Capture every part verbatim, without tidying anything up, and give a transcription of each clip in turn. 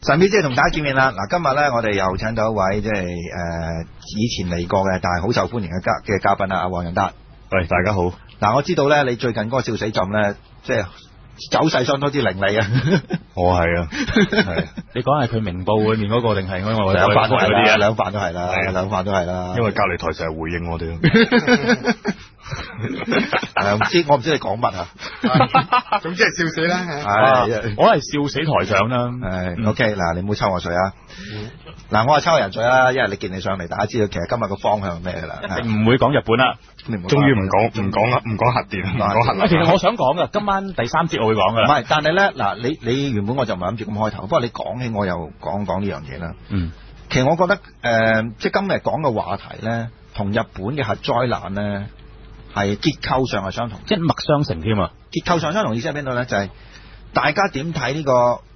神秘即係同大家見面啦。嗱，今日咧我哋又請到一位即係誒以前嚟過嘅，但係好受歡迎嘅嘉嘅嘉賓啦，阿黃洋達。 喂，大家好。 嗱，我知道咧你最近嗰個笑死浸咧，即係走勢相當之凌厲啊。 我係啊，係。 你講係佢明報裏面嗰個定係因為我兩飯都係嗰啲啊？ 兩飯都係啦，兩飯都係啦。 因為隔離台成日回應我哋。 誒，唔知我唔知你講乜啊？ 總之係笑死啦。 係， 我係笑死台長啦。 係 OK，嗱，你唔好抽我水啊！嗱，我係抽人水啦，因為你見你上嚟，大家知道其實今日個方向係咩㗎啦。 一定唔會講日本啦。 終於唔講唔講啦，唔講核電，唔講核能。 其實我想講㗎，今晚第三節我會講㗎。 唔係，但係咧嗱，你你原本我就唔係諗住咁開頭，不過你講起我又講講呢樣嘢啦。 嗯。 其實我覺得誒、呃，即係今日講嘅話題咧，同日本嘅核災難咧係結構上係相同， 即係脈相承添啊！ 結構上相同意思喺邊度咧？就係、是、大家點睇呢個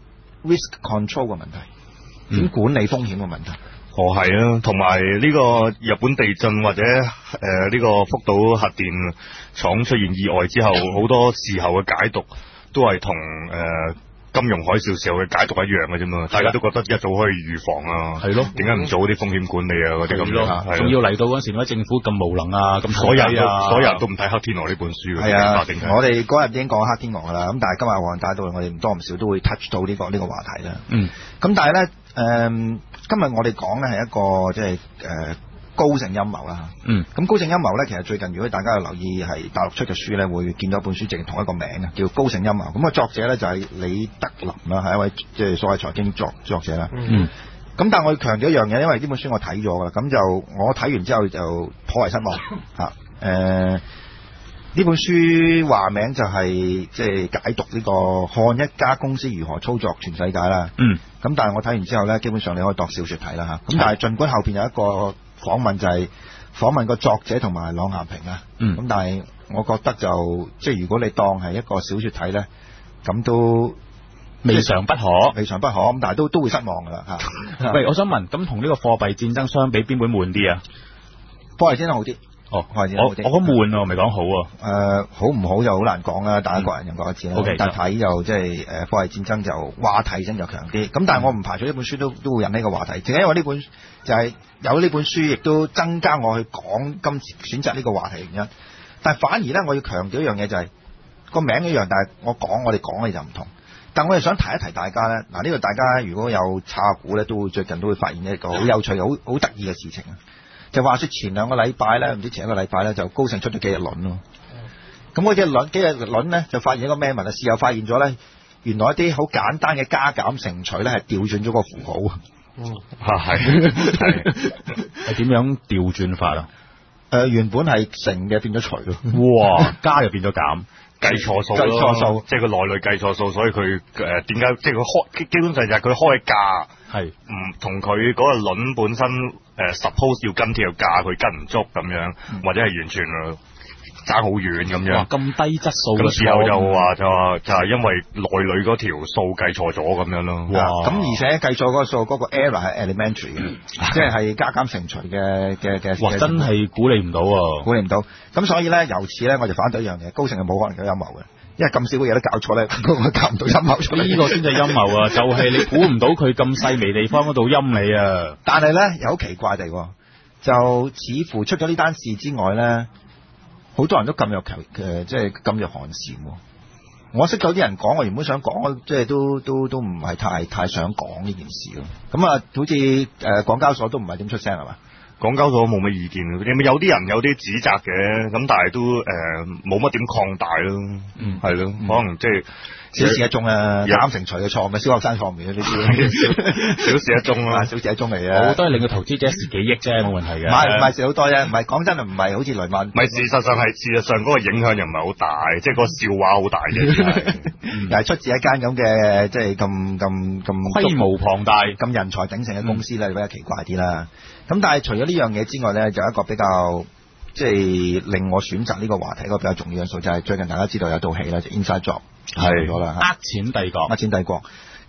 risk control 嘅問題，點管理風險嘅問題。 哦，係啊，同埋呢個日本地震或者誒呢、呃這個福島核電廠出現意外之後，好多事後嘅解讀都係同誒。呃金融海嘯時候嘅解讀一樣嘅啫嘛，大家都覺得一早可以預防啊，係咯，點解唔做啲風險管理啊嗰啲咁樣？ 仲要嚟到嗰陣時，點解政府咁無能啊？咁所有人都所有人都唔睇《黑天鵝》呢本書嘅， 係啊，我哋嗰日已經講《黑天鵝》噶啦，咁但係今日黃洋達到，我哋唔多唔少都會 touch 到呢、這個呢、這個話題啦。嗯，咁但係咧，誒、呃，今日我哋講咧係一個即係誒。呃高盛陰謀啦，嗯，咁高盛陰謀咧，其實最近如果大家有留意係大陸出嘅書咧，會見到一本書，淨係同一個名啊，叫高盛陰謀。咁啊，作者咧就係李德林啦，係一位即係所謂財經作作者啦。嗯，咁但係我要強調一樣嘢，因為呢本書我睇咗噶啦，咁就我睇完之後就頗為失望嚇。誒、呃，呢本書話名就係即係解讀呢個看一家公司如何操作全世界啦。嗯，咁但係我睇完之後咧，基本上你可以當小説睇啦嚇。咁但係儘管後邊有一個訪問就係訪問個作者同埋郎咸平啊，咁、嗯、但係我覺得就即係如果你當係一個小説睇咧，咁都未嘗不可， 未嘗不可，咁但係都都會失望噶啦嚇。 喂，我想問，咁同呢個貨幣戰爭相比，邊本悶啲啊？ 貨幣戰爭好啲。哦，我我我覺得悶啊，我未講好啊。 誒、呃，好唔好就好難講啦，大家個人任各一次啦。 嗯、 但係睇就即係誒貨幣戰爭就話題性就強啲。咁但係我唔排除呢本書都都會引呢個話題，淨係因為呢本就係、是、有呢本書，亦都增加我去講今次選擇呢個話題原因。但係反而咧，我要強調一樣嘢就係、是、個名一樣，但係我講我哋講嘅就唔同。但我哋想提一提大家咧，嗱、這、呢個大家如果有炒股咧，都會最近都會發現一個好有趣、好好得意嘅事情啊！就話說前兩個禮拜咧，唔知前一個禮拜咧，就高盛出咗幾日輪咯。咁嗰隻輪幾日輪咧，就發現一個咩問題？事後發現咗咧，原來一啲好簡單嘅加減乘除咧，係調轉咗個符號。嗯， 係係係點樣調轉法啊？ 誒、呃，原本係乘嘅變咗除咯。 哇！加又變咗減。 計錯數咯，計錯數，即係個內裏計錯數，所以佢誒點解即係佢開基本上就係佢開價係唔同佢嗰個輪本身誒、呃、suppose 要跟條價，佢跟唔足咁樣，嗯、或者係完全爭好遠咁樣。哇！ 咁低質素。 咁事後就話就話就係因為內裏嗰條數計錯咗咁樣咯。 哇！咁而且計錯嗰個數嗰、嗰個 error 係 elementary 嘅，即係係加減乘除嘅嘅嘅。 哇！真係估你唔到啊！ 估你唔到。咁所以咧，由此咧，我就反對一樣嘢，高盛係冇可能有陰謀嘅，因為咁少嘅嘢都搞錯咧，我搞唔到陰謀出嚟。 呢個先至陰謀啊！就係你估唔到佢咁細微地方嗰度陰你啊！ 但係咧，又好奇怪地，就似乎出咗呢單事之外咧，好多人都噤若求誒，即係噤若寒蟬。我識到啲人講，我原本想講，即係都都都唔係太太想講呢件事咯。咁啊，好似誒港交所都唔係點出聲係嘛？ 港交所冇乜意見，有啲人有啲指責嘅，咁但係都誒冇乜點擴大咯，嗯，係咯，可能即係小事一宗啊，啱乘除嘅錯咪小學生錯誤嘅呢啲， 小事一宗啦， 小事一宗嚟嘅， 好多係令個投資者蝕幾億啫，冇問題嘅， 唔係唔係蝕好多啫，唔係講真啊，唔係好似雷曼， 唔係事實上係事實上嗰個影響又唔係好大，即係個笑話好大嘅， 又係出自一間咁嘅即係咁咁咁規模龐大、 咁人才鼎盛嘅公司咧，比較奇怪啲啦。咁但係除咗呢樣嘢之外咧，就有一個比較即係令我選擇呢個話題一個比較重要因素，就係、是、最近大家知道有套戲啦，就 Inside Job 係咗啦， 呃錢帝國， 呃錢帝國。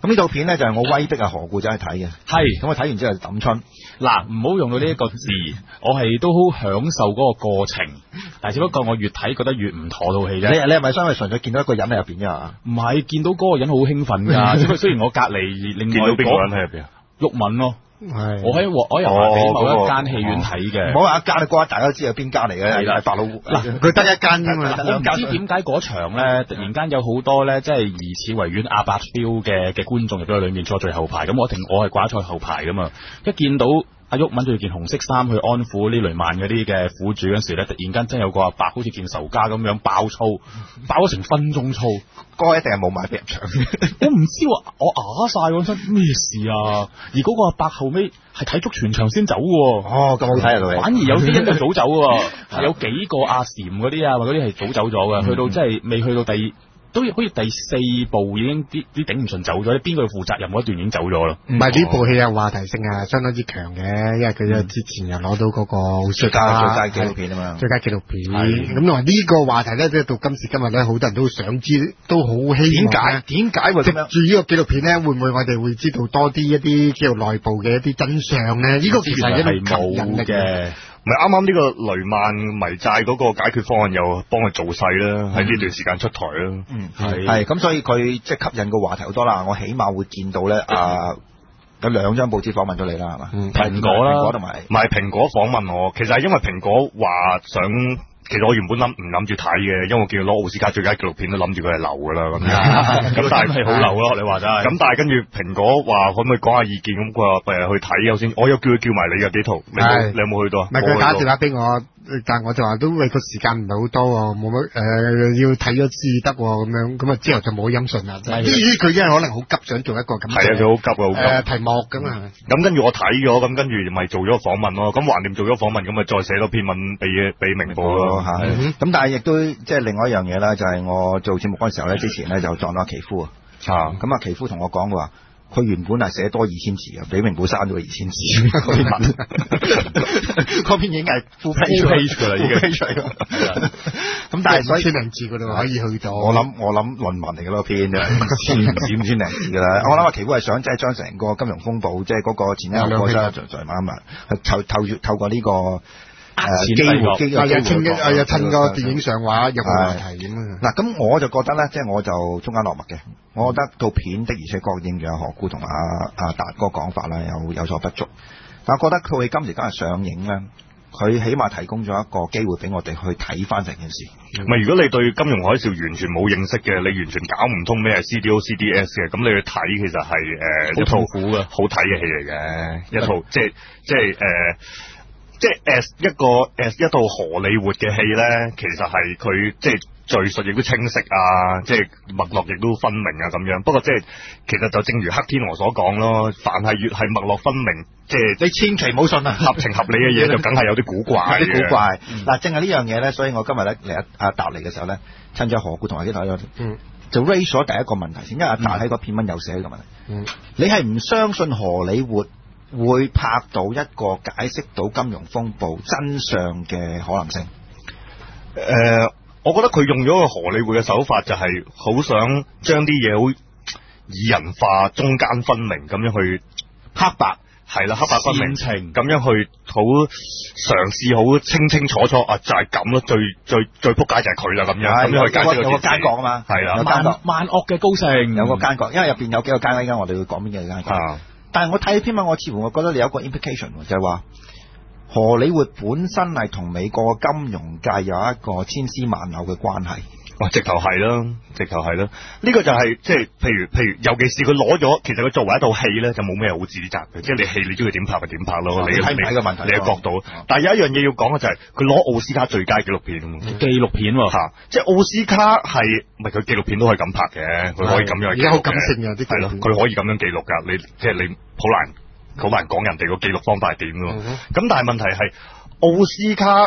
咁呢套片咧就係我威逼阿何故仔去睇嘅， 係咁我睇完之後就抌春。 嗱，唔好用到呢一個字，我係都好享受嗰個過程，但係只不過我越睇覺得越唔妥套戲啫。 你你係咪因為純粹見到一個人喺入邊啫？ 唔係，見到嗰個人好興奮㗎，只不過雖然我隔離另外見到邊個人喺入邊啊？ 毓民咯。 係我喺我喺油麻地某一間戲院睇嘅， 唔好話一間啊，嗰大家都知係邊間嚟嘅，係啦，百老匯嗱，佢得一間啫嘛。 我唔知點解嗰場咧，突然間有好多咧，即係疑似維園阿伯 feel 嘅嘅觀眾入咗去裏面坐最後排，咁我停我係掛坐後排噶嘛，一見到阿毓民着件紅色衫去安撫呢雷曼嗰啲嘅苦主嗰時咧，突然間真係有個阿伯好似見仇家咁樣爆粗，爆咗成分鐘粗， 嗰個一定係冇買俾入場。 我唔知喎，我啞晒嗰陣咩事啊？而嗰個阿伯後尾係睇足全場先走喎。 哦，咁好睇啊！ 反而有啲人就早走喎，有幾個阿禪嗰啲啊，或嗰啲係早走咗嘅，去到即係未去到第。都好似第四部已經啲啲頂唔順走咗，邊個負責任嗰段已經走咗啦。 唔係呢部戲有話題性啊，相當之強嘅，因為佢有之前又攞到嗰個最佳最佳紀錄片啊嘛， 最佳紀錄片。咁同埋呢個話題咧，即係到今時今日咧，好多人都想知，都好希望。點解？點解會咁樣？住呢個紀錄片咧，會唔會我哋會知道多啲一啲叫做內部嘅一啲真相咧？呢個其實係一種吸引力嘅。 咪啱啱呢個雷曼迷債嗰個解決方案又幫佢做勢啦，喺呢、嗯、段時間出台啦。 嗯，係係咁，所以佢即係吸引個話題好多啦。我起碼會見到咧，啊有兩張報紙訪問咗你啦，係嘛？ 嗯，蘋果啦， 蘋果同埋唔係蘋果訪問我，其實係因為蘋果話想。其實我原本諗唔諗住睇嘅，因為我見佢攞奧斯卡最佳紀錄片都諗住佢係流噶啦咁樣，咁但係係好流咯，你話真係。 咁但係跟住蘋果話可唔可以講下意見，咁佢話誒去睇有先，我有叫佢叫埋你嘅幾套，你有你有冇去到啊？ 唔係佢打電話俾我。但係我就話都為個時間唔係好多喎，冇乜誒要睇咗至得咁樣，咁啊之後就冇音訊啦。咦佢因為可能好急想做一個咁嘅， 係啊佢好急啊好急。誒、呃、 題目咁啊。咁跟住我睇咗，咁跟住咪做咗個訪問咯。咁橫掂做咗訪問，咁咪再寫多篇文俾俾明報咯嚇。 咁但係亦都即係另外一樣嘢啦，就係、是、我做節目嗰陣時候咧，之前咧就撞到阿奇夫啊。咁啊奇夫同我講話。佢原本係寫多二千字嘅，俾明報刪咗二千字嗰篇文，嗰篇已經係 full page 㗎啦，已經。咁但係所以千零字嗰度可以去到。 我諗我諗論文嚟嘅嗰篇，千千千零字㗎啦。我諗阿奇夫係想即係將成個金融風暴，即係嗰個前因後果啦，再再慢慢透透透過呢個。誒機會機會， 又趁嘅又趁個電影上畫入個話題咁啊！ 嗱，咁我就覺得咧，即係我就中間落墨嘅。我覺得套片的而且確應咗何故同阿阿達哥講法啦，有有所不足。但我覺得佢今時今日上映咧，佢起碼提供咗一個機會俾我哋去睇翻成件事。 唔係、嗯，如果你對金融海嘯完全冇認識嘅，你完全搞唔通咩係 C D O C D S 嘅，咁你去睇其實係誒一套好睇嘅戲嚟嘅，一套即係即係誒。即係 as 一個 as 一套荷里活嘅戲咧，其實係佢即係敘述亦都清晰啊，即係脈絡亦都分明啊咁樣。不過即係其實就正如黑天鵝所講咯，凡係越係脈絡分明，即係你千祈唔好信啊，合情合理嘅嘢就梗係有啲古怪嘅。 啲古怪嗱，正係呢樣嘢咧，所以我今日咧嚟阿阿達嚟嘅時候咧，趁咗何故同埋啲睇咗，嗯，就 raise 咗第一個問題先，因為阿達喺個片文有寫呢個問題，嗯，你係唔相信荷里活會拍到一個解釋到金融風暴真相嘅可能性？ 誒、呃，我覺得佢用咗個荷里活嘅手法，就係好想將啲嘢好擬人化、中間分明咁樣去黑白，係啦，黑白分明情咁樣去好嘗試好清清楚楚啊，就係咁咯，最最最撲街就係佢啦，咁樣咁樣去解釋有個奸角啊嘛，係啦， 萬萬惡嘅高盛有個奸角，因為入邊有幾個奸角，而家我哋會講邊幾個奸角。啊但係我睇篇文，我似乎我覺得你有一個 implication，就係話荷里活本身係同美國金融界有一個千絲萬縷嘅關係。 哇！直頭係啦，直頭係啦。呢、這個就係、是、即係譬如譬如，尤其是佢攞咗，其實佢作為一套戲咧，就冇咩好指責嘅。即係你戲你中意點拍就點拍咯。你睇唔睇個問題？你嘅角度。啊、但係有一樣嘢要講嘅就係佢攞奧斯卡最佳紀錄片。 紀錄片喎、 啊，即係奧斯卡係唔係佢紀錄片都可以咁拍嘅？佢可以咁樣。而家好感性啊啲係咯，佢可以咁樣記錄㗎。你即係你好難好難講人哋個記錄方法係點㗎。咁、嗯、但係問題係奧斯卡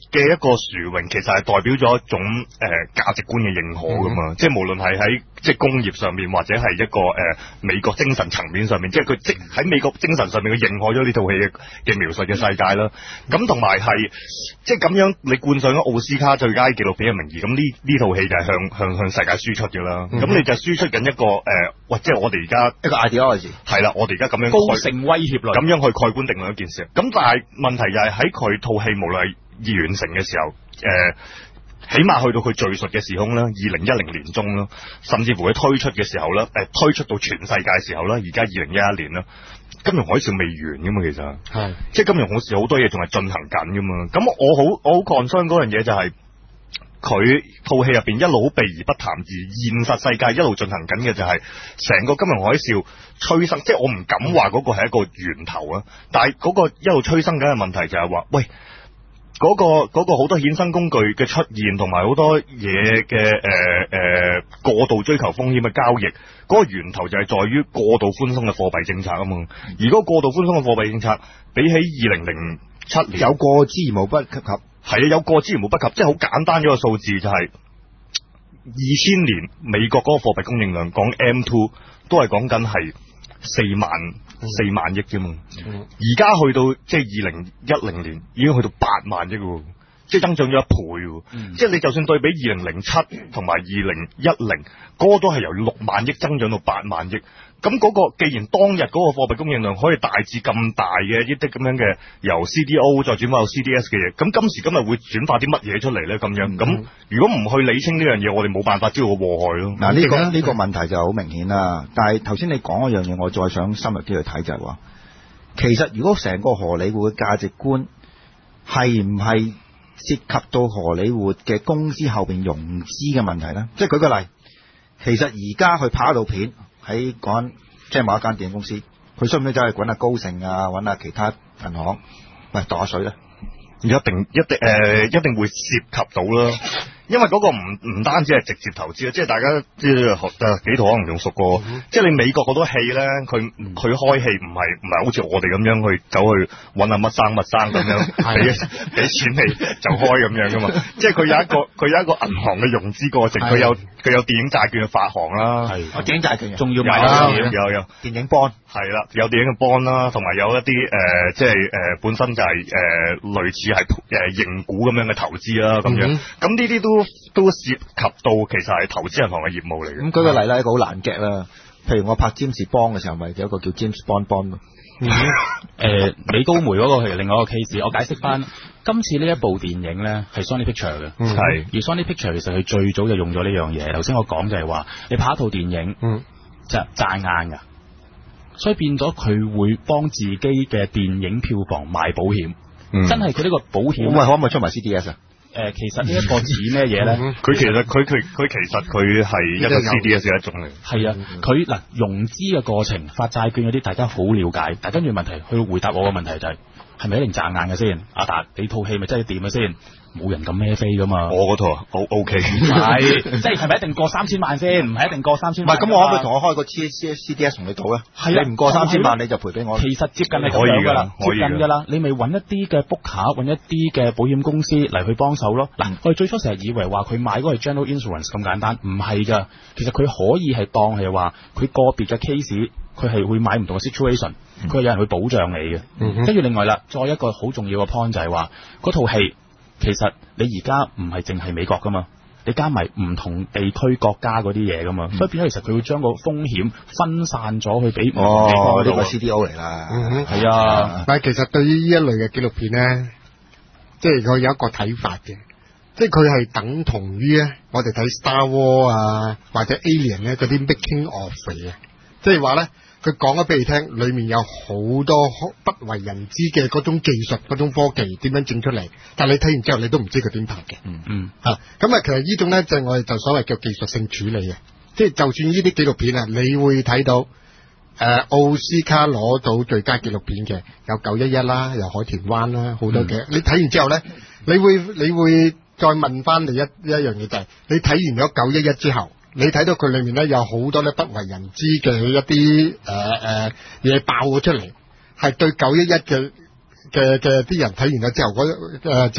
嘅一個殊榮，其實係代表咗一種誒價、呃、值觀嘅認可噶嘛，嗯、即係無論係喺即係工業上面，或者係一個誒、呃、美國精神層面上面，即係佢即喺美國精神上面，佢認可咗呢套戲嘅嘅描述嘅世界啦。咁同埋係即係咁樣，你冠上咗奧斯卡最佳紀錄片嘅名義，咁呢呢套戲就係向向向世界輸出嘅啦。咁、嗯、你就輸出緊一個誒，喂、呃，即係我哋而家一個 ideology 係啦，我哋而家咁樣高性威脅論， 咁樣去蓋棺定論一件事。咁但係問題就係喺佢套戲無論係二完成嘅時候，誒、呃，起碼去到佢敘述嘅時空啦，二零一零年中啦，甚至乎佢推出嘅時候啦，誒、呃，推出到全世界嘅時候啦，而家二零一一年啦，金融海嘯未完噶嘛，其實係，即係金融海嘯好多嘢仲係進行緊噶嘛。咁我好我好 concern 嗰樣嘢就係、是。佢套戲入邊一路好避而不談，而現實世界一路進行緊嘅就係成個金融海嘯催生，即係我唔敢話嗰個係一個源頭啊，但係嗰個一路催生緊嘅問題就係話，喂，嗰、嗰個、嗰個好多衍生工具嘅出現，同埋好多嘢嘅誒誒過度追求風險嘅交易，嗰、嗰個源頭就係在於過度寬鬆嘅貨幣政策啊嘛。而嗰個過度寬鬆嘅貨幣政策，比起二零零七年有過之而無不及。 係啊，有過之而無不及，即係好簡單一個數字就係二千年美國嗰個貨幣供應量講 M 二 都係講緊係四萬四、嗯、萬億啫嘛，而家、嗯、去到即係二零一零年已經去到八萬億喎，即係增長咗一倍，嗯、即係你就算對比二零零七同埋二零一零，嗰個都係由六萬億增長到八萬億。咁嗰、那個既然當日嗰個貨幣供應量可以大致咁大嘅一啲咁樣嘅由 C D O 再轉化到 C D S 嘅嘢，咁今時今日會轉化啲乜嘢出嚟咧？咁樣咁、嗯、如果唔去理清呢樣嘢，我哋冇辦法知道個禍害咯。嗱、嗯，呢、這個呢、這個問題就好明顯啦。但係頭先你講一樣嘢，我再想深入啲去睇就係話，其實如果成個荷里活嘅價值觀係唔係涉及到荷里活嘅公司後邊融資嘅問題咧？即係舉個例，其實而家去拍一套片。喺講即係某一間電影公司，佢需唔需要走去揾下高盛啊，揾下其他銀行，喂度下水咧？一定一定誒、呃，一定會涉及到啦。因為嗰個唔唔單止係直接投資啊，即係大家即係學誒幾套可能仲熟過，嗯、即係你美國好多戲咧，佢佢開戲唔係唔係好似我哋咁樣去走去揾下乜生乜生咁樣，俾俾錢你就開咁樣噶嘛。即係佢有一個佢有一個銀行嘅融資過程，佢有佢有電影債券嘅發行啦，係啊，電影債券仲要買啦，有有，有電影 bond 係啦，有電影嘅 bond 啦，同埋有一啲誒、呃、即係誒、呃、本身就係、是、誒、呃、類似係誒認股咁樣嘅投資啦，咁樣咁呢啲都。都涉及到其實係投資銀行嘅業務嚟嘅。咁舉個例啦，一個好難嘅啦。譬如我拍詹士邦嘅時候，咪有一個叫 James Bond Bond 咯。 誒，美高梅嗰個係另外一個 case。我解釋翻，今次呢一部電影咧係 Sony Picture 嘅，係、嗯。而 Sony Picture 其實佢最早就用咗呢樣嘢。頭先我講就係話，你拍一套電影，嗯，就賺硬㗎，所以變咗佢會幫自己嘅電影票房買保險。嗯、真係佢呢個保險。咁咪可唔可以出埋 C D S 啊？誒，其實呢一個指咩嘢咧？佢其實佢佢佢其實佢係一個 C D S 嘅一種嚟。係啊，佢嗱融資嘅過程、發債券嗰啲，大家好了解。但係跟住問題，去回答我個問題就係、是，係咪一定賺硬嘅先？阿達，你套戲咪真係掂嘅先？冇人咁孭飛噶嘛。我嗰套 O O K。係，即係係咪一定過三千萬先？唔係一定過三千萬。唔係，咁我可唔可以同我開個 C D S 同你賭咧？係啊，你唔過三千萬你就賠俾我。其實接近係咁樣噶啦，接近噶啦。你咪揾一啲嘅 book 卡，揾一啲嘅保險公司嚟去幫手咯。嗱，我哋最初成日以為話佢買嗰個係 General Insurance 咁簡單，唔係噶。其實佢可以係當係話佢個別嘅 case，佢係會買唔同嘅 situation，佢係有人去保障你嘅。跟住另外啦，再一個好重要嘅 point 就係話嗰套戲。其實你而家唔係淨係美國噶嘛，你加埋唔同地區國家嗰啲嘢噶嘛，嗯、所以變咗其實佢會將個風險分散咗去俾哦呢個 C D O 嚟啦，係、嗯、啊。 但係其實對於呢一類嘅紀錄片咧，即係佢有一個睇法嘅，即係佢係等同於咧我哋睇 Star War 啊或者 Alien 咧嗰啲 making of 嘅，即係話咧。佢講咗俾你聽，裏面有好多不為人知嘅嗰種技術、嗰種科技點樣整出嚟，但係你睇完之後，你都唔知佢點拍嘅。嗯嗯。嚇，咁啊，其實呢種咧就係我哋就所謂叫技術性處理嘅，即係就算呢啲紀錄片啊，你會睇到誒、呃、奧斯卡攞到最佳紀錄片嘅有九一一啦，有海豚灣啦，好多嘅。嗯、你睇完之後咧，你會你會再問翻你一一樣嘢就係、是，你睇完咗九一一之後。你睇到佢裏面咧有好多咧不為人知嘅一啲誒誒嘢爆咗出嚟，係對九一一嘅嘅嘅啲人睇完咗之後嗰誒、呃、之後咧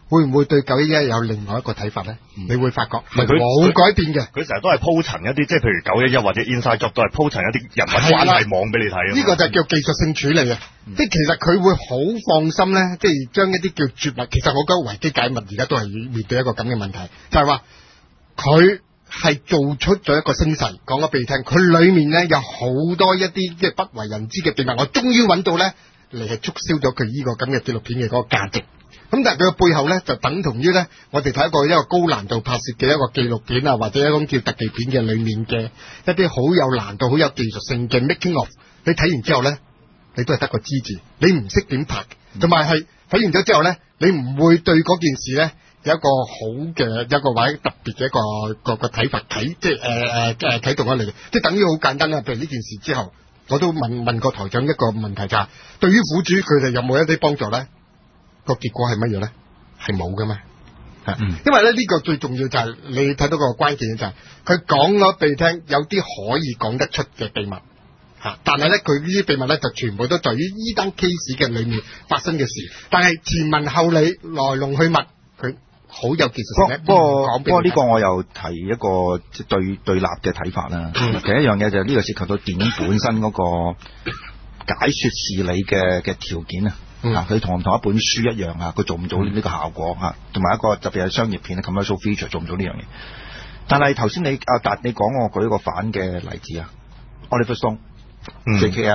會唔會對九一一有另外一個睇法咧？ 嗯、 你會發覺係佢冇改變嘅， 佢成日都係鋪陳一啲，即係譬如九一一或者 Inside Job 都係鋪陳一啲人物關係網俾你睇。 呢、這個就叫技術性處理啊！嗯、即係其實佢會好放心咧，即係將一啲叫絕密。其實我覺得維基解密而家都係面對一個咁嘅問題，就係話佢係做出咗一個聲勢，講咗俾你聽，佢裏面咧有好多一啲即係不為人知嘅秘密，我終於揾到咧嚟係促銷咗佢呢個咁嘅紀錄片嘅嗰個價值。咁但係佢嘅背後咧，就等同於咧，我哋睇過一個高難度拍攝嘅一個紀錄片啊，或者一種叫特技片嘅裏面嘅一啲好有難度、好有技術性嘅 making of。你睇完之後咧，你都係得個知字，你唔識點拍，同埋係睇完咗之後咧，你唔會對嗰件事咧有一個好嘅一個或者特別嘅一個個個睇法啟，即係誒誒誒啟動咗嚟嘅，即係等於好簡單啦。譬如呢件事之後，我都問問過台長一個問題就係、是，對於苦主佢哋有冇一啲幫助咧？個結果係乜嘢咧？係冇噶嘛，嗯、因為咧呢、這個最重要就係、是、你睇到個關鍵就係佢講咗俾你聽，有啲可以講得出嘅秘密吓，但係咧佢呢啲秘密咧就全部都在於呢單 case 嘅裏面發生嘅事，但係前文後理來龍去脈，佢好有技術性。 不過不過呢個我又提一個即係對對立嘅睇法啦。嗯、其實一樣嘢就係呢個涉及到電影本身嗰個解說事理嘅嘅條件啊。啊！佢同唔同一本書一樣啊？佢做唔做呢個效果啊？同埋一個特別係商業片 commercial feature 做唔做呢樣嘢？但係頭先你阿達你講我舉一個反嘅例子啊 ，Oliver Stone、J K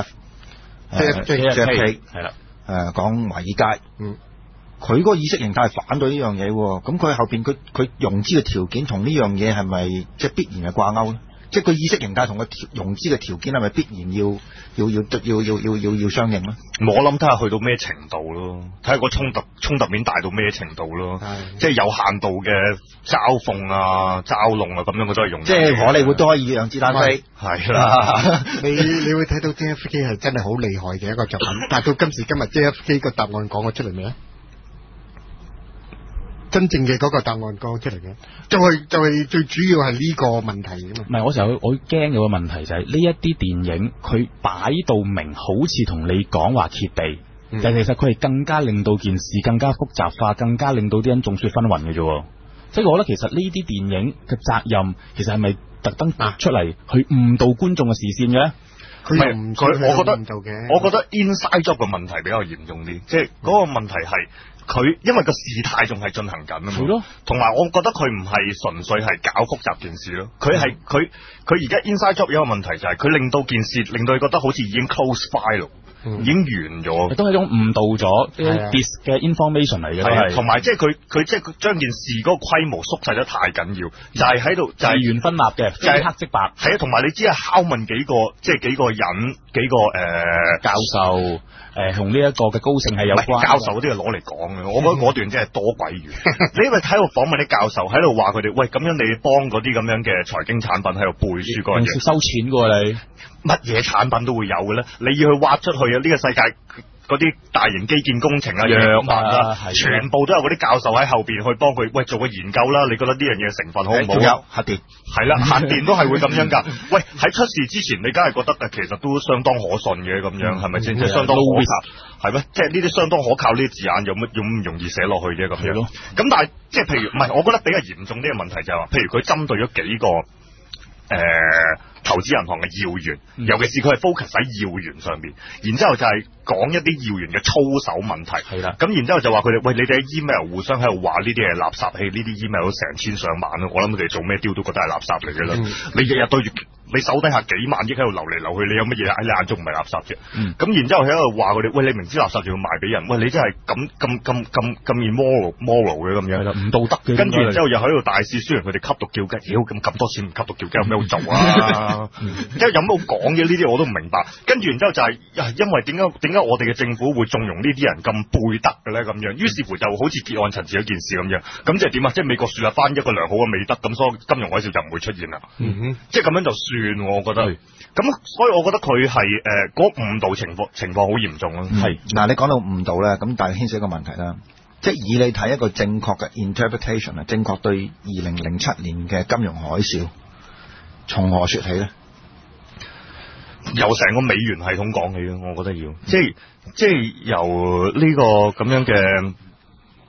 F、J F K 係啦，誒講華爾街，嗯，佢嗰個意識形態係反對呢樣嘢喎。咁佢後邊佢佢融資嘅條件同呢樣嘢係咪即係必然係掛鈎咧？即係佢意識形態同個融資嘅條件係咪必然要要要要要要要要相應咧？ 我諗睇下去到咩程度咯，睇下個衝突衝突面大到咩程度咯。即係有限度嘅嘲諷啊、嘲弄啊咁樣，佢都係用。即係荷里活都可以讓子彈飛。 係啦， 你你會睇到 J F K 係真係好厲害嘅一個作品，但係到今時今日 J F K 個答案講咗出嚟未啊？真正嘅嗰個答案講出嚟嘅，就係、是、就係、是、最主要係呢個問題啊嘛。 唔係，我成日我驚有個問題就係呢一啲電影佢擺到明，好似同你講話揭地，嗯、但係其實佢係更加令到件事更加複雜化，更加令到啲人眾說紛紜嘅啫。即係我覺得其實呢啲電影嘅責任，其實係咪特登拿出嚟去誤導觀眾嘅視線嘅咧？ 佢唔佢， 我覺得我覺得 Inside Job 嘅問題比較嚴重啲，即係嗰個問題係。佢因為個事態仲係進行緊啊嘛，同埋我覺得佢唔係純粹係搞複雜件事咯，佢係佢佢而家 Inside Job 有一個問題就係佢令到件事令到你覺得好似已經 close file，嗯、已經完咗， 都係一種誤導咗啲 dis 嘅 information 嚟嘅，係同埋即係佢佢即係將件事嗰個規模縮細得太緊要，就係喺度就係原分立嘅，就係黑即白，係啊，同埋你只係拷問幾個即係幾個人幾個誒、呃、 教授。誒，同呢一個嘅高盛係有關， 教授嗰啲係攞嚟講嘅，我覺得嗰段真係多鬼餘。你因為喺度訪問啲教授，喺度話佢哋，喂，咁樣你幫嗰啲咁樣嘅財經產品喺度背書嗰樣嘢， 收錢噶你， 乜嘢產品都會有嘅咧，你要去挖出去啊！呢、這個世界嗰啲大型基建工程啊、藥物啊，全部都有嗰啲教授喺後邊去幫佢，喂，做個研究啦。你覺得呢樣嘢成分好唔好？ 仲有核電， 係啦，核電都係會咁樣噶。喂，喺出事之前，你梗係覺得誒，其實都相當可信嘅咁樣，係咪先？即係相當可靠，係咩？即係呢啲相當可靠呢啲字眼，有乜有咁容易寫落去啫？咁樣咯。咁但係即係譬如，唔係，我覺得比較嚴重啲嘅問題就係話，譬如佢針對咗幾個誒。呃投資銀行嘅要員，尤其是佢係 focus 喺要員上邊，然之後就係講一啲要員嘅操守問題，係啦，咁然之後就話佢哋，喂，你哋喺 email 互相喺度話呢啲係垃圾器，呢啲 email 都成千上萬咯，我諗佢哋做咩雕都覺得係垃圾嚟嘅啦，嗯、你日日對住你手底下幾萬億喺度流嚟流去，你有乜嘢喺你眼中唔係垃圾啫？咁、嗯、然之後喺度話佢哋，喂，你明知垃圾就要賣俾人，喂，你真係咁咁咁咁咁 immoral moral 嘅咁樣，唔道德嘅，跟住然之後又喺度大肆宣揚佢哋吸毒叫雞，妖咁咁多錢唔吸毒叫雞有咩好做啊？即係有冇講嘅呢啲我都唔明白，跟住然之後就係、是、因為點解點解我哋嘅政府會縱容呢啲人咁背德嘅咧咁樣，於是乎就好似結案陳詞一件事咁樣，咁即係點啊？即係美國樹立翻一個良好嘅美德，咁所以金融海嘯就唔會出現啦。嗯哼，即係咁樣就算，我覺得。咁所以我覺得佢係誒嗰誤導情況情況好嚴重咯。係嗱、嗯，你講到誤導咧，咁但係牽涉一個問題啦，即係以你睇一個正確嘅 interpretation 啊，正確對二零零七年嘅金融海嘯從何說起咧？ 由成個美元系統講起咯，我覺得要，即係即係由呢個咁樣嘅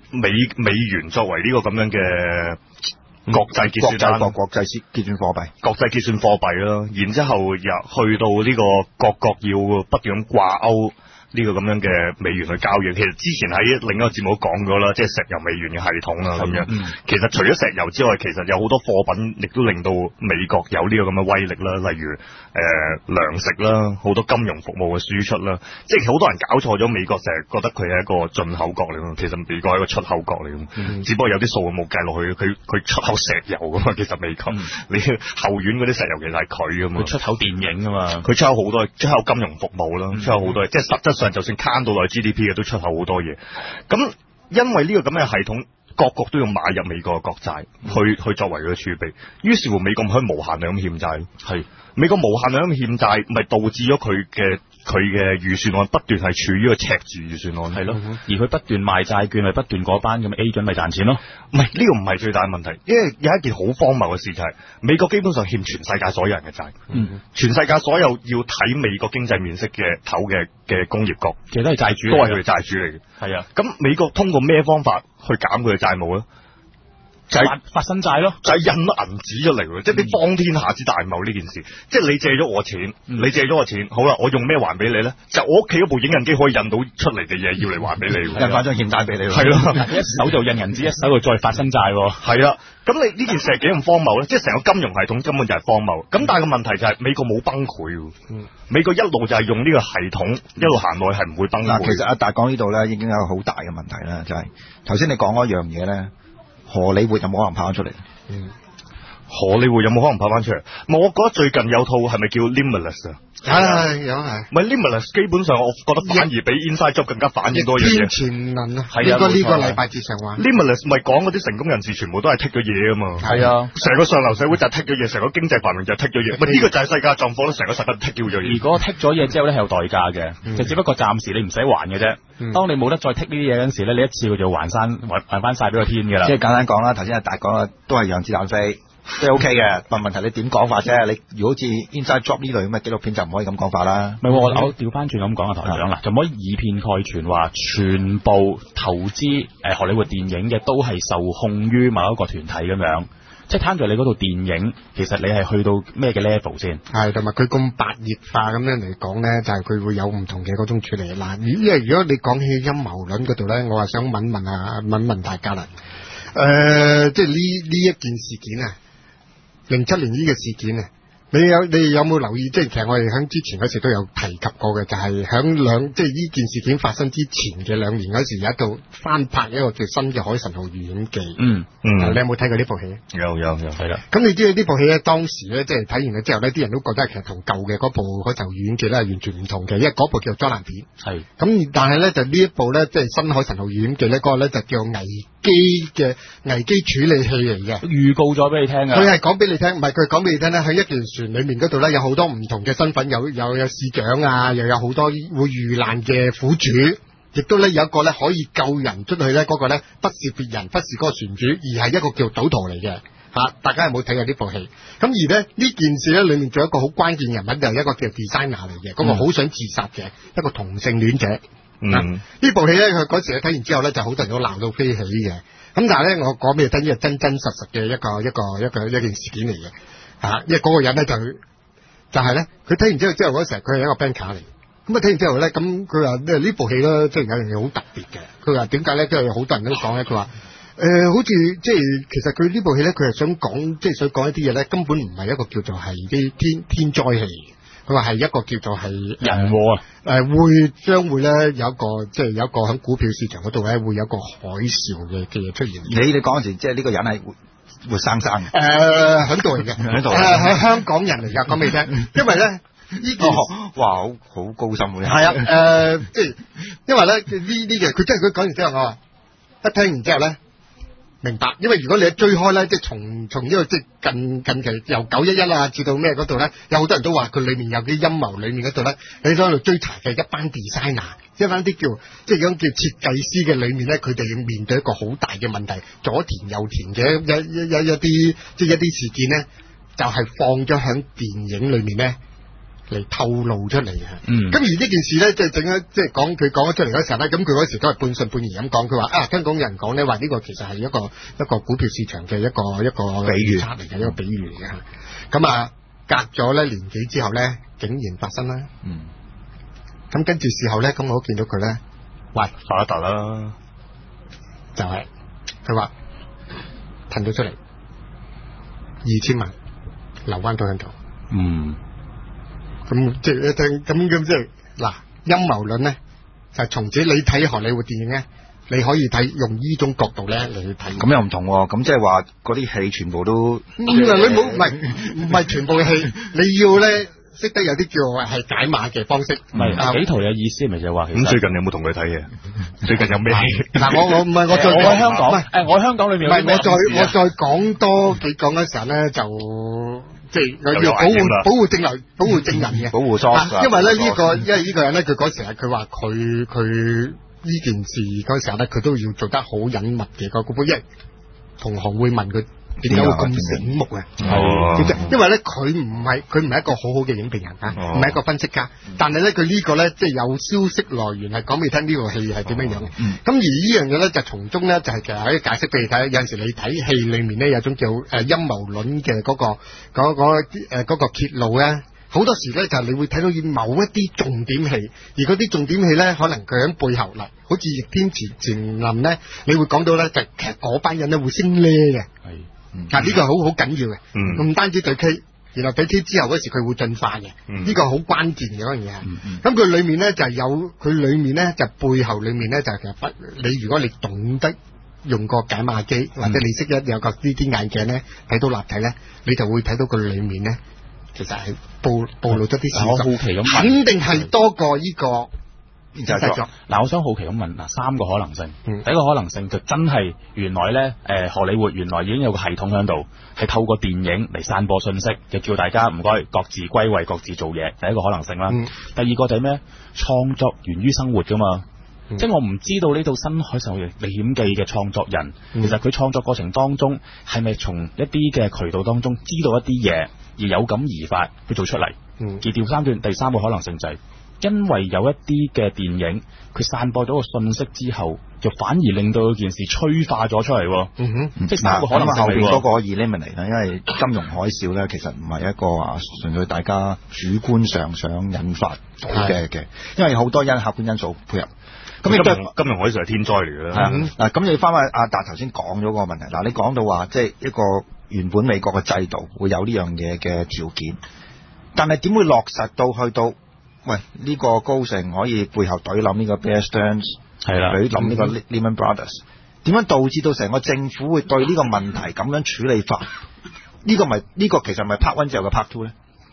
美美元作為呢個咁樣嘅國際結算單， 國國際結算貨幣， 國際結算貨幣啦，然之後又去到呢個各國要不斷咁掛鈎呢個咁樣嘅美元去交易。其實之前喺另一個節目講咗啦，即係石油美元嘅系統啦咁樣。嗯、其實除咗石油之外，其實有好多貨品亦都令到美國有呢個咁嘅威力啦，例如誒、呃、糧食啦，好多金融服務嘅輸出啦。即係好多人搞錯咗美國，成日覺得佢係一個進口國嚟㗎，其實美國係一個出口國嚟㗎。嗯、只不過有啲數冇計落去，佢佢出口石油㗎嘛，其實美國、嗯、你後院嗰啲石油其實係佢㗎嘛。 佢出口電影㗎嘛，佢出口好多，出口金融服務啦，出口好多嘢，嗯、即係實質上就算慳到落去 G D P 嘅都出口好多嘢。咁因為呢個咁嘅系統，各國都要買入美國嘅國債，去去作為佢嘅儲備。於是乎美國唔可以無限量咁欠債。係美國無限量咁欠債，咪導致咗佢嘅佢嘅預算案不斷係處於一個赤字預算案。係咯， 而佢不斷賣債券，咪不斷嗰班咁嘅 agent 咪賺錢咯。 唔係呢個唔係最大嘅問題，因為有一件好荒謬嘅事就係、是、美國基本上欠全世界所有人嘅債。嗯，全世界所有要睇美國經濟面色嘅頭嘅嘅工業國， 其實都係債主， 都係佢哋債主嚟嘅。係啊，咁美國通過咩方法去減佢嘅債務咧？就係、是、 發新債咯， 就係印銀紙出嚟喎，即係你方天下之大謬呢件事。嗯、即係你借咗我錢，嗯、你借咗我錢，好啦，我用咩還俾你咧？就我屋企嗰部影印機可以印到出嚟嘅嘢，要嚟還俾你， 印翻張欠債俾你。 係咯， 一手就印銀紙，一手就再發新債。 係啊，咁你呢件事係幾咁荒謬咧？即係成個金融系統根本就係荒謬。咁但係個問題就係美國冇崩潰，嗯、美國一路就係用呢個系統、嗯、一路行落去係唔會崩潰。 其實阿達講呢度咧，已經有好大嘅問題啦，就係頭先你講嗰樣嘢咧。荷里活有冇可能跑翻出嚟？ 嗯，荷里活有冇可能跑翻出嚟？我覺得最近有套係咪叫 Limitless 啊？ 係有係。 唔係 Limitless，基本上我覺得反而比 Inside Job 更加反映多嘢。 逆天潛能啊！ 係啊， 呢個呢個禮拜節上話 Limitless 咪講嗰啲成功人士全部都係剔咗嘢啊嘛。 係啊， 成個上流社會就係剔咗嘢，成個經濟繁榮就係剔咗嘢。咪呢個就係世界狀況咯，成個世界剔掉咗嘢。 如果剔咗嘢之後咧係有代價嘅，嗯、就只不過暫時你唔使還嘅啫。嗯、當你冇得再剔呢啲嘢嗰陣時咧，你一次佢就還翻還還翻曬俾個天㗎啦。 即係簡單講啦，頭先阿達講啦，都係讓子彈飛，即係 OK 嘅。問問題你點講法啫？你如果好似 Inside Job 呢類咁嘅紀錄片就唔可以咁講法啦。 唔係、嗯、我我調翻轉咁講啊，台長啦，就唔可以以偏概全話全部投資誒荷里活電影嘅都係受控於某一個團體咁樣。即係攤在你嗰套電影，其實你係去到咩嘅 level 先？ 係，同埋佢咁白熱化咁樣嚟講咧，就係、是、佢會有唔同嘅嗰種處理。嗱，因為如果你講起陰謀論嗰度咧，我係想問問啊，問問大家啦。誒、呃，即係呢呢一件事件啊，零七年呢個事件啊。你有你有冇留意？即係其實我哋喺之前嗰時都有提及過嘅，就係喺兩即係呢件事件發生之前嘅兩年嗰時，有一度翻拍一個叫新嘅《海神號預言記》。嗯嗯，你有冇睇過呢部戲？ 有有有，係啦。咁你知道呢部戲咧，當時咧即係睇完咗之後呢，啲人都覺得其實同舊嘅嗰部《海神號預言記》咧係完全唔同嘅，因為嗰部叫做災難片。係。咁但係咧就呢一部咧，即係新《海神號預言記》咧，嗰個咧就叫危機嘅危機處理器嚟嘅。 預告咗俾你聽㗎。 佢係講俾你聽，唔係佢講俾你聽咧，喺一件船裏面嗰度咧有好多唔同嘅身份，有有有市長啊，又有好多會遇難嘅苦主，亦都咧有一個咧可以救人出去咧，嗰個咧不是別人，不是嗰個船主，而係一個叫賭徒嚟嘅嚇。大家有冇睇過呢部戲？咁而咧呢件事咧裏面仲有一個好關鍵人物，就係一個叫 designer 嚟嘅，嗰個好想自殺嘅一個同性戀者。嗯，呢部戲咧佢嗰時咧睇完之後咧就好多人都鬧到飛起嘅。咁但係咧我講俾你聽，呢個真真實實嘅一個一個一個一件事件嚟嘅。嚇，因為嗰個人咧就就係咧，佢睇完之後之後嗰時候佢係一個 banker 嚟，咁啊睇完之後咧，咁佢話咧呢部戲咧，即係有樣嘢好特別嘅。佢話點解咧？即係好多人都講咧，佢話誒好似即係其實佢呢部戲咧，佢係想講即係想講一啲嘢咧，根本唔係一個叫做係啲天天災戲。佢話係一個叫做係人禍啊， 誒、呃、會將會咧有一個即係有一個喺股票市場嗰度咧會有一個海嘯嘅嘅嘢出現。 你哋講嗰時，即係呢個人係活活生生嘅。 誒喺度嚟嘅，喺度。誒喺香港人嚟㗎，講俾你聽。因為咧呢件、 哦，哇好好高深嘅。 係啊，誒、呃、即係因為咧呢呢嘅，佢真係佢講完之後，我話一聽完之後咧。明白，因為如果你一追開咧，即係從從呢個即係近近期由九一一啊至到咩嗰度咧，有好多人都話佢裏面有啲陰謀，裏面嗰度咧，你喺度追查嘅一班 designer， 一班啲叫即係咁叫設計師嘅裏面咧，佢哋要面對一個好大嘅問題，左填右填嘅一一一啲即係一啲事件咧，就係、是、放咗喺電影裏面咧嚟透露出嚟嘅。 嗯， 咁而呢件事咧，即係整咗，即係講佢講咗出嚟嗰時候咧，咁佢嗰時都係半信半疑咁講，佢話啊，香港有人講咧話呢個其實係一個一個股票市場嘅一個一個比喻嚟嘅，一個比喻嚟嘅。咁啊，隔咗咧年幾之後咧，竟然發生啦。 嗯。 咁跟住事後咧，咁我見到佢咧，喂， 發一達啦， 就係佢話騰咗出嚟二千萬留翻到喺度。 嗯。 咁即係一聽咁咁即係嗱陰謀論咧，就係從此你睇荷里活電影咧，你可以睇用呢種角度咧嚟去睇。 咁又唔同喎，咁即係話嗰啲戲全部都， 嗯、你冇唔係唔係全部嘅戲，你要咧識得有啲叫係解碼嘅方式。 唔係紀陶嘅意思係咪就係話？ 咁最近有冇同佢睇嘢？最近有咩戲？ 嗱，我我唔係我再我喺香港， 唔係誒我喺香港裏面唔係我再我再講多幾講嗰時候咧就。即係我要保護保護證人，保護證人嘅， 保護 source。 因為咧呢個，因為呢個人咧，佢嗰時係佢話佢佢呢件事嗰時候咧，佢都要做得好隱密嘅個股票，因為同行會問佢點解會咁醒目啊？ 哦， 因為咧佢唔係佢唔係一個好好嘅影評人啊，唔係一個分析家，但係咧佢呢個咧即係有消息來源係講俾你聽呢個戲係點樣樣嘅。咁而呢樣嘢咧就從中咧就係其實可以解釋俾你睇。有陣時你睇戲裡面咧有種叫誒陰謀論嘅嗰個嗰嗰誒嗰個揭露咧，好多時咧就係你會睇到某一啲重點戲，而嗰啲重點戲咧可能佢喺背後嗱，好似逆天前前林咧，你會講到咧就其實嗰班人咧會升呢嘅。係。嗱呢個好好緊要嘅，唔、嗯、單止對 K，然後對 K 之後嗰時佢會進化嘅，呢、嗯、個好關鍵嘅嗰樣嘢。咁佢、嗯、裏面咧就係有，佢裏面咧就背後裏面咧就係其實不，你如果你懂得用個解碼機，或者你識得有個呢啲眼鏡咧睇到立體咧，你就會睇到佢裏面咧其實係暴暴露咗啲事實。我好奇咁，肯定係多過呢、這個。 嗱、嗯，我想好奇咁問，嗱，三個可能性。嗯、第一個可能性就真係原來咧，誒、呃，荷里活原來已經有個系統喺度，係透過電影嚟散播信息，就叫大家唔該各自歸位，各自做嘢。第一個可能性啦。嗯、第二個就係咩？創作源於生活噶嘛，嗯、即係我唔知道呢套《新海誠歷險記》嘅創作人，嗯、其實佢創作過程當中係咪從一啲嘅渠道當中知道一啲嘢，而有感而發去做出嚟？嗯、而調三段，第三個可能性就係、是。因為有一啲嘅電影，佢散播咗個信息之後，就反而令到件事催化咗出嚟。嗯哼，即係三個可能性。後邊嗰個 eliminate 咧，因為金融海嘯咧，其實唔係一個話純粹大家主觀上想引發到嘅嘅，因為好多因客觀因素配合。咁金融金融海嘯係天災嚟嘅啦。 嗱，咁你翻翻阿達頭先講咗個問題，嗱，你講到話即係一個原本美國嘅制度會有呢樣嘢嘅條件，但係點會落實到去到？喂，呢、這個高盛可以背後懟冧呢個 Bear Stearns， 係啦，懟冧呢個 Lehman Brothers，點樣導致到成個政府會對呢個問題咁樣處理法？呢、這個咪呢、這個其實咪 Part One 之後嘅 Part Two 咧？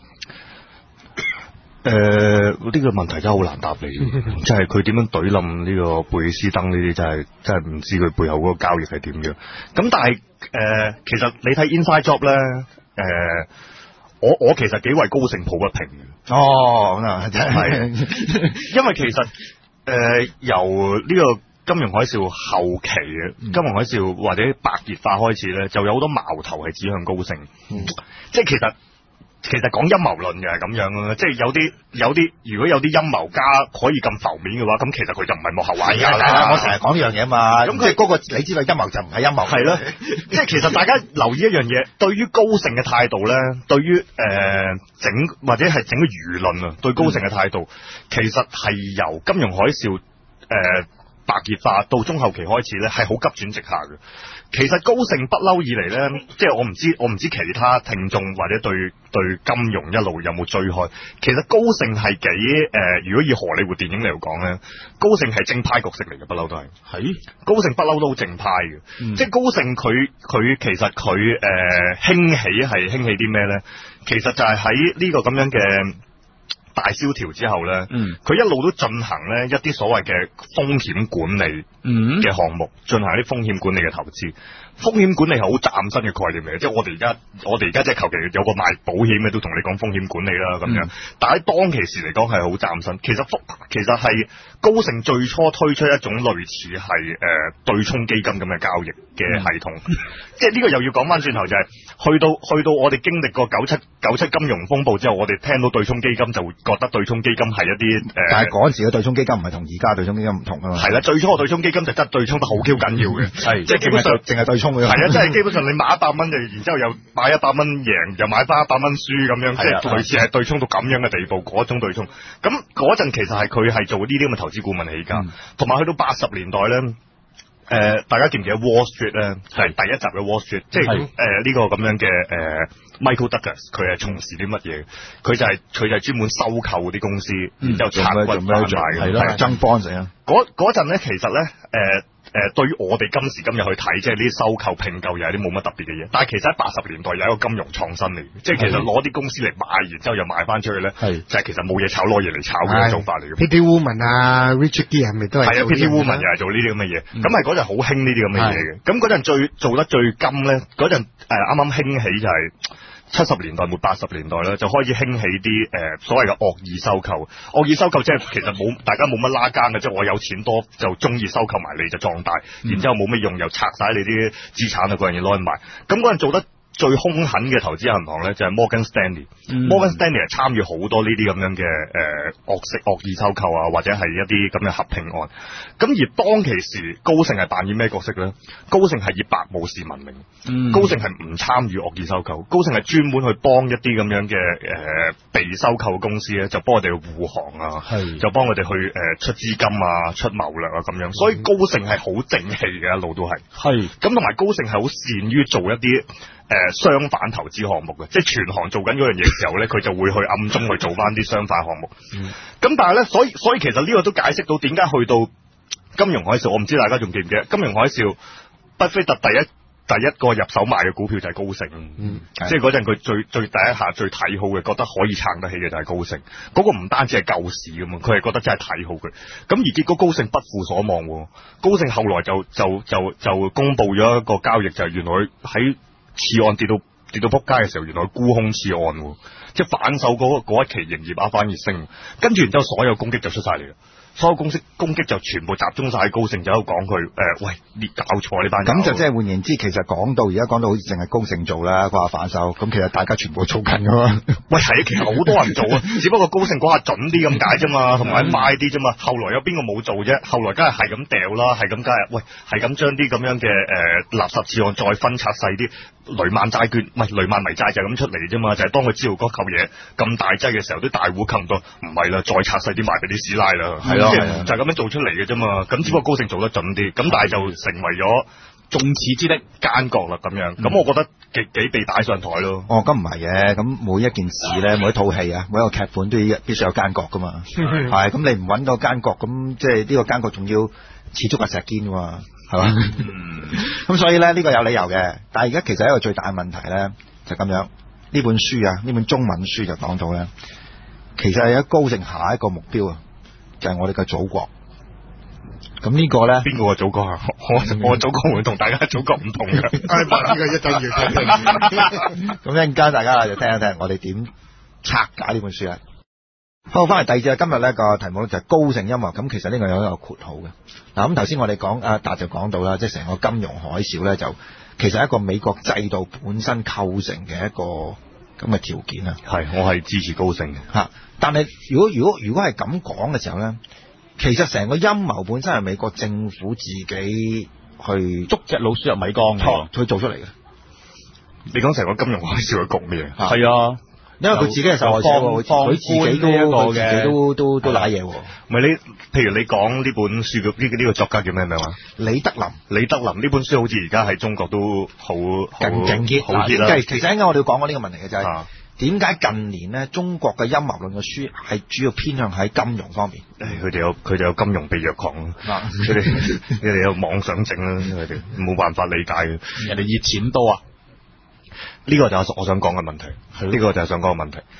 誒、呃，呢、這個問題真係好難答你，即係佢點樣懟冧呢個貝爾斯登呢啲，真係真係唔知佢背後嗰個交易係點樣。咁但係誒、呃，其實你睇 Inside Job 咧，誒、呃。我我其實幾為高盛抱不平嘅。 哦，咁啊，真係， 因為其實誒、呃、由呢個金融海嘯後期嘅、嗯、金融海嘯或者白熱化開始咧，就有好多矛頭係指向高盛。嗯、即係其實其實講陰謀論嘅係咁樣咯，即係有啲有啲如果有啲陰謀家可以咁浮面嘅話，咁其實佢就唔係幕後玩家啦。 我成日講呢樣嘢嘛，咁佢嗰個你知道陰謀就唔係陰謀。 係咯，即係其實大家留意一樣嘢，對於高盛嘅態度咧，對於誒、呃、整或者係整個輿論啊，對高盛嘅態度，嗯、其實係由金融海嘯誒、呃、白熱化到中後期開始咧，係好急轉直下嘅。其實高盛不嬲以嚟咧，即係我唔知我唔知其他聽眾或者對對金融一路有冇追開。其實高盛係幾誒、呃，如果以荷里活電影嚟講咧，高盛係正派角色嚟嘅，不嬲都係。係高盛不嬲都好正派嘅，嗯、即係高盛佢佢其實佢誒、呃、興起係興起啲咩咧？其實就係喺呢個咁樣嘅大蕭條之後咧，佢、嗯、一路都進行咧一啲所謂嘅風險管理嘅項目進行啲風險管理嘅投資。風險管理係好嶄新嘅概念嚟嘅，即係我哋而家我哋而家即係求其有個賣保險嘅都同你講風險管理啦咁樣，嗯、但喺當其時嚟講係好嶄新。其實其實係高盛最初推出一種類似係誒、呃、對沖基金咁嘅交易嘅系統，嗯、即係呢個又要講翻轉頭就係、是、去到去到我哋經歷過九七九七金融風暴之後，我哋聽到對沖基金就會覺得對沖基金係一啲誒，呃、但係嗰陣時嘅對沖基金唔係同而家對沖基金唔同啊嘛。係啦，最初嘅對沖基金就真係對沖得好 Q 緊要嘅，係即係基本上淨係對沖。係啊，即係基本上你買一百蚊就，然之後又買一百蚊贏，又買翻一百蚊輸咁樣，即係類似係對沖到咁樣嘅地步，嗰種對沖。咁嗰陣其實係佢係做呢啲咁嘅投資顧問起家，同埋、嗯、去到八十年代咧，誒、呃，大家記唔記得 Wall Street 咧？係第一集嘅 Wall Street，即係誒呢個咁樣嘅誒、呃、Michael Douglas，佢係從事啲乜嘢？佢就係、是、佢就係專門收購啲公司，嗯、然之後拆骨買賣嘅，係啦，爭幫成啊！嗰嗰陣咧，其實咧，誒、呃。誒、呃，對於我哋今時今日去睇，即係呢啲收購併購又係啲冇乜特別嘅嘢。但係其實喺八十年代有一個金融創新嚟嘅，即係其實攞啲公司嚟賣，然之後又賣翻出去咧，係就係其實冇嘢炒，攞嘢嚟炒嘅做法嚟嘅。P T Woman 啊 ，Richard Gere 係咪都係？係啊 ，P T Woman 又係做呢啲咁嘅嘢。咁係嗰陣好興呢啲咁嘅嘢嘅。咁嗰陣最做得最金咧，嗰陣誒啱啱興起就係、是。七十年代末八十年代咧，就開始興起啲誒、呃、所謂嘅惡意收購。惡意收購即係其實冇大家冇乜拉更嘅，即係我有錢多就中意收購埋你就壯大，嗯、然之後冇乜用又拆晒你啲資產啊嗰樣嘢攞去賣。咁嗰陣做得最兇狠嘅投資銀行咧，就係、是、Morgan Stanley。嗯、Morgan Stanley 係參與好多呢啲咁樣嘅誒、呃、惡式惡意收購啊，或者係一啲咁嘅合併案。咁而當其時，高盛係扮演咩角色咧？高盛係以白武士聞名。嗯、高盛係唔參與惡意收購，高盛係專門去幫一啲咁樣嘅誒、呃、被收購嘅公司咧，就幫我哋去護航啊，是就幫我哋去誒、呃、出資金啊、出謀略啊咁樣。所以高盛係好正氣嘅，一路都係。係咁，同埋高盛係好善於做一啲誒、呃、相反投資項目嘅，即係全行做緊嗰樣嘢嘅時候咧，佢就會去暗中去做翻啲相反項目。咁、嗯、但係咧，所以所以其實呢個都解釋到點解去到金融海嘯，我唔知大家仲記唔記得金融海嘯，巴菲特第一第一個入手買嘅股票就係高盛。嗯，即係嗰陣佢最最第一下最睇好嘅，覺得可以撐得起嘅就係高盛。嗰、那個唔單止係救市㗎嘛，佢係覺得真係睇好佢。咁而結果高盛不負所望喎，高盛後來就就就就，就公佈咗一個交易，就係、是、原來喺次按跌到跌到撲街嘅時候，原來沽空次按，即係反手嗰嗰一期營業額反而升，跟住然之後所有攻擊就出晒嚟啦。所有公司攻擊就全部集中晒喺高盛，就喺度講佢誒，喂，你搞錯呢班人。咁就即係換言之，其實講到而家講到好似淨係高盛做啦，佢話反手，咁其實大家全部做緊噶嘛。喂，係啊，其實好多人做啊，只不過高盛嗰下準啲咁解啫嘛，同埋快啲啫嘛。後來有邊個冇做啫？後來梗係係咁掉啦，係咁梗係，喂，係咁將啲咁樣嘅誒、呃、垃圾次按再分拆細啲。雷曼債券唔係雷曼迷債就係咁出嚟啫嘛，就係、是、當佢知道嗰嚿嘢咁大劑嘅時候，啲大戶冚到唔係啦，再拆細啲賣俾啲師奶啦，係咯，就係咁樣做出嚟嘅啫嘛。咁只不過高盛做得準啲，咁但係就成為咗眾矢之的奸角啦咁樣。咁、嗯、我覺得幾幾被打上台咯。哦，咁唔係嘅，咁每一件事咧，每一套戲啊，每一個劇本都要必須有奸角噶嘛。係，咁你唔揾到奸角，咁即係呢個奸角仲要似足係石堅噶嘛。係嘛？咁所以咧呢、呢個有理由嘅，但係而家其實一個最大嘅問題咧就咁樣，呢本書啊，呢本中文書就講到咧，其實係一高盛下一個目標啊，就係、是、我哋嘅祖國。咁呢個咧，邊個嘅祖國啊？我我祖國會同大家祖國唔同嘅。呢個一陣要聽。咁一陣間大家就聽一聽我哋點拆解呢本書啊。好，翻嚟第二節，今日呢個題目咧就係高盛陰謀。咁其實呢個有一個括號嘅。嗱，咁頭先我哋講阿達就講到啦，即係成個金融海嘯咧，就其實係一個美國制度本身構成嘅一個咁嘅條件啊。係，我係支持高盛嘅吓。但係如果如果如果係咁講嘅時候咧，其實成個陰謀本身係美國政府自己去捉隻老鼠入米缸嘅，去做出嚟嘅。你講成個金融海嘯嘅局面係啊。因為佢自己係受害者，佢自己都佢自己都都都瀨嘢喎。唔係你，譬如你講呢本書嘅呢呢個作家叫咩名話？李德林。李德林呢本書好似而家喺中國都好勁勁 hit 好 hit 啦。其實應該我哋要講過呢個問題嘅就係點解近年咧中國嘅陰謀論嘅書係主要偏向喺金融方面？誒，佢哋有佢哋有金融被虐狂，佢哋佢哋有妄想症啦，佢哋冇辦法理解嘅。人哋熱錢多啊！呢個就係我想講嘅問題，呢、這個就係想講嘅問題。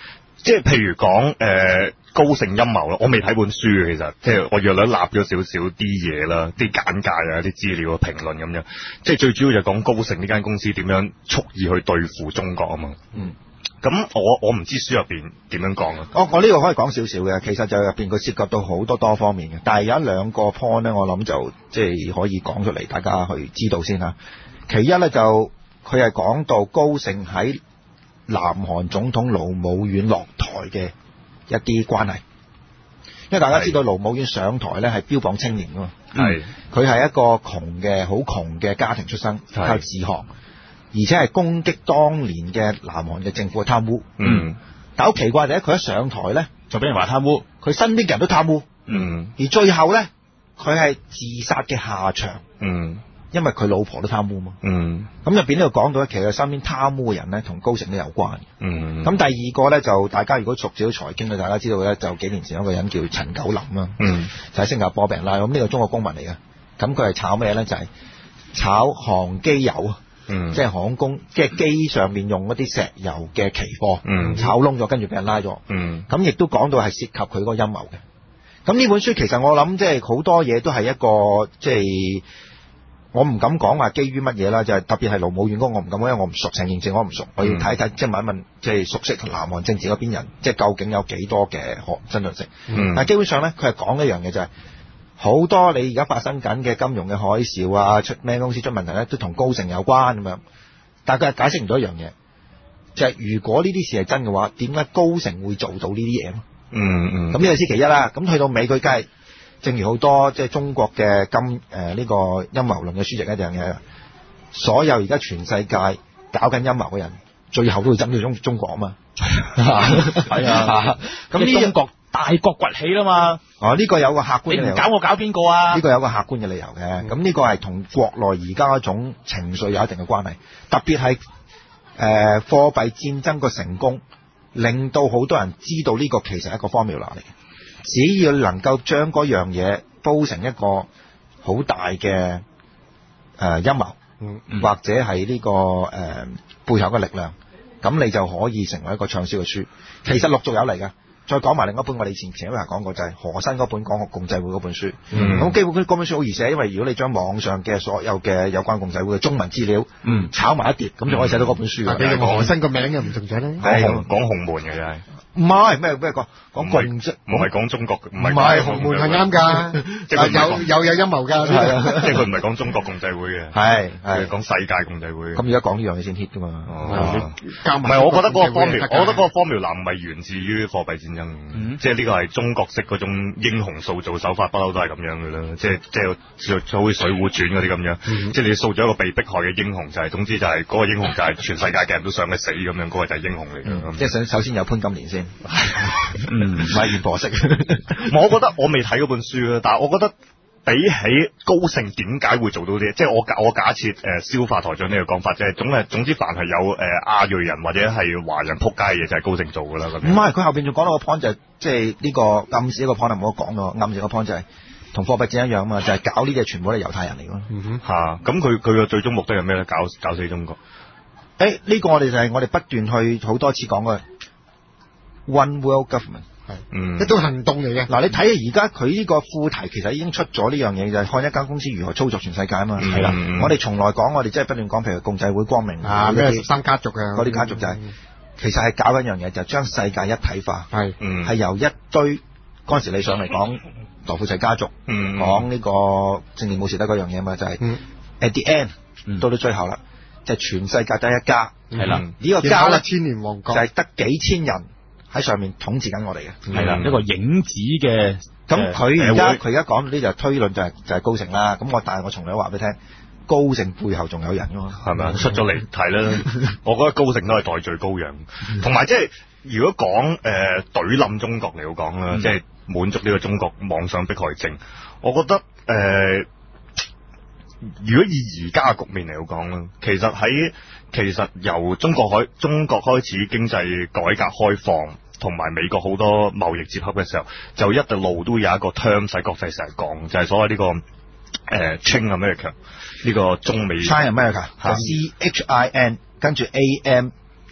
即係譬如講誒、呃、高盛陰謀啦，我未睇本書嘅，其實即係我約略立咗少少啲嘢啦，啲簡介啊、啲資料啊、評論咁樣，即係最主要就講高盛呢間公司點樣蓄意去對付中國啊嘛。嗯。咁我我唔知書入邊點樣講啊。 我我呢個可以講少少嘅，其實就入邊佢涉及到好多多方面嘅，但係有一兩個 point 咧，我諗就即係可以講出嚟，大家去知道先啦。其一咧就佢係講到高盛喺南韓總統盧武鉉落台嘅一啲關係，因為大家知道盧武鉉上台咧係標榜青年噶嘛，係佢係一個窮嘅好窮嘅家庭出身，靠自學。而且係攻擊當年嘅南韓嘅政府嘅貪污，嗯，但好奇怪嘅，佢一上台咧就俾人話貪污，佢身邊嘅人都貪污，嗯，而最後咧佢係自殺嘅下場，嗯，因為佢老婆都貪污嘛，嗯，咁入邊呢度講到咧，其實身邊貪污嘅人咧同高盛都有關，嗯，咁第二個咧就大家如果熟少少財經嘅，大家知道咧就幾年前有個人叫陳九林啦，嗯，就喺新加坡俾人拉，咁呢個中國公民嚟嘅，咁佢係炒咩咧？就係、是、炒航機油啊。嗯，即係航空公，即係機上面用嗰啲石油嘅期貨，嗯，炒窿咗，跟住俾人拉咗，嗯，咁亦都講到係涉及佢嗰個陰謀嘅。咁呢本書其實我諗即係好多嘢都係一個即係我唔敢講話基於乜嘢啦，就係、是、特別係盧武鉉嗰個我唔敢講，因為我唔熟，承認證我唔熟，我要睇睇即係問一問即係熟悉南韓政治嗰邊人，即係究竟有幾多嘅可真實性。嗯，但係基本上咧，佢係講一樣嘢就係、是。好多你而家發生緊嘅金融嘅海嘯啊，出咩公司出問題咧，都同高盛有關咁樣。但係佢係解釋唔到一樣嘢，就係、是、如果呢啲事係真嘅話，點解高盛會做到呢啲嘢？嗯嗯。咁呢個先其一啦。咁去到尾佢梗係，正如好多即係中國嘅金誒呢、呃這個陰謀論嘅書籍一樣嘢，所有而家全世界搞緊陰謀嘅人，最後都會針對中中國啊嘛。係啊。咁呢中國。大國崛起啦嘛！哦，呢、這個有個客觀嘅理由，你唔搞我搞邊個啊？呢個有個客觀嘅理由嘅，咁、嗯、呢個係同國內而家嗰種情緒有一定嘅關係，特別係誒貨幣戰爭個成功，令到好多人知道呢個其實係一個 formula 嚟嘅，只要能夠將嗰樣嘢煲成一個好大嘅誒陰謀，嗯嗯、或者係呢、這個誒、呃、背後嘅力量，咁你就可以成為一個暢銷嘅書。其實陸續有嚟㗎。再講埋另一本，我哋前前一排講過就係何新嗰本講學共濟會嗰本書。咁、嗯、基本嗰本書好易寫，因為如果你將網上嘅所有嘅有關共濟會嘅中文資料，嗯，炒埋一碟，咁就可以寫到嗰本書㗎。你用何新個名又唔同咗咧？ 講洪講洪門嘅真係。 唔係咩咩講講共濟， 唔係講中國，唔係唔係洪門係啱㗎，即係有有有陰謀㗎， 即係佢唔係講中國共濟會嘅，係係講世界共濟會。 咁而家講呢樣嘢先 hit 㗎嘛？ 哦，唔係我覺得嗰個 formula，我覺得嗰個 formula 唔係源自於貨幣戰爭，嗯、即係呢個係中國式嗰種英雄塑造手法，不嬲都係咁樣嘅啦。即係即係就好似水滸傳嗰啲咁樣，嗯、即係你塑造一個被迫害嘅英雄，就係、是、總之就係嗰個英雄就係全世界嘅人都想佢死咁樣，嗰、那個就係英雄嚟嘅。嗯、即係首首先有潘金蓮先。 嗯，唔係袁博士。 我覺得我未睇嗰本書啦，但係我覺得比起高盛點解會做到啲，即係我假我假設誒、呃、消化台長呢個講法，即係總係總之凡係有誒亞裔人或者係華人仆街嘅嘢就係高盛做噶啦咁。唔係， 佢後邊仲講到個 point 就係即係呢個暗示一個 point 係冇得講咯，暗示個 point 就係同貨幣戰一樣啊嘛，就係、是、搞呢啲全部都係猶太人嚟咯。 嗯哼，吓咁佢佢嘅最終目的係咩咧？搞搞死中國。 誒、欸，呢、這個我哋就係我哋不斷去好多次講嘅。One World Government 係，嗯，一種行動嚟嘅。嗱，你睇下而家佢呢個副題其實已經出咗呢樣嘢，就係、是、看一間公司如何操作全世界啊嘛。係啦、嗯，我哋從來講，我哋真係不斷講，譬如共濟會、光明啊，咩十三家族啊，嗰啲家族就係、是嗯、其實係搞一樣嘢，就將、是、世界一體化。係，係、嗯、由一堆嗰陣時你上嚟講羅富齊家族，嗯、講呢個正義武士德嗰樣嘢嘛，就係、是嗯、at the end、嗯、到到最後啦，就係、是、全世界得一家，係啦、嗯，呢、這個家咧千年王國就係得幾千人。喺上面統治緊我哋嘅，係啦、嗯，一個影子嘅。咁佢而家佢而家講到呢就推論就係、是、就係、是、高盛啦。咁我但係我從來都話俾你聽，高盛背後仲有人㗎嘛，係咪啊？出咗嚟睇啦，我覺得高盛都係代罪羔羊。同埋即係如果講誒懟冧中國嚟講啦，即係滿足呢個中國妄想迫害症，我覺得誒、呃，如果以而家嘅局面嚟講啦，其實喺其實由中國開中國開始經濟改革開放。同埋美國好多貿易接洽嘅時候，就一路都有一個 term 使國際成日講，就係、是、所謂呢、這個誒、呃、Chin America 呢個中美 China America，C H I N 跟住 A M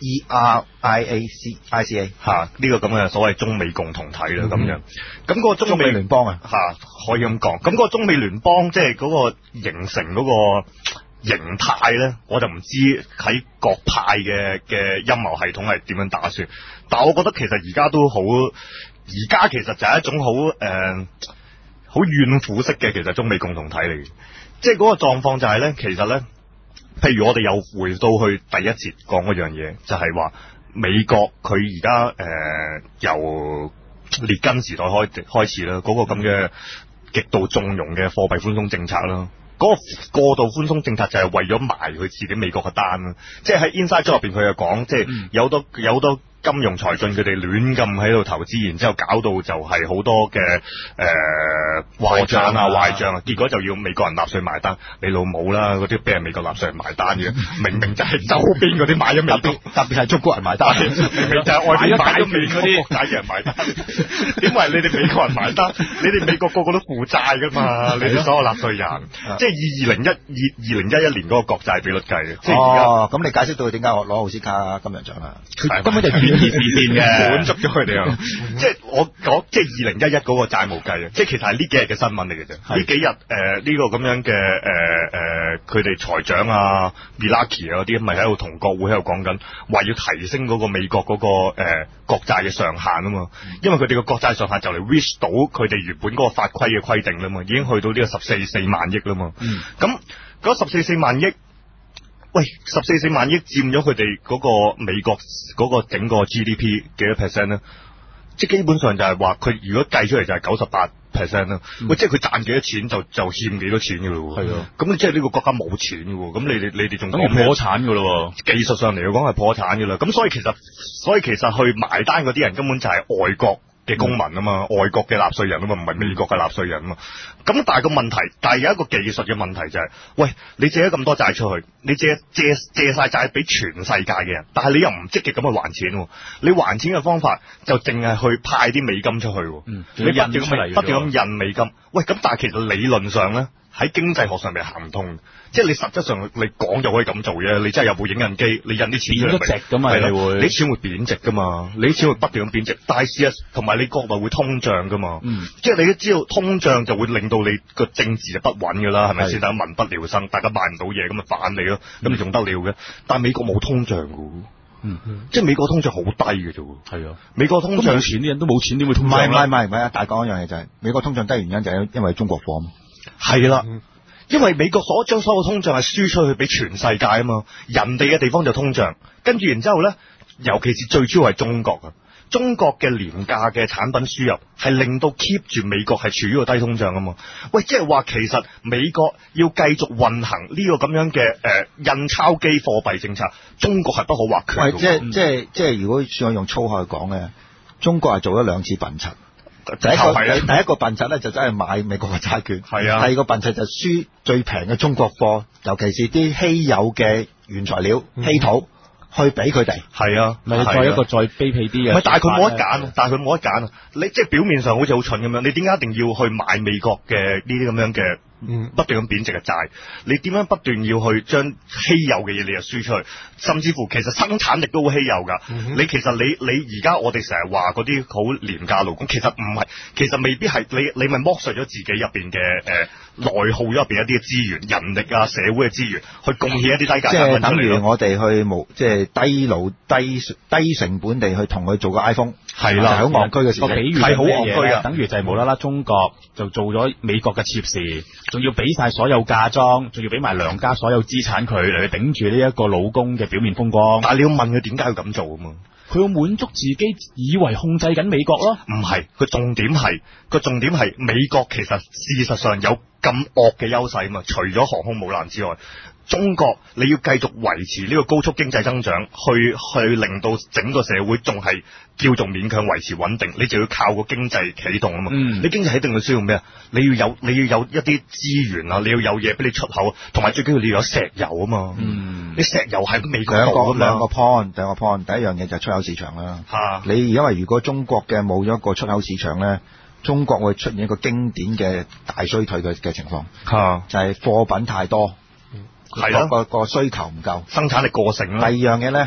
E R I A C I C A 嚇呢個咁嘅所謂中美共同體啦咁樣。咁嗰個中美聯邦啊嚇可以咁講。咁嗰個中美聯邦即係嗰個形成嗰個形態咧，我就唔知喺各派嘅嘅陰謀系統係點樣打算。但係我覺得其實而家都好，而家其實就係一種好誒好怨婦式嘅其實中美共同體嚟嘅。即係嗰個狀況就係咧，其實咧。譬如我哋又回到去第一節講嗰樣嘢，就係話美國佢而家誒由列根時代開開始啦，嗰個咁嘅極度縱容嘅貨幣寬鬆政策啦，嗰個過度寬鬆政策就係為咗埋佢自己美國嘅單啦。即係喺 Inside Job 入邊佢又講，即係有好多有好多金融財進佢哋亂咁喺度投資，然之後搞到就係好多嘅誒壞帳啊壞帳啊，結果就要美國人納稅埋單。你老母啦，嗰啲俾人美國納稅人埋單嘅，明明就係周邊嗰啲買咗美國， 特別係中國人埋單， 明明就係外邊買咗美國嗰啲人埋單。點為你哋美國人埋單？你哋美國個個都負債噶嘛？你哋所有納稅人，即係以二零一二二零一一年嗰個國債比率計嘅。即係哦，咁你解釋到點解我攞奧斯卡金像獎啦？ 佢根本就轉移視線嘅， 滿足咗佢哋啊！即係我講，即係二零一一嗰個債務計啊！即係其實係呢幾日嘅新聞嚟嘅啫。呢幾日誒呢個咁樣嘅誒誒，佢哋財長啊 Milaki 啊嗰啲，咪喺度同國會喺度講緊，話要提升嗰個美國嗰、嗰個誒、呃、國債嘅上限啊嘛。因為佢哋個國債上限就嚟 reach 到佢哋原本嗰個法規嘅規定啦嘛，已經去到呢個十四四萬億啦嘛。咁嗰十四四萬億。喂，十四四萬億佔咗佢哋嗰個美國嗰個整個 G D P 幾多 percent 咧？即係基本上就係話佢如果計出嚟就係九十八 percent 啦。喂，即係佢賺幾多錢就就欠幾多錢㗎咯喎。係啊，咁你即係呢個國家冇錢㗎喎。咁你哋你哋仲講破產㗎咯喎？ 技術上嚟講係破產㗎啦。咁所以其實所以其實去埋單嗰啲人根本就係外國嘅公民啊嘛，外國嘅納稅人啊嘛，唔係美國嘅納稅人啊嘛。咁但係個問題，但係有一個技術嘅問題就係、是，喂，你借咗咁多債出去，你借借借曬債俾全世界嘅人，但係你又唔積極咁去還錢喎。你還錢嘅方法就淨係去派啲美金出去喎。嗯、你不斷咁不斷咁印美金。喂，咁但係其實理論上咧，喺經濟學上面行唔通。即係你實質上你講就可以咁做啫，你真係有部影印機，你印啲錢出嚟， 貶值噶嘛，你會， 你啲錢會貶值噶嘛，你啲錢會不斷咁貶值，但係事實同埋你國內會通脹噶嘛，嗯、即係你都知道通脹就會令到你個政治就不穩噶啦，係咪先？大家民不聊生，大家買唔到嘢，咁咪反你咯，咁你仲得了嘅？但係美國冇通脹噶，嗯嗯、即係美國通脹好低嘅啫，係啊，美國通脹冇錢啲人都冇錢點會通脹？ 唔係唔係唔係唔係啊！大講一樣嘢就係、是、美國通脹低原因就係因為中國貨嘛， 係啦。嗯因為美國所將所有通脹係輸出去俾全世界啊嘛，人哋嘅地方就通脹，跟住然之後咧，尤其是最主要係中國啊，中國嘅廉價嘅產品輸入係令到 keep 住美國係處於個低通脹啊嘛。喂，即係話其實美國要繼續運行呢個咁樣嘅誒、呃、印鈔機貨幣政策，中國係不可或缺。 喂，即係、嗯、即係即係如果想用粗口去講咧，中國係做咗兩次笨柒。第一個第一個笨柒咧就真係買美國嘅債券，係啊。第二個笨柒就輸最平嘅中國貨，尤其是啲稀有嘅原材料、嗯、稀土，去俾佢哋。係啊， 咪再一個再卑鄙啲嘅。 唔係，但係佢冇得揀，但係佢冇得揀啊！你即係表面上好似好蠢咁樣，你點解一定要去買美國嘅呢啲咁樣嘅？嗯，不斷咁貶值嘅債，你點樣不斷要去將稀有嘅嘢你又輸出去，甚至乎其實生產力都好稀有㗎。嗯、你其實你你而家我哋成日話嗰啲好廉價勞工，其實唔係，其實未必係你你咪剝削咗自己入邊嘅誒內耗咗入邊一啲嘅資源、人力啊、社會嘅資源，去貢獻一啲低價產品出嚟咯。即係等於我哋去冇即係低勞低低成本地去同佢做個 iPhone， 係啦，好戇居嘅事情，係好戇居嘅， 等於就係無啦啦中國就做咗美國嘅妾侍。仲要俾晒所有嫁妝，仲要俾埋娘家所有資產佢嚟去頂住呢一個老公嘅表面風光。 但係你要問佢點解要咁做啊嘛？ 佢要滿足自己以為控制緊美國咯。 唔係，個重點係個重點係美國其實事實上有咁惡嘅優勢啊嘛。除咗航空母艦之外，中國你要繼續維持呢個高速經濟增長，去去令到整個社會仲係叫做勉強維持穩定，你就要靠個經濟啟動啊嘛。嗯、你經濟啟動需要咩啊？你要有你要有一啲資源啊，你要有嘢俾你出口，同埋最緊要你要有石油啊嘛。嗯、你石油係美國度啊嘛。 兩個 point， 兩個 point， 第一樣嘢就係出口市場啦。嚇、啊！你因為如果中國嘅冇咗一個出口市場咧，中國會出現一個經典嘅大衰退嘅嘅情況。嚇、啊！就係貨品太多。係咯，個個需求唔夠， 生產力過剩啦。 第二樣嘢咧，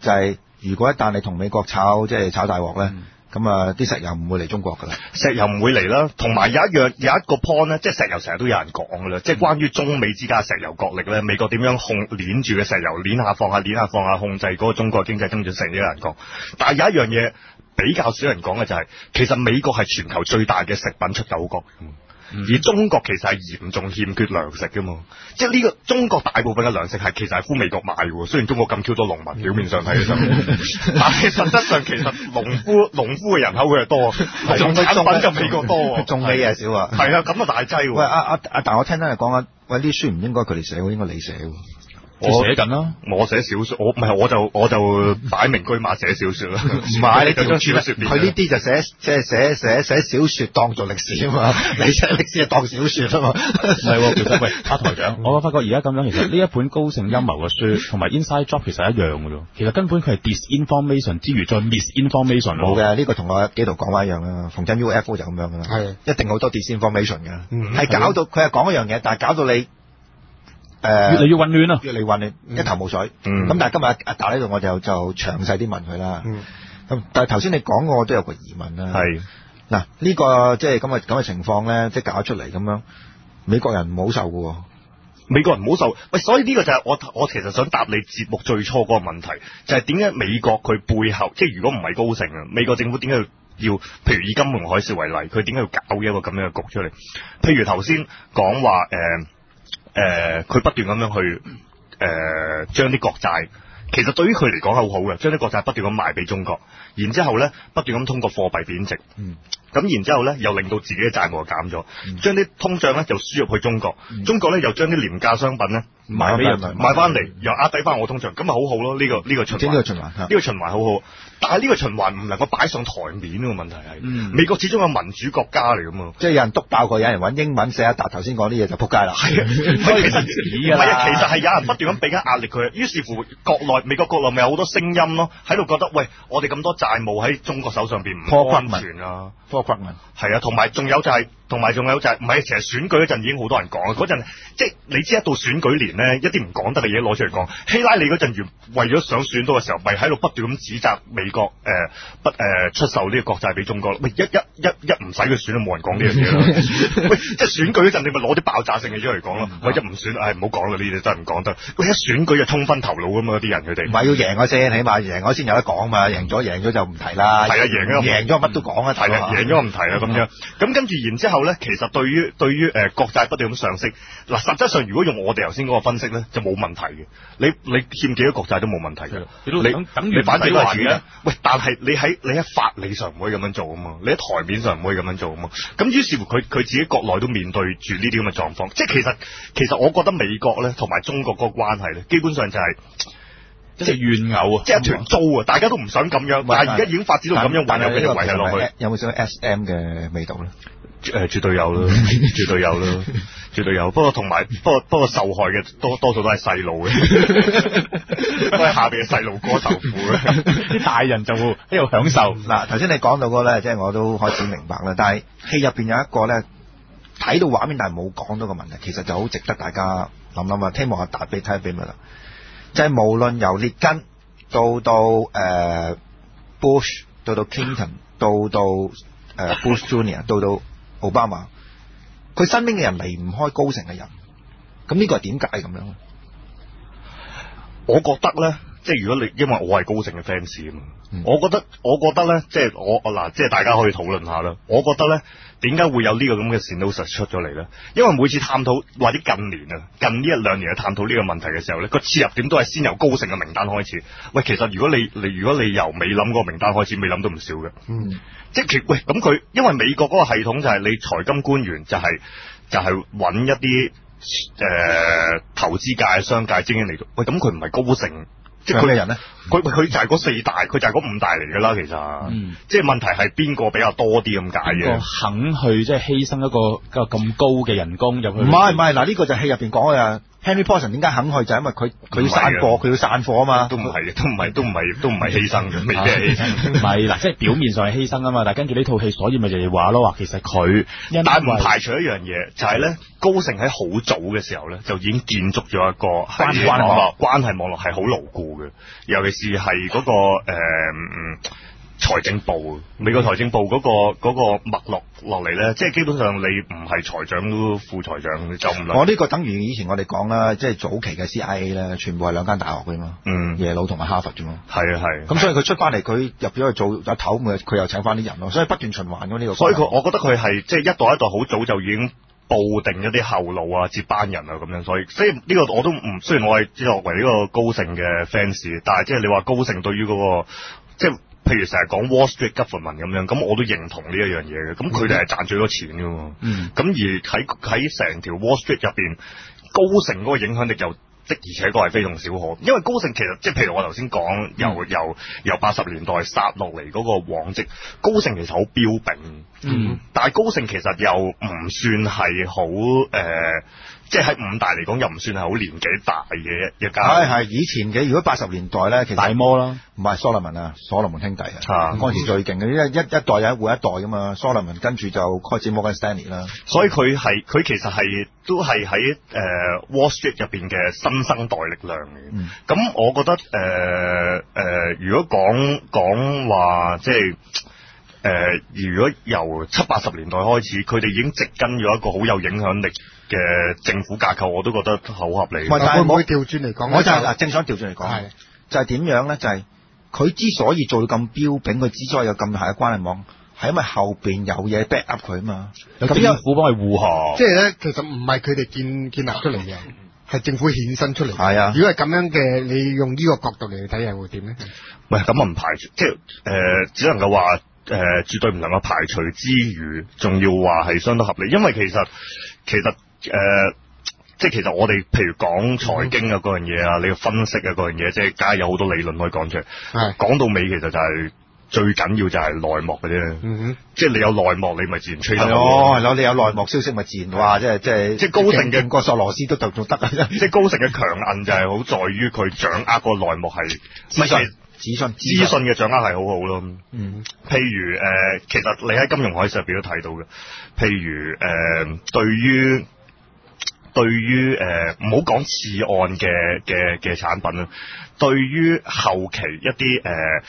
就係如果一旦你同美國炒即係炒大鑊咧。咁啊，啲石油唔會嚟中國噶啦， 石油唔會嚟啦。同埋有一樣有一個 point 咧，即係石油成日都有人講噶啦，即係關於中美之間嘅石油角力咧，美國點樣控鏈住嘅石油，鏈下放下，鏈下放下，控制嗰個中國經濟增長，成日有人講。但係有一樣嘢比較少人講嘅就係、是，其實美國係全球最大嘅食品出口國。而中國其實係嚴重欠缺糧食噶嘛，即係呢個中國大部分嘅糧食係其實係呼美國買嘅，雖然中國咁 Q 多農民，表面上睇起身，但係實質上其實農夫農夫嘅人口佢係多，種產品就美國多， 種嘅嘢少啊， 係啊，咁啊大劑。 喂，阿阿阿，但我聽聽你講啊，喂，啲書唔應該佢哋寫，應該你寫。 我寫緊啦， 我寫小說，我唔係我就我就擺明居馬寫小說啦。 唔係你張小說，佢呢啲就寫即係寫寫寫小說當做歷史啊嘛，你寫歷史係當小說啊嘛。 唔係，其實喂，阿台長，我發覺而家咁樣，其實呢一本高盛陰謀嘅書同埋 Inside Job 其實一樣嘅咯。其實根本佢係 disinformation 之餘再 misinformation。 冇嘅，呢個同我幾度講話一樣啊。逢真 U F O 就咁樣噶啦，係一定好多 disinformation 嘅，係搞到佢係講一樣嘢，但係搞到你。誒、呃， 越嚟越混亂啊！ 越嚟越混亂，嗯、一頭霧水。咁、嗯、但係今日阿達呢度，我就就詳細啲問佢啦。咁、嗯、但係頭先你講過，我都有個疑問啦。係嗱，呢、這個即係咁嘅咁嘅情況咧，即係搞出嚟咁樣，美國人唔好受嘅。 美國人唔好受。喂，所以呢個就係我我其實想答你節目最初嗰個問題，就係點解美國佢背後，即係如果唔係高盛啊，美國政府點解要，譬如以金融海嘯為例，佢點解要搞一個咁樣嘅局出嚟？譬如頭先講話誒。呃誒、呃，佢不斷咁樣去誒，將啲國債，其實對於佢嚟講係好好嘅，將啲國債不斷咁賣俾中國，然之後咧不斷咁通過貨幣貶值，嗯，咁然之後咧又令到自己嘅債務又減咗，將、嗯、啲通脹咧就輸入去中國，嗯、中國咧又將啲廉價商品咧賣俾人民，賣翻嚟又壓低翻我通脹，咁咪好好咯？呢、這個呢、這個循環，呢個循環，呢、這個循環好好。但係呢個循環唔能夠擺上台面嘅問題係、嗯，美國始終係民主國家嚟㗎嘛， 即係有人督爆佢，有人揾英文寫一沓頭先講啲嘢就撲街啦。係啊， 其實唔係啊，其實係有人不斷咁俾緊壓力佢，於是乎國內美國國內咪有好多聲音咯，喺度覺得喂，我哋咁多債務喺中國手上邊唔安全啊， 科骨文係啊，同埋仲有就係、是。同埋仲有就係唔係其實選舉嗰陣已經好多人講啦，嗰陣即係你知一到選舉年咧，一啲唔講得嘅嘢攞出嚟講。希拉里嗰陣為咗想選到嘅時候，咪喺度不斷咁指責美國誒、呃、不誒、呃、出售呢個國債俾中國。喂，一一一一唔使佢選都冇人講呢樣嘢啦。喂，即係選舉嗰陣你咪攞啲爆炸性嘅嘢出嚟講咯。喂，一唔選，唉唔好講啦，呢啲真係唔講得。喂，一選舉就衝昏頭腦㗎嘛，啲人佢哋。唔係要贏咗先，起碼贏咗先有得講嘛。贏咗贏咗就唔提啦。係啊，贏咗贏咗乜都講啊。係啊，贏咗唔提啦咁樣。咁跟住然之後咧，其實對於對於誒、呃、國債不斷咁上升，嗱實質上如果用我哋頭先嗰個分析咧，就冇問題嘅。你你欠幾多國債都冇問題嘅。你你等於反正都係嘅。喂，但係你喺你喺法理上唔可以咁樣做啊嘛，你喺台面上唔可以咁樣做啊嘛。咁於是乎佢佢自己國內都面對住呢啲咁嘅狀況。即係其實其實我覺得美國咧同埋中國嗰個關係咧，基本上就係、是。即係怨偶啊！即係一團糟啊！大家都唔想咁樣，但係而家已經發展到咁樣，還有繼續維繫落去。有冇少少 S M 嘅味道咧？誒、呃，絕對有啦，絕對有啦，絕對有。不過同埋，不過不過受害嘅多多數都係細路嘅，都係下邊嘅細路哥受苦嘅。啲大人就喺度享受。嗱，頭先你講到嗰咧，即係我都開始明白啦。但係戲入邊有一個咧，睇到畫面但係冇講到個問題，其實就好值得大家諗諗啊！希望我答俾睇下俾咪啦。就係、是、無論由列根到到誒、呃、Bush 到到 Clinton 到到誒、呃、Bush Junior 到到奧巴馬，佢身邊嘅人離唔開高盛嘅人，咁呢個係點解咁樣咧？我覺得咧，即係如果你因為我係高盛嘅 fans 啊嘛，我覺得我覺得咧，即係我嗱，即係大家可以討論下啦。我覺得咧。點解會有呢個咁嘅 synopsis 出咗嚟咧？因為每次探討或者近年啊，近呢一兩年去探討呢個問題嘅時候咧，個切入點都係先由高盛嘅名單開始。喂，其實如果你你如果你由未諗嗰個名單開始，未諗都唔少嘅。嗯，即係其喂咁佢，因為美國嗰個系統就係你財金官員就係、是、就係、是、揾一啲誒、呃、投資界、商界精英嚟做。喂，咁佢唔係高盛。即係佢咩人咧？佢佢就係嗰四大，佢就係嗰五大嚟噶啦。其實，嗯、即係問題係邊個比較多啲咁解嘅？肯去即係犧牲一個咁高嘅人工入去？唔係唔係，嗱呢、這個就係戲入邊講嘅。 Henry Paulson 點解肯去就係因為佢佢要散貨，佢要散貨啊嘛。 都唔係，都唔係，都唔係，都唔係犧牲嘅，未必係犧牲。 唔係嗱，即係表面上係犧牲啊嘛，但係跟住呢套戲，所以咪就係話咯，話其實佢， 但係唔排除一樣嘢，就係咧高盛喺好早嘅時候咧，就已經建築咗一個關係網絡，關係網絡係好牢固嘅，尤其是係嗰、那個誒嗯。財政部，美國財政部嗰、那個嗰、那個脈絡落嚟咧，即係基本上你唔係財長都副財長，你就唔能。 我呢個等於以前我哋講啦，即係早期嘅 C I A 咧，全部係兩間大學嘅嘛，嗯，耶魯同埋哈佛啫嘛。 係啊係。咁所以佢出翻嚟，佢入咗去做有頭，佢又請翻啲人咯，所以不斷循環咗呢個。 所以佢，我覺得佢係即係一代一代好早就已經佈定一啲後路啊、接班人啊咁樣，所以所以呢個我都唔，雖然我係作為呢個高盛嘅 fans， 但係即係你話高盛對於嗰、那個即係。譬如成日講 Wall Street Government 咁樣，咁我都認同呢一樣嘢嘅。咁佢哋係賺最多錢㗎嘛。嗯。咁而喺喺成條 Wall Street 入邊，高盛嗰個影響力又的而且確係非同小可。因為高盛其實即係譬如我頭先講，由、嗯、由由八十年代殺落嚟嗰個往績，高盛其實好彪炳。嗯。但係高盛其實又唔算係好誒。呃即係喺五大嚟講，又唔算係好年紀大嘅一家。 係係以前嘅，如果八十年代咧，其實大摩啦， 唔係所羅門啊，所羅門兄弟啊，嗰陣時最勁嘅，因為一一代有一換一代噶嘛，所羅門跟住就開始摩根士丹利啦。 所以佢係佢其實係都係喺誒 Wall Street 入邊嘅新生代力量嘅。咁、嗯、我覺得誒誒、呃呃，如果講講話即係。誒、呃，如果由七八十年代開始，佢哋已經植根咗一個好有影響力嘅政府架構，我都覺得好合理。 但係會唔會調轉嚟講？ 我就係、是、嗱，正想調轉嚟講，就係、是、點樣咧？就係、是、佢之所以做到咁標炳，佢之所以有咁大嘅關係網，係因為後邊有嘢 back up 佢啊嘛。 有政府幫佢護航。 即係咧，其實唔係佢哋建建立出嚟嘅，係政府衍生出嚟。 係啊。 如果係咁樣嘅，你用呢個角度嚟睇，又會點咧？ 喂，咁啊唔排除，即係誒、呃，只能夠話。誒、呃，絕對唔能夠排除之餘，仲要話係相當合理，因為其實其實誒、呃，即係其實我哋譬如講財經啊嗰樣嘢啊，你要分析啊嗰樣嘢，即係梗係有好多理論可以講出嚟。係講到尾，其實就係、是、最緊要就係內幕嘅啫。嗯哼，即係你有內幕，你咪自然吹得。係咯，係咯，你有內幕消息咪自然話，即係即係即係高盛嘅個索羅斯都就做得啊！ 即係高盛嘅強硬就係好在於佢掌握個內幕係資訊。資訊資訊嘅掌握係好好咯。嗯，譬如誒、呃，其實你喺金融海嘯入邊都睇到嘅。譬如誒、呃，對於對於誒，唔好講次按嘅嘅嘅產品啦，對於後期一啲誒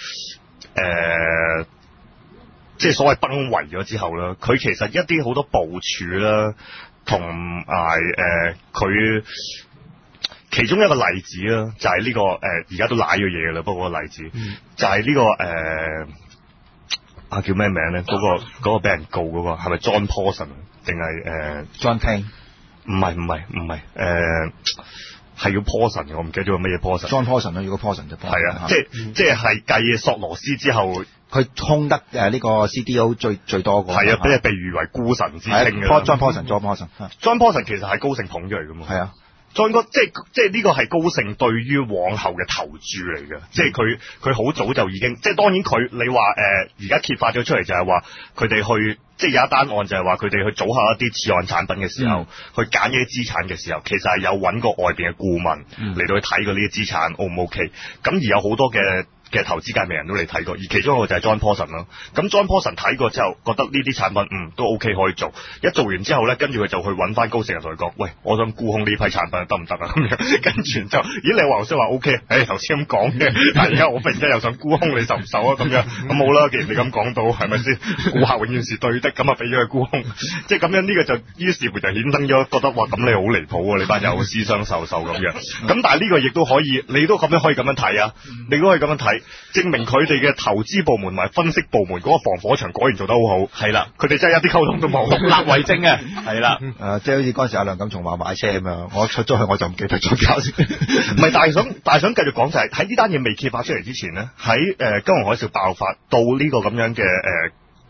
誒，即係所謂崩圍咗之後啦，佢其實一啲好多部署啦，同埋誒佢。其中一個例子啦，就係、是、呢、這個誒，而家都賴咗嘢噶啦。不過個例子、嗯、就係、是、呢、這個誒、呃、啊叫咩名咧？嗰、那個嗰、那個俾人告嗰、那個係咪 John Paulson 定係誒 John Tang？ 唔係唔係唔係誒，係叫 Paulson 嘅，我唔記得咗乜嘢 Paulson。 John Paulson 啦，如果 Paulson 就係啊，即係、嗯、即係係繼索羅斯之後， 佢衝得誒呢個 C D O 最最多個。 係啊，俾人被譽為孤神之稱嘅。 John Paulson，John Paulson，John Paulson 其實係高盛捧出嚟噶嘛。 係啊。 再個即係即係呢個係高盛對於往後嘅投注嚟嘅，即係佢佢好早就已經，即係當然佢你話誒而家揭發咗出嚟就係話佢哋去即係有一單案就係話佢哋去組合一啲次按產品嘅時候，嗯、去揀呢啲資產嘅時候，其實係有揾過外邊嘅顧問嚟、嗯、到去睇過呢啲資產 O 唔 OK，咁而有好多嘅嘅投資界名人都嚟睇過，而其中一個就係 John Paulson 咯。咁 John Paulson 睇過之後，覺得呢啲產品嗯都 OK 可以做。一做完之後咧，跟住佢就去揾翻高盛人同佢講：喂，我想沽空呢批產品得唔得啊？咁樣跟住之後，咦？你話頭先話 OK，誒頭先咁講嘅，但係而家我忽然間又想沽空，你受唔受啊？咁樣咁好啦，既然你咁講到，係咪先？顧客永遠是對的，咁啊俾咗佢沽空，即係咁樣呢、這個就於是乎就衍生咗覺得哇，咁你好離譜啊！你班友私相授受咁樣。咁但係呢個亦都可以，你都咁樣可以咁樣睇啊！你都可以咁樣睇，證明佢。佢哋嘅投資部門同埋分析部門嗰個防火牆果然做得好好，係啦，佢哋真係一啲溝通都冇，獨立為政啊，係啦，誒、 呃，即係好似嗰陣時阿梁錦松話買車咁樣，我出咗去我就唔記得咗交先， 唔係，但係想但係想繼續講就係喺呢單嘢未揭發出嚟之前咧，喺誒、呃、金融海嘯爆發到呢個咁樣嘅誒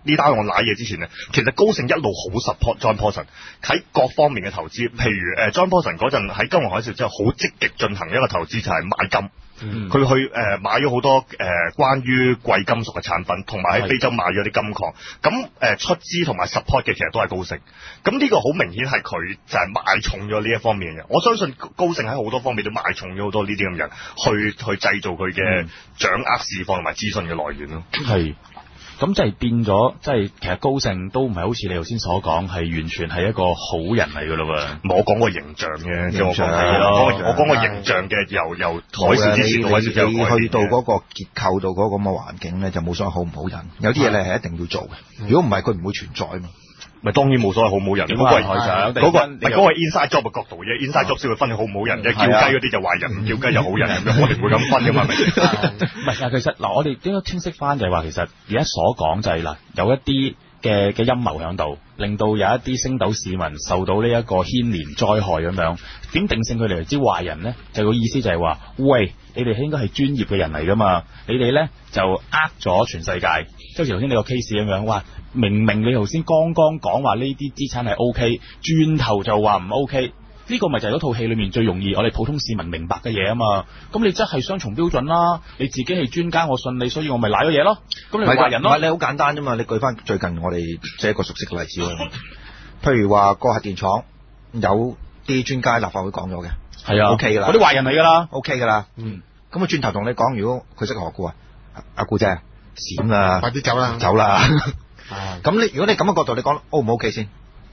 呢單案瀨嘢之前咧，其實高盛一路好 support John Paulson 喺各方面嘅投資，譬如誒 John Paulson 嗰陣喺金融海嘯之後，好積極進行一個投資就係、是、買金。佢、嗯、去誒、呃、買咗好多誒、呃、關於貴金屬嘅產品，同埋喺非洲買咗啲金礦。咁誒、呃、出資同埋 support 嘅其實都係高盛。咁呢個好明顯係佢就係買重咗呢一方面嘅。我相信高盛喺好多方面都買重咗好多呢啲咁嘅人，去去製造佢嘅掌握市況同埋資訊嘅來源咯。係。 咁即係變咗，即係其實高盛都唔係好似你頭先所講，係完全係一個好人嚟噶咯喎。 我講個形象嘅，形象係咯。我講個形象嘅，由由海嘯之前到海嘯之後， 你去到嗰個結構到嗰個咁嘅環境咧，就冇所謂好唔好人。有啲嘢你係一定要做嘅，如果唔係佢唔會存在嘛。 咪當然冇所謂好唔好人，嗰、那個係嗰、那個係嗰、那個 inside job 嘅角度嘅 inside job 先會分你好唔好人嘅，叫雞嗰啲就壞人，唔叫雞就好人咁樣，我哋唔會咁分噶嘛，咪？ 唔係啊，其實嗱，我哋應該清晰翻就係話，其實而家所講就係、是、嗱，有一啲嘅嘅陰謀喺度，令到有一啲星斗市民受到呢一個牽連災害咁樣，點定性佢哋為之壞人咧？就個意思就係話，喂，你哋應該係專業嘅人嚟噶嘛，你哋咧就呃咗全世界，即係好似頭先你個 case 咁樣，哇！明明你頭先剛剛講話呢啲資產係 O K， 轉頭就話唔 O K， 呢個咪就係嗰套戲裏面最容易我哋普通市民明白嘅嘢啊嘛。咁你真係雙重標準啦，你自己係專家，我信你，所以我咪賴咗嘢咯。咁你壞人咯？ 唔係你好簡單啫嘛，你舉翻最近我哋即係一個熟悉嘅例子咯。譬如話個核電廠有啲專家立法會講咗嘅， 係啊 O K 噶啦， 嗰啲壞人嚟噶啦 ，O K 噶啦。嗯，咁啊轉頭同你講，如果佢識何故啊，阿姑姐閃啦， 快啲走啦， 走啦。咁你如果你咁嘅角度，你講 O 唔 O K 先？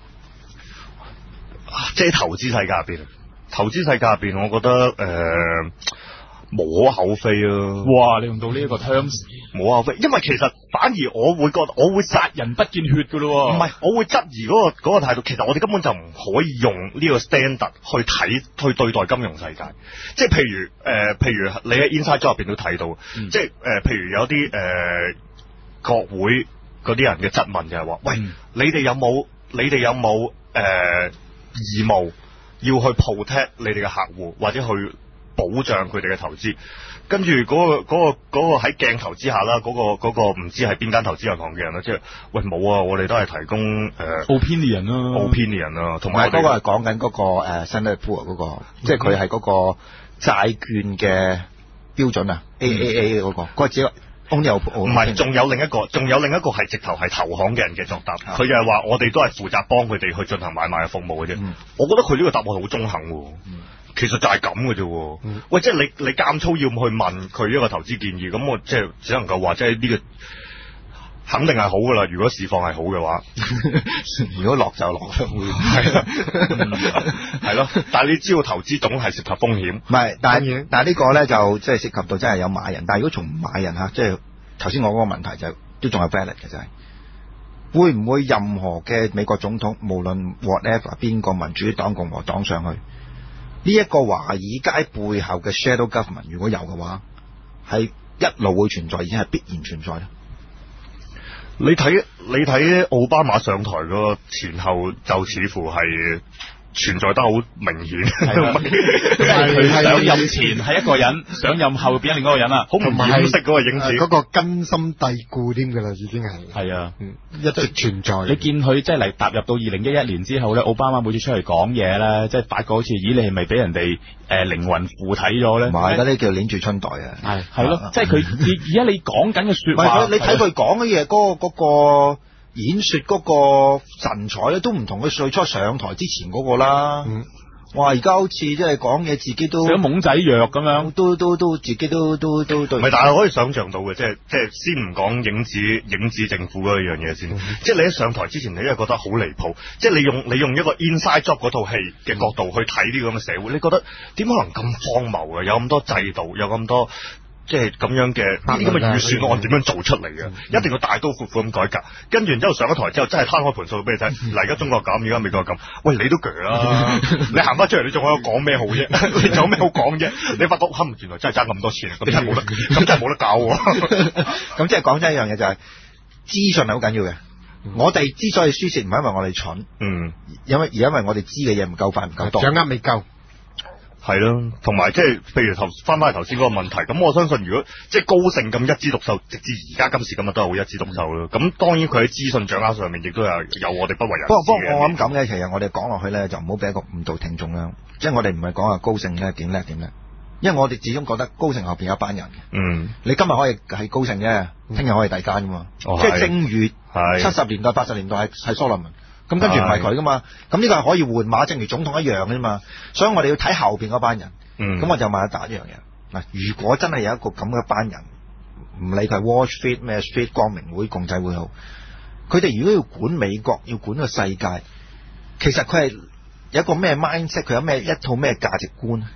即係投資世界入邊，投資世界入邊，我覺得誒、呃、無可厚非啊！ 哇，你用到呢一個 terms， 無可厚非，因為其實反而我會覺得，我會殺人不見血噶咯。 唔係，我會質疑嗰、那個嗰、那個態度。其實我哋根本就唔可以用呢個 standard 去睇去對待金融世界。即係譬如誒、呃，譬如你喺 Inside Job 入邊都睇到，嗯、即係誒、呃，譬如有啲誒、呃、國會。嗰啲人嘅質問就係話，喂，嗯、你哋有冇？你哋有冇誒、呃、義務要去 protect 你哋嘅客戶，或者去保障佢哋嘅投資？跟住嗰個嗰、嗰個嗰、嗰個喺鏡頭之下啦，嗰、嗰個嗰、嗰個唔知係邊間投資銀行嘅人啦，即係喂冇啊！我哋都係提供誒、呃、 opinion 啊 opinion 啊，同埋嗰個係講緊嗰個誒 Standard Poor 嗰個，即係佢係嗰個債券嘅標準啊 ，A A A 嗰個，嗰個只。唔係，仲有另一個，仲有另一個係直頭係投行嘅人嘅作答，佢就係話我哋都係負責幫佢哋去進行買賣嘅服務嘅啫。嗯、我覺得佢呢個答案好中肯喎，嗯、其實就係咁嘅啫。嗯、喂，即係你你監粗要去問佢一個投資建議，咁我即係只能夠話，即係呢個肯定係好噶啦。如果市況係好嘅話，如果落就落，係啦，係咯。但係你知道投資總係涉及風險，唔係，但係但係呢個咧就即係涉及到真係有買人。但係如果從唔買人吓，即係頭先我嗰個問題就都仲有 valid 嘅，就係會唔會任何嘅美國總統，無論 whatever 邊個民主黨、共和黨上去，呢一個華爾街背後嘅 shadow government 如果有嘅話，係一路會存在，而且係必然存在咧。 你睇你睇奧巴馬上台個前後就似乎係存在得好明顯， 係上任前係一個人，上任後變另一個人啊， 好唔掩飾嗰個影子， 嗰、呃那個根深蒂固添噶啦，已經係係啊， 嗯，一直存在。 你見佢即係嚟踏入到二零一一年之後咧，奧巴馬每次出嚟講嘢咧，即係發覺好似咦，你係咪俾人哋誒靈魂附體咗咧？ 唔係，嗰啲叫捏住春袋啊！ 係係咯，即係佢而家你講緊嘅説話， 你睇佢講嘅嘢嗰個嗰個。個演說嗰個神采咧，都唔同佢最初上台之前嗰個啦。嗯，哇！而家好似即係講嘢，自己都想懵仔藥咁樣， 都都都自己都都都對。 唔係，但係可以想象到嘅，即係即係先唔講影子影子政府嗰樣嘢先。嗯、即係你喺上台之前，你因為覺得好離譜，即係你用你用一個 Inside Job 嗰套戲嘅角度去睇呢個咁嘅社會，你覺得點可能咁荒謬嘅？有咁多制度，有咁多。即係咁樣嘅呢啲咁嘅預算案點樣做出嚟嘅？嗯、一定要大刀闊斧咁改革，跟住然之後上咗台之後，真係攤開盤數俾你睇。嗱，而家中國咁，而家美國咁，喂，你都鋸啦！你行翻出嚟，你仲喺度講咩好啫？你仲有咩好講啫？你發覺冚原來真係爭咁多錢，咁真係冇得，咁真係冇得搞喎。 咁即係講真一樣嘢就係、是、資訊係好緊要嘅。嗯、我哋之所以輸蝕，唔係因為我哋蠢，嗯，因為而因為我哋知嘅嘢唔夠快，唔夠多， 掌握未夠。 係咯，同埋即係譬如頭翻翻頭先嗰個問題，咁我相信如果即係高盛咁一枝獨秀，直至而家今時今日都係好一枝獨秀咯。咁當然佢喺資訊掌握上面亦都有有我哋不為人知嘅。不過不過我諗咁嘅，其實我哋講落去咧就唔好俾一個誤導聽眾啦。即係我哋唔係講話高盛咧點叻點叻，因為我哋始終覺得高盛後邊有一班人嘅。嗯，你今日可以係高盛啫，聽日可以第間噶嘛。哦、即係正如七十年代八十年代係係蘇利文。咁跟住唔係佢噶嘛，咁呢個係可以換馬，正如總統一樣嘅嘛。所以我哋要睇後邊嗰班人。咁、嗯、我就問阿達一樣嘢嗱，如果真係有一個咁嘅班人，唔理佢係 Wall Street 咩 Street 光明會共濟會好，佢哋如果要管美國，要管個世界，其實佢係有一個咩 mindset， 佢有咩一套咩價值觀？呢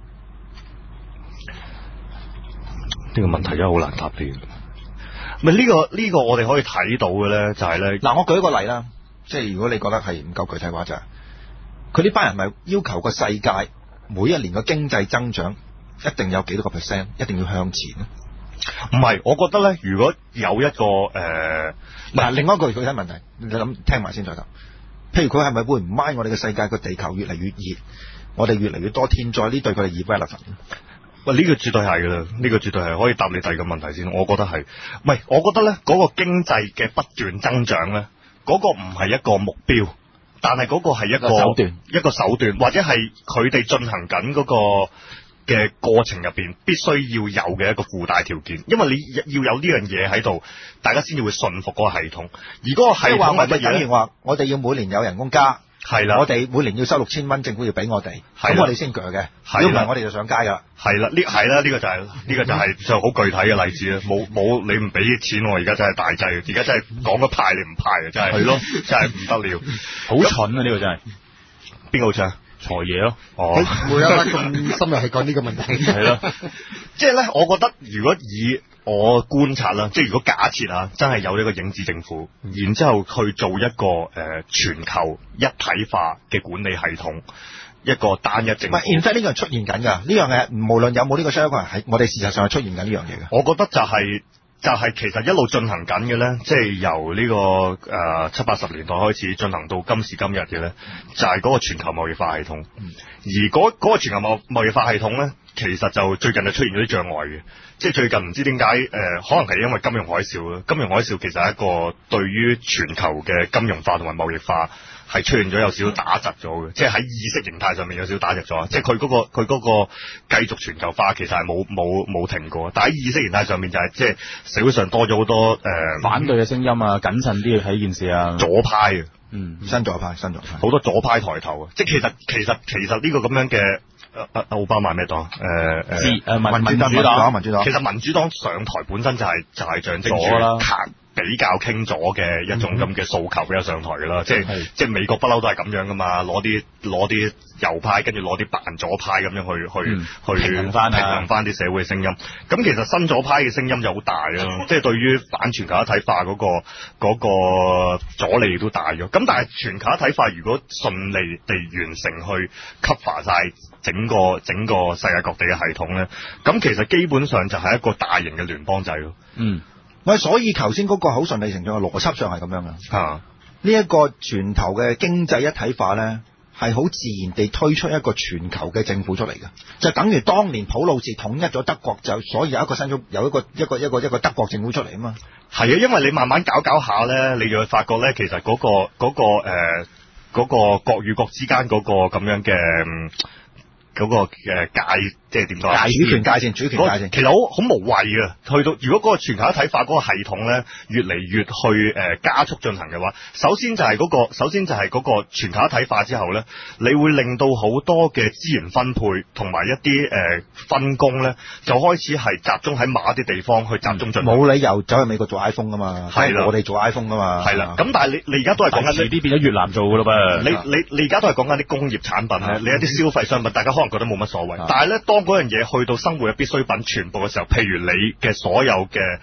個問題真係好難答啲。咪呢個呢、呢個我哋可以睇到嘅咧，就係咧嗱，我舉一個例啦。即係如果你覺得係唔夠具體嘅話，就係佢呢班人咪要求個世界每一年嘅經濟增長一定有幾多個 percent， 一定要向前咧？ 唔係，我覺得咧，如果有一個誒，嗱、 呃，另外一個具體問題，你諗聽埋先再答。譬如佢係咪會唔 mind 我哋嘅世界個地球越嚟越熱，我哋越嚟越多天災，呢對佢哋 irrelevant？ 喂，呢、這個絕對係噶啦，呢、這個絕對係可以答你第二個問題先。我覺得係，唔係，我覺得咧嗰、那個經濟嘅不斷增長咧。嗰個唔係一個目標，但係嗰個係一個手段，一個手段，或者係佢哋進行緊嗰個嘅過程入邊必須要有嘅一個附帶條件，因為你要有呢樣嘢喺度，大家先至會信服嗰個系統。而嗰個系統係乜嘢咧？ 話我哋要每年有人工加。 係啦， 我哋每年要收六千蚊，政府要俾我哋，咁我哋先鋸嘅。如果唔係，我哋就上街噶。 係啦，呢係啦，呢、這個就係、是、呢、這個就係就好具體嘅例子啦。冇冇你唔俾錢我，而家真係大劑，而家真係講咗派你唔派嘅，真係。係咯，真係唔得了， 好蠢啊！呢、這個真係。 邊個好蠢？ 財爺咯。 哦，冇啦啦咁深入係講呢個問題。 係咯，即係咧，我覺得如果以我觀察啦，即係如果假設啊，真係有呢個影子政府，然之後去做一個誒、呃、全球一體化嘅管理系統，一個單一政府。唔係 in fact 呢個係出現緊㗎，呢樣嘢無論有冇呢個相關係，我哋事實上係出現緊呢樣嘢嘅。 我覺得就係、是。就係其實一路進行緊嘅咧，即係由呢、這個誒、呃、七八十年代開始進行到今時今日嘅咧，就係、是、嗰個全球貿易化系統。而嗰、那個全球貿貿易化系統咧，其實就最近就出現咗啲障礙嘅。即係最近唔知點解誒，可能係因為金融海嘯啦。金融海嘯其實係一個對於全球嘅金融化同埋貿易化係出現咗有少少打窒咗嘅，即係喺意識形態上面有少少打窒咗。即係佢嗰個佢嗰個繼續全球化其實係冇冇冇停過，但係喺意識形態上面就係、是、即係社會上多咗好多誒、呃、 反對嘅聲音啊，謹慎啲去睇件事啊， 左派啊， 嗯， 新左派，新左派， 好多左派抬頭啊！即係其實其實其實呢個咁樣嘅。誒奧巴馬咩黨？誒誒誒民民主黨，民主黨。 其實民主黨上台本身就係、是、就係、是、象徵住比較傾左嘅一種咁嘅訴求俾佢上台㗎啦。即係即係美國不嬲都係咁樣㗎嘛，攞啲攞啲右派，跟住攞啲扮左派咁樣去去、嗯、去平衡翻平衡翻啲社會嘅聲音。咁其實新左派嘅聲音就好大咯，即係對於反全球一體化嗰、那個嗰、那個阻力都大咗。咁但係全球一體化如果順利地完成去 cover 晒整個整個世界各地嘅系統咧，咁其實基本上就係一個大型嘅聯邦制咯。 嗯，喂，所以頭先嗰個好順理成章嘅邏輯上係咁樣嘅。 啊， 呢一個全球嘅經濟一體化咧，係好自然地推出一個全球嘅政府出嚟嘅，就等於當年普魯士統一咗德國，就所以有一個新咗有一個一個一個一個德國政府出嚟啊嘛。 係啊，因為你慢慢搞搞下咧，你就會發覺咧，其實嗰個嗰個誒嗰個國與國之間嗰個咁樣嘅。嗰、那個誒界即係點講啊？ 主權界線，主權界線， 其實好好無謂嘅。去到如果嗰個全球一體化嗰個系統咧，越嚟越去誒、呃、加速進行嘅話，首先就係嗰、那個，首先就係嗰個全球一體化之後咧，你會令到好多嘅資源分配同埋一啲誒、呃、分工咧，就開始係集中喺某一啲地方去集中進行。 冇理由走去美國做 iPhone 噶嘛，係啦，我哋做 iPhone 噶嘛， 係啦。咁但係你你而家都係講緊遲啲變咗越南做噶啦噃。 你你你而家都係講緊啲工業產品咧，你一啲消費商品，大家可能覺得冇乜所謂，但係咧，當嗰樣嘢去到生活嘅必需品全部嘅時候，譬如你嘅所有嘅誒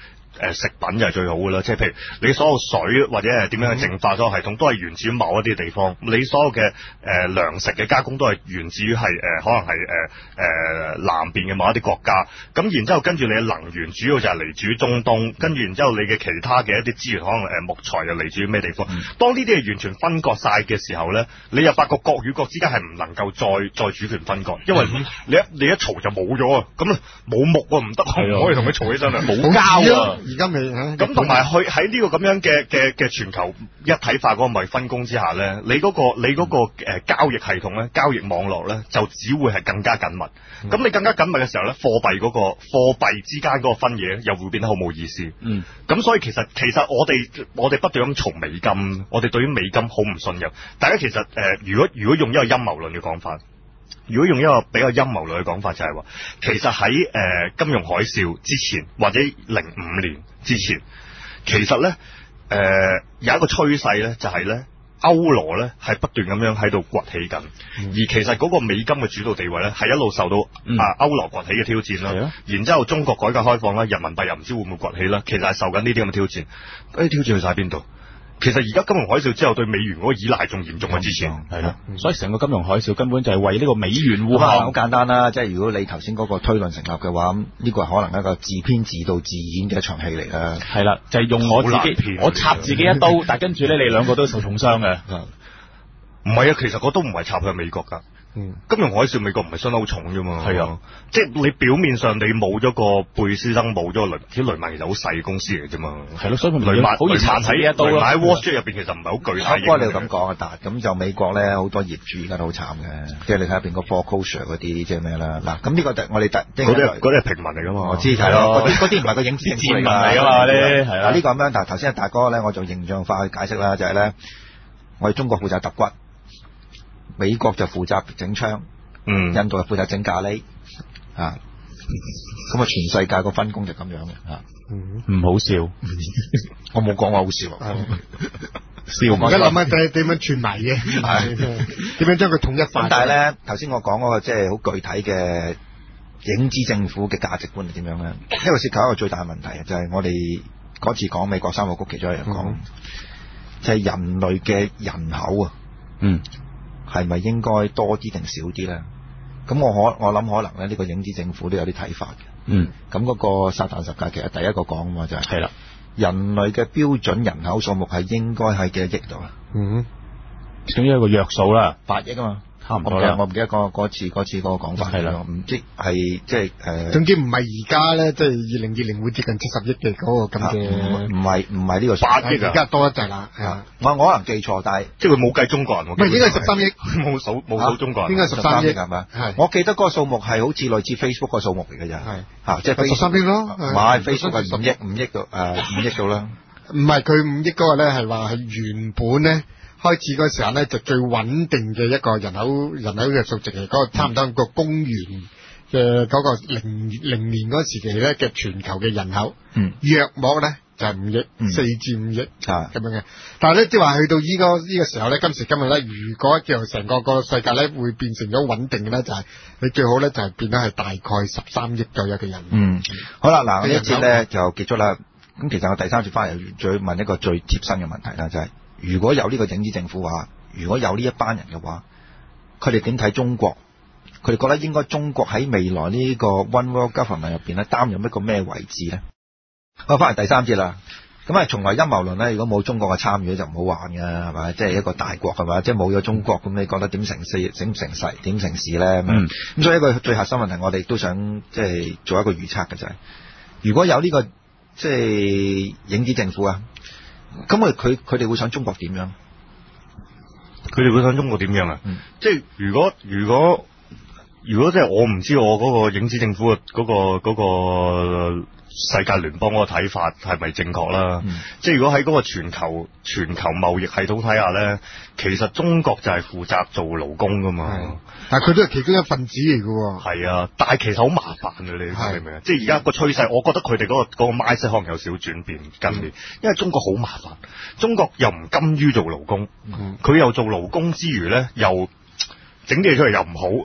誒食品就係最好㗎啦，即係譬如你所有水或者係點樣去淨化所有系統都係源自於某一啲地方，你所有嘅誒、呃、糧食嘅加工都係源自於係誒可能係誒誒南邊嘅某一啲國家，咁然之後跟住你嘅能源主要就係嚟自於中東，跟住然之後你嘅其他嘅一啲資源可能誒木材又嚟自於咩地方，嗯、當呢啲係完全分割晒嘅時候咧，你又發覺國與國之間係唔能夠再再主權分割，因為你一你一嘈就冇咗啊，咁冇木啊唔得，唔可以同佢嘈起身啊，冇膠啊， 而家未咁同埋去喺呢個咁樣嘅嘅嘅全球一體化嗰個貿易分工之下咧，你嗰、嗰個你嗰個誒交易系統咧，交易網絡咧就只會係更加緊密。咁、嗯、你更加緊密嘅時候咧，貨幣嗰個貨幣之間嗰個分野又會變得好冇意思。嗯，咁所以其實其實我哋我哋不斷咁嘈美金，我哋對於美金好唔信任。大家其實誒、呃，如果如果用一個陰謀論嘅講法，如果用一個比較陰謀論嘅講法就係話，其實喺誒、呃、金融海嘯之前或者零五年之前，其實咧誒、呃、有一個趨勢咧就係咧。歐羅咧係不斷咁樣喺度崛起緊，嗯、而其實嗰個美金嘅主導地位咧係一路受到、嗯、啊歐羅崛起嘅挑戰啦。啊、然之後中國改革開放啦，人民幣又唔知會唔會崛起啦。其實係受緊呢啲咁嘅挑戰。嗰啲挑戰去晒邊度？其實而家金融海嘯之後對美元嗰個依賴仲嚴重過之前，係咯。 所以成個金融海嘯根本就係為呢個美元護航。 好簡單啦，即係如果你頭先嗰個推論成立嘅話，咁呢個係可能一個自編自導自演嘅一場戲嚟啦。 係啦，就係、是、用我自己，我插自己一刀，但係跟住咧，你兩個都受重傷嘅。 唔係啊，其實我都唔係插向美國噶。嗯，金融海嘯美國唔係傷得好重啫嘛。係啊，即係你表面上你冇咗個貝斯登，冇咗個雷，啲雷曼其實好細嘅公司嚟啫嘛。係咯，所以雷曼好易插喺一刀咯。喺 Wall Street 入邊其實唔係好具體。不過你又咁講啊，達咁就美國咧好多業主而家都好慘嘅，即係你睇下邊個 foreclosure 嗰啲即係咩啦。嗱，咁呢個我哋第嗰啲嗰啲係平民嚟噶嘛。 我知係咯，嗰啲嗰啲唔係個影子政府嚟㗎嘛，呢係啊。呢個咁樣，但係頭先阿大哥咧，我就形象化去解釋啦，就係咧，我哋中國負責揼骨，美國就負責整槍。嗯，印度係負責整咖喱啊，咁啊全世界個分工就咁樣嘅啊， 唔、嗯、好笑， 我冇講話好笑， 笑我而家諗下點點樣串埋嘅，係點樣將佢統一化。 但係咧，頭先我講嗰個即係好具體嘅影子政府嘅價值觀係點樣咧？呢個涉及一個最大嘅問題就係、是、我哋嗰次講美國三個局其中一樣講，嗯、就係人類嘅人口啊，嗯。係咪應該多啲定少啲咧？咁我可我諗可能咧，呢個影子政府都有啲睇法嘅。嗯。咁嗰個撒旦十誡其實第一個講啊嘛就係、是。係啦。人類嘅標準人口數目係應該喺幾多億度啊？嗯。 總之一個約數啦， 八億啊嘛。 差唔多啦。 我唔記得嗰嗰次嗰次嗰個講法係啦，唔知係即係誒。 總之唔係而家咧，即係二零二零會接近七十億嘅嗰個咁嘅。 唔係唔係呢個八億啊， 而家多一陣啦。係啊， 我我可能記錯，但係即係佢冇計中國人。唔係應該係十三億， 冇數冇數中國人。 應該係十三億係咪？係。我記得嗰個數目係好似類似 Facebook 個數目嚟嘅咋。係。嚇，即係十三億咯。 唔係 Facebook 係五億五億到誒五億到啦。 唔係佢五億嗰個咧係話係原本咧。開始嗰時候咧，就最穩定嘅一個人口人口嘅數值係嗰個差唔多個公元嘅嗰個零零年嗰時期咧嘅全球嘅人口，嗯，約莫咧就係五億，四至五億啊咁樣嘅。但係咧即係話去到依個依個時候咧，今時今日咧，如果叫成個個世界咧會變成咗穩定嘅咧，就係你最好咧就係變得係大概十三億左右嘅人。嗯， 好啦，嗱呢一節咧就結束啦。咁其實我第三節翻嚟再問一個最貼身嘅問題啦，就係。如果有呢個影子政府話，如果有呢一班人嘅話，佢哋點睇中國？佢哋覺得應該中國喺未來呢個 One World Government 入邊咧擔任一個咩位置咧？好，翻嚟第三節啦。咁啊，從來陰謀論咧，如果冇中國嘅參與就唔好玩㗎，係咪？即係一個大國係咪？即係冇咗中國，咁你覺得點成事？點成勢？點成事咧？嗯。咁所以一個最核心問題，我哋都想即係做一個預測嘅就係、是，如果有呢、這個即係影子政府啊。咁佢佢佢哋會想中國點樣？ 佢哋會想中國點樣啊？嗯、即係如果如果如果即係我唔知我嗰個影子政府嘅嗰、嗰個嗰、嗰個世界聯邦嗰個睇法係咪正確啦？嗯、即係如果喺嗰個全球全球貿易系統睇下咧，其實中國就係負責做勞工噶嘛。 但係佢都係其中一份子嚟㗎。 係啊，但係其實好麻煩嘅，你明唔明啊？即係而家個趨勢，我覺得佢哋嗰個嗰個 mindset 可能有少少轉變近年，嗯、因為中國好麻煩，中國又唔甘於做勞工，佢、嗯、又做勞工之餘咧，又整啲嘢出嚟又唔好，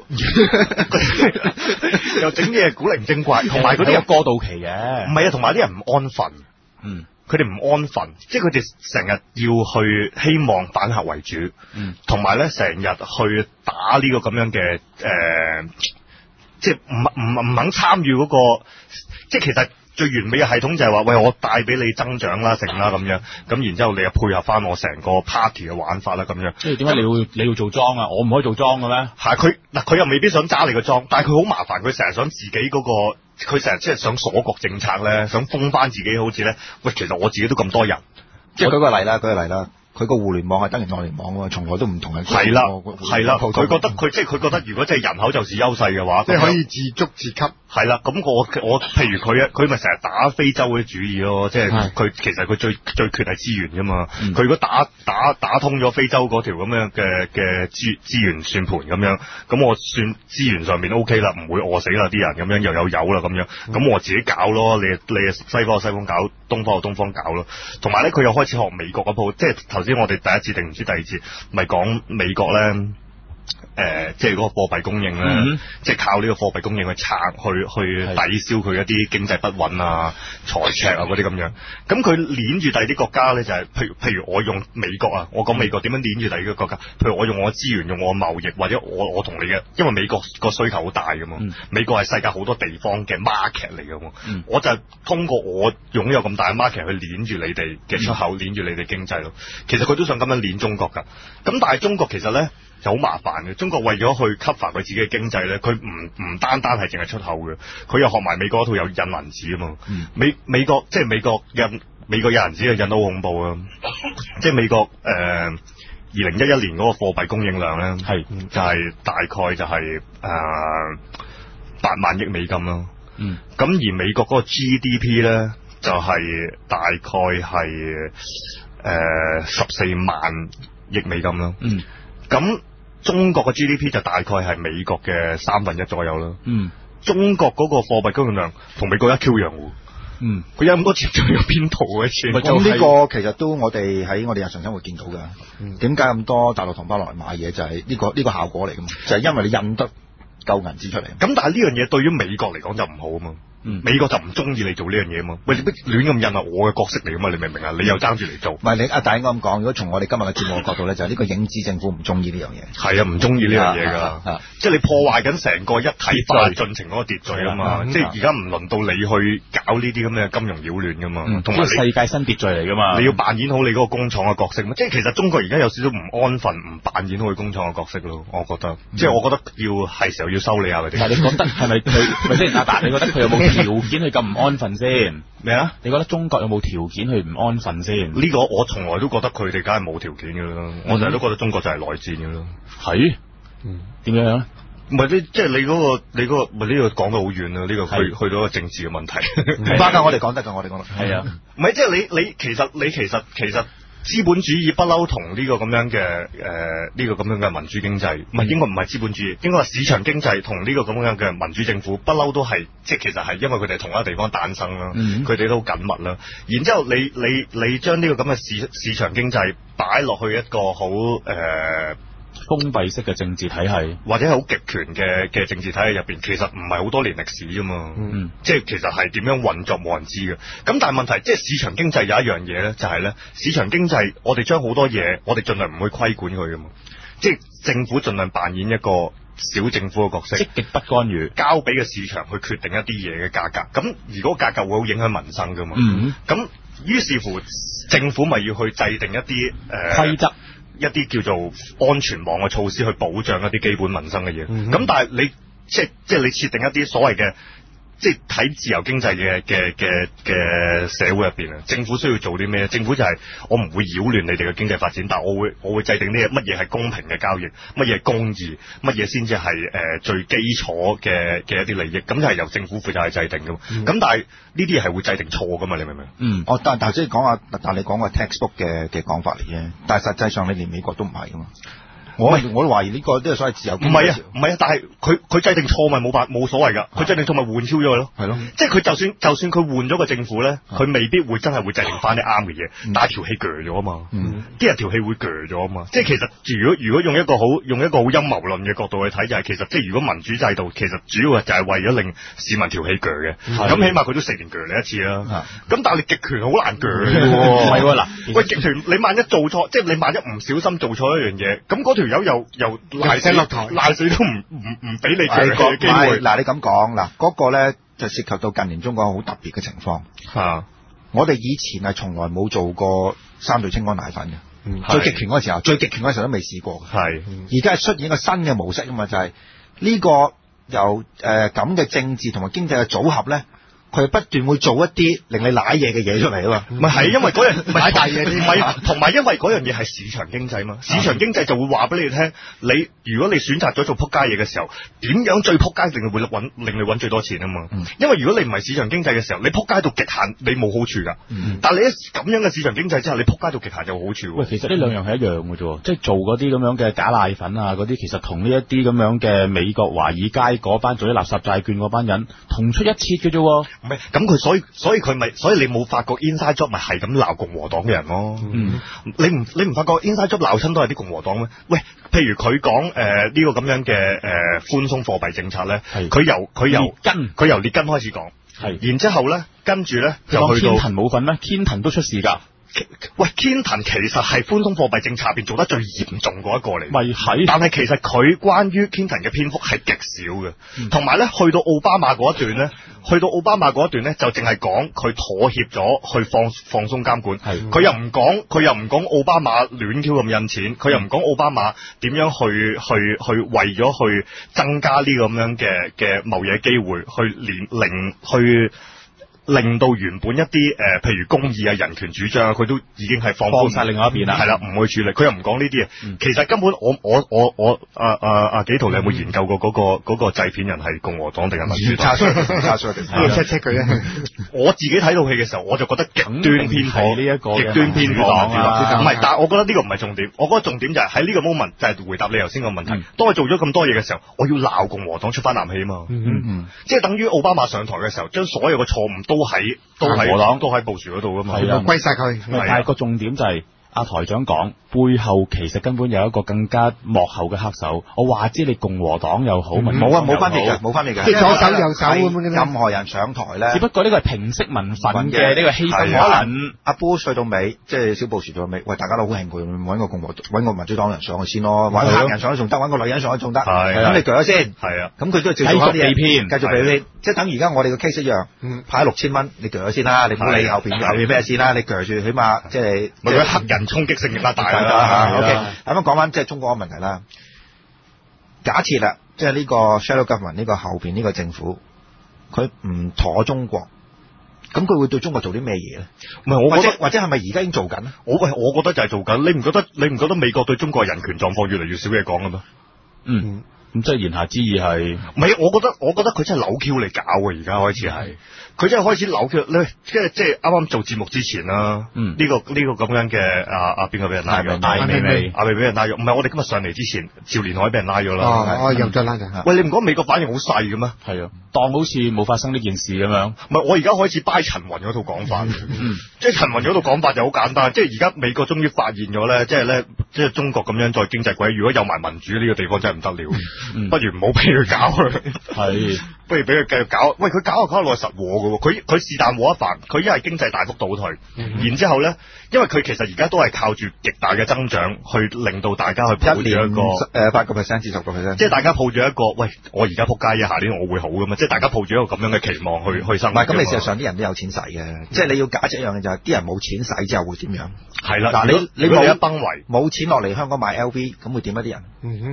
又整啲嘢古靈精怪，同埋嗰啲有過渡期嘅，唔係啊，同埋啲人唔安分。 嗯， 佢哋唔安分，即係佢哋成日要去希望反客為主， 嗯， 同埋咧成日去打呢個咁樣嘅誒、呃，即係唔唔唔肯參與嗰個，即係其實。最完美嘅系統就係話，喂，我帶俾你增長啦、成啦咁樣，咁然之後你又配合翻我成個 party 嘅玩法啦咁樣。 即係點解你要你要做莊啊？我唔可以做莊嘅咩？ 係佢嗱，佢又未必想揸你個莊，但係佢好麻煩，佢成日想自己嗰、嗰個，佢成日即係想鎖國政策咧，想封翻自己好似咧，喂，其實我自己都咁多人， 即係舉個例啦，舉個例啦。佢個互聯網係等於內聯網喎，從來都唔同人。 係啦，係啦，佢覺得佢即係佢覺得，如果即係人口就是優勢嘅話， 即係可以自足自給。 係啦，咁我我譬如佢佢咪成日打非洲嗰啲主意咯，即係佢其實佢最最缺係資源㗎嘛。佢、嗯、如果打打打通咗非洲嗰條咁樣嘅嘅資資源算盤咁樣，咁我算資源上面 O K 啦，唔會餓死啦啲人咁樣，又有油啦咁樣，咁、嗯、我自己搞咯，你你西方西方搞，東方東方搞咯。同埋咧，佢又開始學美國嗰鋪，即係頭先我哋第一次定唔知第二次，咪講美國咧。誒、呃，即係嗰個貨幣供應咧、嗯，即係靠呢個貨幣供應去撐，去去抵消佢一啲經濟不穩啊、財赤啊嗰啲咁樣。咁佢鏈住第二啲國家咧，就係、是、譬如譬如我用美國啊，我講美國點樣鏈住第二個國家？譬如我用我資源，用我貿易，或者我我同你嘅，因為美國個需求好大噶嘛、嗯，美國係世界好多地方嘅 market 嚟噶嘛、嗯，我就通過我擁有咁大嘅 market 去鏈住你哋嘅出口，鏈、嗯、住你哋經濟咯。其實佢都想咁樣鏈中國噶，咁但係中國其實咧。就好麻煩嘅，中國為咗去 cover 佢自己嘅經濟咧，佢唔唔單單係淨係出口嘅，佢又學埋美國嗰套有印銀紙啊嘛。嗯、美美國即係美國印美國印銀紙嘅印到好恐怖啊！即係美國誒二零一一年嗰個貨幣供應量咧，係就係、是、大概就係誒八萬億美金咯。嗯，咁而美國嗰個 G D P 咧就係、是、大概係誒十四萬億美金咯。嗯。咁中國嘅 G D P 就大概係美國嘅三分一左右啦。嗯，中國嗰個貨幣供應量同美國一 Q 樣喎。嗯，佢有咁多錢，仲有邊度嘅錢？ 咁呢個其實都我哋喺我哋日常生活見到㗎。點解咁多大陸同胞落嚟買嘢？就係、是、呢、這個呢、這個效果嚟㗎嘛。就係、是、因為你印得夠銀紙出嚟。咁但係呢樣嘢對於美國嚟講就唔好啊嘛。嗯、美國就唔中意你做呢樣嘢嘛，喂，你乜亂咁印啊？我嘅角色嚟噶嘛，你明唔明啊？你又爭住嚟做，唔係你阿大應該咁講。如果從我哋今日嘅節目嘅角度咧，就係、是、呢個影子政府唔中意呢樣嘢，係啊，唔中意呢樣嘢噶，即係你破壞緊成個一體化進程嗰個秩序啊嘛，即係而家唔輪到你去搞呢啲咁嘅金融擾亂噶嘛，同、嗯、埋世界新秩序嚟噶嘛，你要扮演好你嗰個工廠嘅角色嘛，即係其實中國而家有少少唔安分，唔扮演好佢工廠嘅角色咯，我覺得，嗯、即係我覺得要係時候要修理下佢哋。但係你覺得係咪佢？咪先阿達，你覺得佢有冇條件去咁唔安分先？咩啊？你覺得中國有冇條件去唔安分先？呢、這個我從來都覺得佢哋梗係冇條件嘅啦、嗯，我成日都覺得中國就係內戰嘅啦。係，嗯，點樣咧？唔係你即係你嗰、那個你嗰、那個唔係呢個講得好遠啊！呢、這個去去到個政治嘅問題。唔關㗎，我哋講得㗎，我哋講得。係啊，唔係即係你你其實你其實其實。資本主義不嬲同呢個咁樣嘅誒呢個咁樣嘅民主經濟，唔係應該唔係資本主義，應該話市場經濟同呢個咁樣嘅民主政府不嬲都係，即係其實係因為佢哋同一個地方誕生啦，佢、嗯、哋都好緊密啦。然之後你你你將呢個咁嘅市市場經濟擺落去一個好誒、呃、封閉式嘅政治體系，或者係好極權嘅嘅政治體系入邊，其實唔係好多年歷史啫嘛，嗯，即係其實係點樣運作冇人知嘅。咁但係問題即係市場經濟有一樣嘢咧，就係、是、咧市場經濟，我哋將好多嘢，我哋盡量唔會規管佢噶嘛，即係政府盡量扮演一個小政府嘅角色，積極不干預，交俾個市場去決定一啲嘢嘅價格。咁如果價格會好影響民生噶嘛，嗯，咁於是乎政府咪要去制定一啲誒規則。一啲叫做安全網嘅措施去保障一啲基本民生嘅嘢，咁、嗯、但係你即係即係你設定一啲所謂嘅即係睇自由經濟嘅嘅嘅嘅社會入邊啊，政府需要做啲咩？政府就係我唔會擾亂你哋嘅經濟發展，但係我會我會制定啲乜嘢係公平嘅交易，乜嘢係公義，乜嘢先至係誒最基礎嘅嘅一啲利益，咁就係由政府負責去制定噶嘛。咁、嗯、但係呢啲嘢係會制定錯噶嘛？你明唔明？嗯，哦，但但即係講下，但你講個 textbook 嘅嘅講法嚟啫，但係實際上你連美國都唔係噶嘛。 我我都懷疑呢個都係所謂自由經濟。 唔係啊，唔係啊，但係佢佢制定錯咪冇辦冇所謂㗎，佢制定錯咪換超咗佢咯。 係咯， 即係佢就算就算佢換咗個政府咧，佢未必會真係會制定翻啲啱嘅嘢，但係條氣鋸咗啊嘛。啲人條氣會鋸咗啊嘛。即係其實如果如果用一個好用一個好陰謀論嘅角度去睇，就係其實即係如果民主制度其實主要就係為咗令市民條氣鋸嘅，咁起碼佢都四年鋸你一次啦。咁但係你極權好難鋸嘅喎。 唔係喎嗱， 喂極權你萬一做錯，即係你萬一唔小心做錯一樣嘢，咁嗰條友又又賴死落台，賴死都唔唔唔俾你鋸嘅機會。 嗱你咁講嗱，嗰個咧就涉及到近年中國好特別嘅情況。 嚇， 我哋以前係從來冇做過三聚氰胺奶粉嘅，最極權嗰時候，最極權嗰時候都未試過。 係， 而家係出現一個新嘅模式啊嘛，就係呢個由誒咁嘅政治同埋經濟嘅組合咧。佢不斷會做一啲令你舐嘢嘅嘢出嚟啊嘛， 唔係係因為嗰樣唔係大嘢啲， 唔係同埋因為嗰樣嘢係市場經濟嘛，市場經濟就會話俾你聽，你如果你選擇咗做撲街嘢嘅時候，點樣最撲街令你會揾令你揾最多錢啊嘛，嗯、因為如果你唔係市場經濟嘅時候，你撲街到極限你冇好處㗎，嗯、但係你一咁樣嘅市場經濟之後，你撲街到極限有好處。 喂，其實呢兩樣係一樣嘅啫，即係做嗰啲咁樣嘅假奶粉啊，嗰啲其實同呢一啲咁樣嘅美國華爾街嗰班做啲垃圾債券嗰班人同出一轍嘅啫。 唔係，咁佢所以所以佢咪所以你冇發覺 Inside Job 咪係咁鬧共和黨嘅人咯？嗯，你唔你唔發覺 Inside Job 鬧親都係啲共和黨咩？喂，譬如佢講誒呢個咁樣嘅誒寬鬆貨幣政策咧，佢由佢由根佢由列根開始講，係，然之後咧跟住咧就去到 Clinton冇份咩？Clinton都出事㗎。 喂 Clinton 其實係寬鬆貨幣政策入邊做得最嚴重嗰一個嚟， 咪係？ 但係其實佢關於 Clinton 嘅篇幅係極少嘅，同埋咧去到奧巴馬嗰一段咧，去到奧巴馬嗰一段咧就淨係講佢妥協咗去放放鬆監管，佢又唔講佢又唔講奧巴馬亂 Q 咁印錢，佢又唔講奧巴馬點樣去去去為咗去增加呢個咁樣嘅嘅貿易機會，去連令去。令到原本一啲誒、呃，譬如公義啊、人權主張啊，佢都已經係放寬晒另外一邊啦。 係啦，唔去處理，佢又唔講呢啲嘢。嗯、其實根本我我我我啊啊啊紀陶，你有冇研究過嗰、那個嗰、那個製片人係共和黨定係民主黨？ 查出查出，check check 佢啊！ 我自己睇到戲嘅時候，我就覺得極端偏頗呢一個極端偏頗啊！ 唔係，但係我覺得呢個唔係重點。我覺得重點就係喺呢個 moment 就係回答你頭先個問題。嗯、當佢做咗咁多嘢嘅時候，我要鬧共和黨出翻啖氣啊嘛！嗯嗯嗯、即係等於奧巴馬上台嘅時候，將所有嘅錯誤都喺都係共和黨都喺布殊嗰度噶嘛， 係啊，歸晒佢。 但係個重點就係、是、阿台長講，背後其實根本有一個更加幕後嘅黑手。我話知你共和黨又好，冇啊冇分別嘅，冇分別嘅， 即係左手右手咁樣嘅。 任何人上台咧， 只不過呢個係平息民憤嘅呢個犧牲。可能阿布殊到尾，即係小布殊到尾，喂，大家都好興奮，揾個共和揾個民主黨人上去先咯，揾黑人上去仲得，揾個女人上去仲得。咁你鋸咗先，係啊，咁佢都係照做啲嘢，繼續俾你，即係等而家我哋個 case 一樣，派六千蚊，你鋸咗先啦，你唔好理後邊後邊咩先啦，你鋸住起碼即係咪嗰黑人衝擊性更加大啦。 OK，咁樣講翻即係中國嘅問題啦。假設啦，即係呢個 shadow government 呢個後邊呢個政府，佢唔妥中國，咁佢會對中國做啲咩嘢咧？ 唔係我或者或者係咪而家已經做緊咧？ 我喂，我覺得就係做緊。你唔覺得你唔覺得美國對中國人權狀況越嚟越少嘢講嘅咩？ 嗯，咁即係言下之意係， 唔係？我覺得我覺得佢真係扭 Q 嚟搞嘅，而家開始係。佢真係開始扭佢咧，即係即係啱啱做節目之前啦。嗯，呢個呢個咁樣嘅啊啊邊個俾人拉咗？ 阿美美， 阿美俾人拉咗。唔係我哋今日上嚟之前，趙連海俾人拉咗啦。 哦哦，又再拉人。 喂，你唔覺得美國反應好細嘅咩？ 係啊，當好似冇發生呢件事咁樣。 唔係，我而家開始 buy 陳雲嗰套講法。嗯，即係陳雲嗰套講法就好簡單，即係而家美國終於發現咗咧，即係咧，即係中國咁樣再經濟軌，如果有埋民主呢個地方真係唔得了。不如唔好俾佢搞啦。係。不如俾佢繼續搞，喂佢搞下搞落實和嘅喎，佢佢是但和一凡，佢一係經濟大幅倒退，嗯、然之後咧，因為佢其實而家都係靠住極大嘅增長去令到大家去抱住一個誒八個 percent 至十個 percent， 即係大家抱住一個，喂我而家撲街嘅，下年我會好㗎嘛，即係大家抱住一個咁樣嘅期望去去生活。唔係咁， 你事實上啲人都有錢使嘅，嗯、即係你要假設一樣嘅就係啲人冇錢使之後會點樣？ 係啦， 嗱你你冇一崩圍， 冇錢落嚟香港買 L V， 咁會點啊啲人？嗯哼。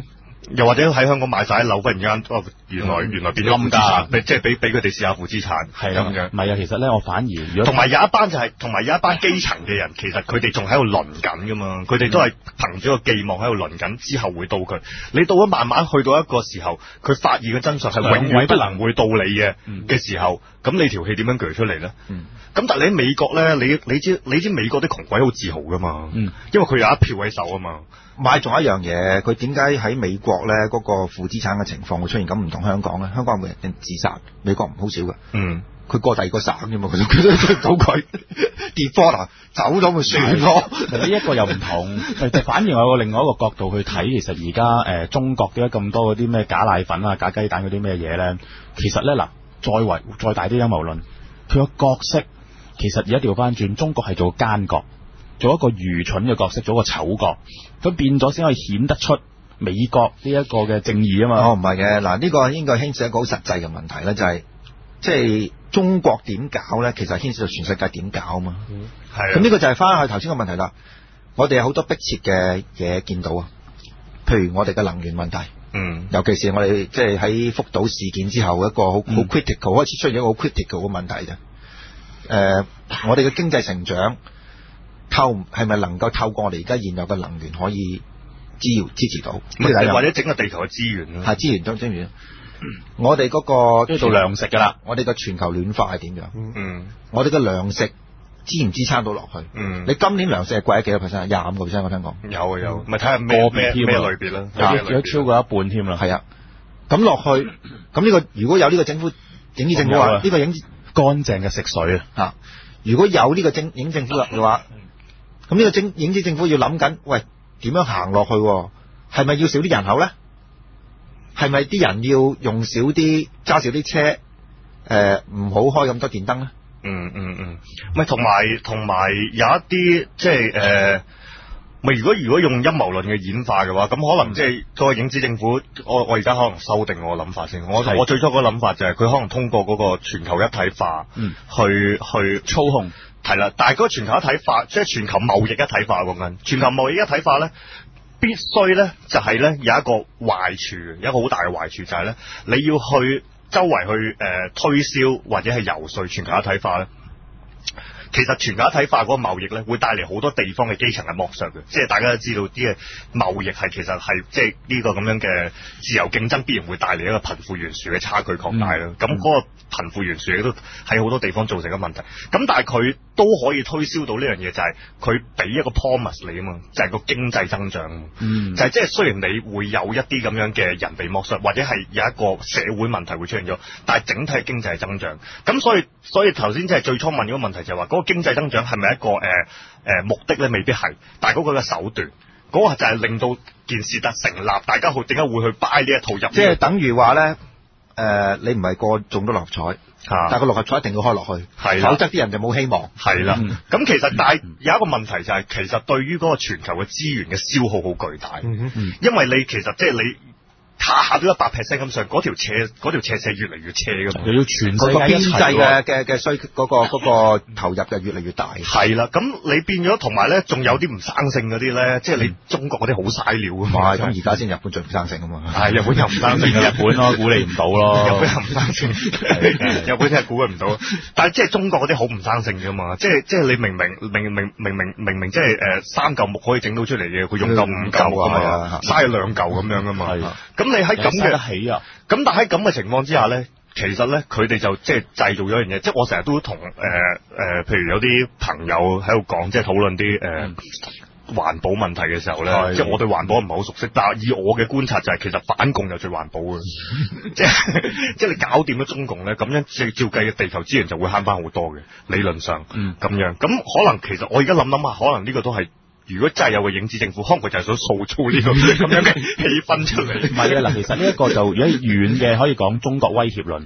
又或者喺香港買晒啲樓，忽然間哦，原來、嗯、原來變咗負資產，即係俾俾佢哋試下負資產，係咁樣。 唔係啊，其實咧我反而如果同埋有一班就係同埋有一班基層嘅人，其實佢哋仲喺度輪緊噶嘛，佢哋都係憑住個寄望喺度輪緊，之後會到佢。你到咗慢慢去到一個時候，佢發現嘅真相係永遠不能會到你嘅嘅時候，咁、嗯、你條氣點樣鋸出嚟咧？咁、嗯、但係你喺美國咧，你你知你知美國啲窮鬼好自豪噶嘛，嗯、因為佢有一票喺手啊嘛。 買仲有一樣嘢，佢點解喺美國咧嗰、那個負資產嘅情況會出現咁唔同香港咧？香港會人自殺，美國唔好少㗎。嗯，佢過第二個省啫嘛，佢都佢都追唔到佢跌波啦，走咗咪算咯。 呢一個又唔同，反而我有另外一個角度去睇，其實而家誒中國點解咁多嗰啲咩假奶粉啊、假雞蛋嗰啲咩嘢咧？其實咧嗱，再為再大啲陰謀論，佢個角色其實而家調翻轉，中國係做奸角。做一個愚蠢嘅角色，做一個醜角，咁變咗先可以顯得出美國呢一個嘅正義啊嘛。 哦，唔係嘅，嗱呢個應該牽涉一個好實際嘅問題咧，就係即係中國點搞咧，其實牽涉到全世界點搞啊嘛。嗯，係。咁呢個就係翻去頭先個問題啦。我哋有好多迫切嘅嘢見到啊，譬如我哋嘅能源問題。嗯。尤其是我哋即係喺福島事件之後一個好好 critical、嗯、開始出現一個好 critical 嘅問題啫。誒、呃，我哋嘅經濟成長。透係咪能夠透過我哋而家現有嘅能源可以支援支持到？ 或者整個地球嘅資源係資源當資源。我哋嗰個都做糧食㗎啦。 我哋嘅全球暖化係點樣？嗯，我哋嘅糧食支唔支撐到落去？嗯，你今年糧食係貴咗幾多 percent？廿五個 percent 我聽講。 有啊有，咪睇下咩咩咩類別啦。 有超過一半添啦。 係啊，咁落去，咁呢個如果有呢個政府影子政府話呢個影乾淨嘅食水啊，如果有呢個政影政府嘅話。咁呢個政影子政府要諗緊，喂，點樣行落去？係咪要少啲人口咧？係咪啲人要用少啲揸少啲車？誒、呃，唔好開咁多電燈咧？ 嗯嗯嗯，咪同埋同埋有一啲即係誒，咪、呃、如果如果用陰謀論嘅演化嘅話，咁可能即係個影子政府，我我而家可能修訂我嘅諗法先。我我最初嗰個諗法就係佢可能通過嗰個全球一體化，嗯，去去操控。係啦，但係嗰個全球一體化，即係全球貿易一體化講緊。全球貿易一體化咧，必須咧就係咧有一個壞處，有一個好大嘅壞處就係咧，你要去周圍去誒、呃、推銷或者係游說全球一體化咧。其實全球一體化嗰個貿易咧，會帶嚟好多地方嘅基層嘅剝削嘅，即係大家都知道啲嘅貿易係其實係即係呢個咁樣嘅自由競爭，必然會帶嚟一個貧富懸殊嘅差距擴大啦。咁、嗯、嗰個貧富懸殊亦都喺好多地方造成嘅問題。咁但係佢都可以推銷到呢樣嘢，就係佢俾一個 promise 你啊嘛，就係、是、個經濟增長。嗯，就係即係雖然你會有一啲咁樣嘅人被剝削，或者係有一個社會問題會出現咗，但係整體經濟係增長。咁所以所以頭先即係最初問嗰個問題就係話嗰個經濟增長係咪一個誒誒、呃呃、目的咧？未必係，但係嗰個嘅手段，嗰、那個就係令到件事得成立，大家好點解會去 buy 呢一套入？ 即係等於話咧，誒、呃，你唔係個中咗六合彩，啊、但係個六合彩一定要開落去，係，否則啲人就冇希望。 係啦，咁、嗯、其實但係有一個問題就係、是，其實對於嗰個全球嘅資源嘅消耗好巨大，嗯嗯、因為你其實即係你。下下都一百 percent 咁上，嗰條斜嗰條斜斜越嚟越斜噶嘛， 又要全世界嗰個經濟嘅嘅嘅需嗰個嗰個投入就越嚟越大。 係啦，咁你變咗同埋咧，仲有啲唔生性嗰啲咧，即係你中國嗰啲好嘥料啊嘛。 咁而家先日本最唔生性啊嘛。 係日本又唔生性， 日本咯估你唔到咯。 日本又唔生性，日本真係估佢唔到。但係即係中國嗰啲好唔生性噶嘛，即係即係你明明明明明明明明即係誒三嚿木可以整到出嚟嘅，佢用夠五嚿啊嘛，嘥兩嚿咁樣噶嘛。咁你喺咁嘅起啊，咁但喺咁嘅情況之下咧，其實咧佢哋就即係製造咗一樣嘢，即係我成日都同誒誒，譬如有啲朋友喺度講，即係討論啲誒環保問題嘅時候咧，即係我對環保唔係好熟悉，但係以我嘅觀察就係、是，其實反共就最環保嘅，即係即係你搞掂咗中共咧，咁樣照照計嘅地球資源就會慳翻好多嘅，理論上，嗯，咁樣，咁可能其實我而家諗諗下，可能呢個都係。如果真係有個影子政府，可能佢就係想塑造呢個咁樣嘅氣氛出嚟。 唔係啊，嗱，其實呢一個就如果遠嘅可以講中國威脅論，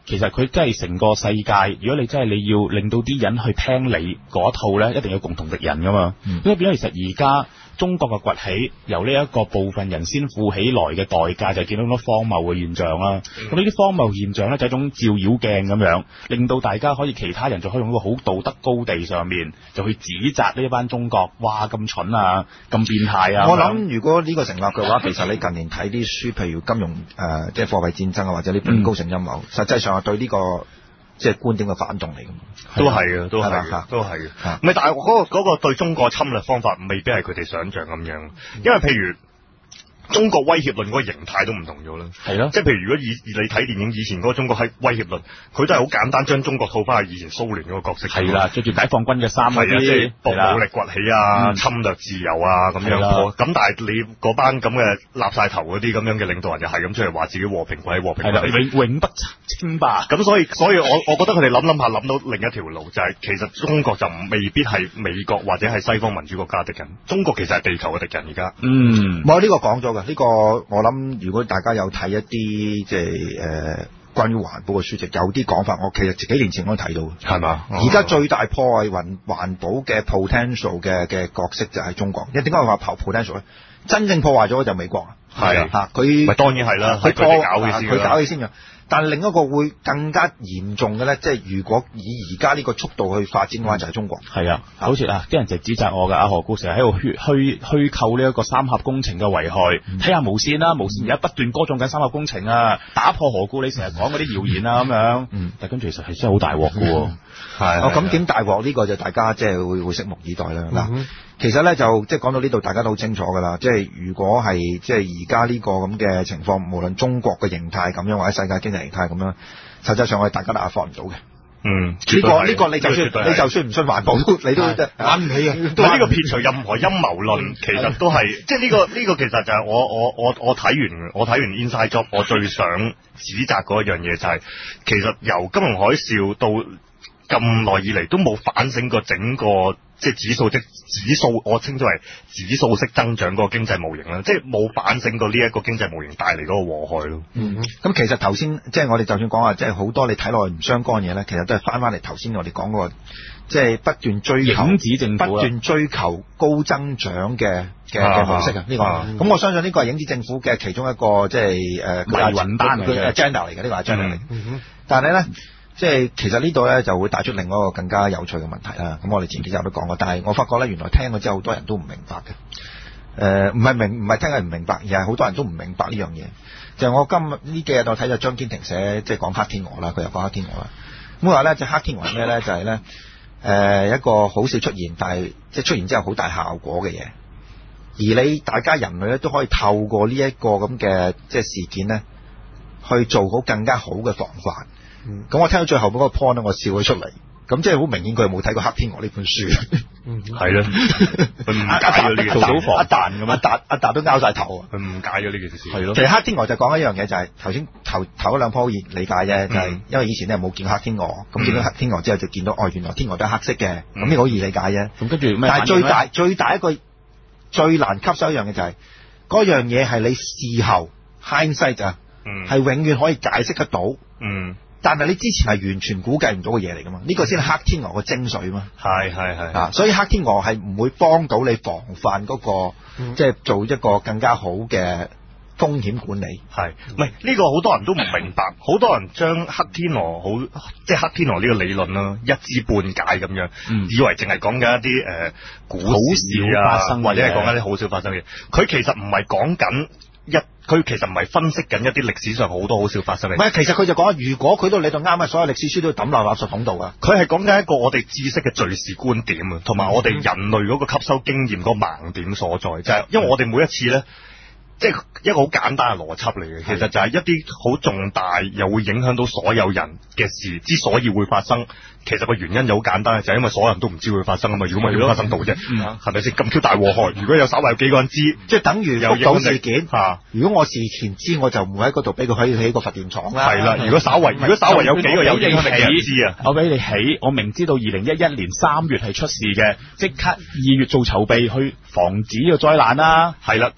其實佢真係成個世界，如果你真係你要令到啲人去聽你嗰套咧，一定有共同敵人噶嘛。嗯、因為變咗其實而家中國嘅崛起，由呢一個部分人先富起來嘅代價，就係見到好多荒謬嘅現象啦。咁呢啲荒謬現象咧，就係一種照妖鏡咁樣，令到大家可以其他人就可以用一個好道德高地上面，就去指責呢一班中國，哇咁蠢啊，咁變態啊！ 我諗如果呢個成立嘅話，其實你近年睇啲書，譬如金融誒、呃，即係貨幣戰爭啊，或者呢本高盛陰謀，嗯、實際上係對呢、這個即係觀點嘅反動嚟㗎嘛。 都係嘅，都係嘅，都係嘅。唔係，但係嗰個嗰個對中國侵略方法未必係佢哋想象咁樣，因為譬如中國威脅論嗰個形態都唔同咗啦。係咯，即係譬如如果以你睇電影以前嗰個中國係威脅論，佢都係好簡單將中國套翻去以前蘇聯嗰個角色。係啦，着住解放軍嘅衫嗰啲，即係博武力崛起啊，侵略自由啊咁樣。咁但係你嗰班咁嘅立晒頭嗰啲咁樣嘅領導人，就係咁出嚟話自己和平崛起，和平崛起， 永永不稱霸。 咁所以所以我我覺得佢哋諗諗下諗到另一條路，就係其實中國就未必係美國或者係西方民主國家敵人，中國其實係地球嘅敵人而家。 嗯，我呢個講咗。呢、這個我諗，如果大家有睇一啲即係誒關於環保嘅書籍，有啲講法，我其實幾年前我都睇到嘅，係嘛？而家最大破壞環環保嘅 potential 嘅嘅角色就係中國。因為點解我話破 potential 咧？真正破壞咗就美國啊，係啊，佢咪當然係啦，佢佢搞嘅先， 佢搞嘅先嘅。但係另一個會更加嚴重嘅咧，即係如果以而家呢個速度去發展嘅話，就係中國。係啊， 好似啊，啲人就指責我㗎，阿何故成日喺度虛虛虛構呢一個三峽工程嘅危害。睇、嗯、下無線啦，無線而家不斷歌頌緊三峽工程啊，打破何故你成日講嗰啲謠言啊咁樣。嗯，但跟住其實係真係好大鑊㗎喎。係、嗯。哦，咁點大鑊呢個就大家即係會會拭目以待啦。嗱、嗯，其實咧就即係講到呢度，大家都好清楚㗎啦。即係如果係即係而家呢個咁嘅情況，無論中國嘅形態咁樣，或者世界經濟形態咁樣，實際上我哋大家都壓放唔到嘅。嗯，呢、這個呢、這個你就算你就算唔信環保，你都玩唔起啊！ 呢、這個撇除任何陰謀論，其實都係即係呢個呢、這個其實就係我我我我睇完我睇完 Inside Job，我最想指責嗰一樣嘢就係、是，其實由金融海嘯到咁耐以嚟都冇反省過整個即係指數即指數，我稱之為指數式增長嗰個經濟模型啦，即係冇反省過呢一個經濟模型帶嚟嗰個禍害咯。 嗯，咁其實頭先即係我哋就算講話，即係好多你睇落去唔相干嘢咧，其實都係翻翻嚟頭先我哋講嗰個，即係不斷追求影子政府， 不斷追求高增長嘅嘅嘅模式啊！呢、這個，咁、啊嗯、我相信呢個係影子政府嘅其中一個即係誒佢雲單嘅 agenda 嚟嘅，呢個係 agenda 嚟。但係咧。即係其實呢度咧就會帶出另外一個更加有趣嘅問題啦。咁我哋前幾集都講過，但係我發覺咧原來聽咗之後好多人都唔明白嘅。誒、呃，唔係明唔係聽佢唔明白，而係好多人都唔明白呢樣嘢。就係、我今日呢幾日我睇咗張堅庭寫，即係講黑天鵝啦，佢又講黑天鵝啦。咁話咧，隻黑天鵝係咩咧？就係咧誒一個好少出現，但係即係出現之後好大效果嘅嘢。而你大家人類咧都可以透過呢一個咁嘅即係事件咧，去做好更加好嘅防範。咁、嗯、我聽到最後嗰個 point 咧，我笑咗出嚟。咁即係好明顯，佢冇睇過《黑天鵝》呢本書。嗯，係啦，佢誤解咗呢件事。做到防一彈咁，一彈一彈都拗晒頭啊！佢誤解咗呢件事。係咯。其實《黑天鵝》就講一樣嘢，就係頭先頭頭嗰兩鋪好易理解啫，就係、是、因為以前咧冇見過黑天鵝，咁、嗯、見到黑天鵝之後就見到哦，原來天鵝都係黑色嘅，咁、嗯、呢個好易理解啫。咁跟住咩？但係最大最大一個最難吸收一樣嘅就係、是、嗰樣嘢係你事後 hindsight 啊，係、嗯、永遠可以解釋得到。嗯。但係你之前係完全估計唔到嘅嘢嚟噶嘛？呢、這個先係黑天鵝嘅精髓嘛。係係係啊，所以黑天鵝係唔會幫到你防範嗰、那個，即、嗯、係、就是、做一個更加好嘅風險管理。係，唔係呢個好多人都唔明白，好多人將黑天鵝好即係黑天鵝呢個理論啦，一知半解咁樣，嗯、以為淨係講緊一啲誒股市啊，發生或者係講緊啲好少發生嘅嘢。佢其實唔係講緊。一佢其實唔係分析緊一啲歷史上好多好少發生嘅，唔係，其實佢就講，如果佢到你度啱啊，所有歷史書都要抌落垃圾桶度啊。佢係講緊一個我哋知識嘅敘事觀點啊，同埋我哋人類嗰個吸收經驗嗰個盲點所在，就係、是、因為我哋每一次咧，即係一個好簡單嘅邏輯嚟嘅，其實就係一啲好重大又會影響到所有人嘅事之所以會發生。其實個原因就好簡單，就係、是、因為所有人都唔知會發生啊嘛。如果唔係點會發生到啫？係咪先咁 Q 大禍害？如果有稍微有幾個人知，即係等於有到事件。啊、如果我事前知，我就唔會喺嗰度俾佢可以起個發電廠啦。係啦，如果稍微如果稍微有幾個有影響力嘅人知啊，我俾你起，我明知道二零一一年三月係出事嘅，即刻二月做籌備去防止呢個災難啦。係啦，咁。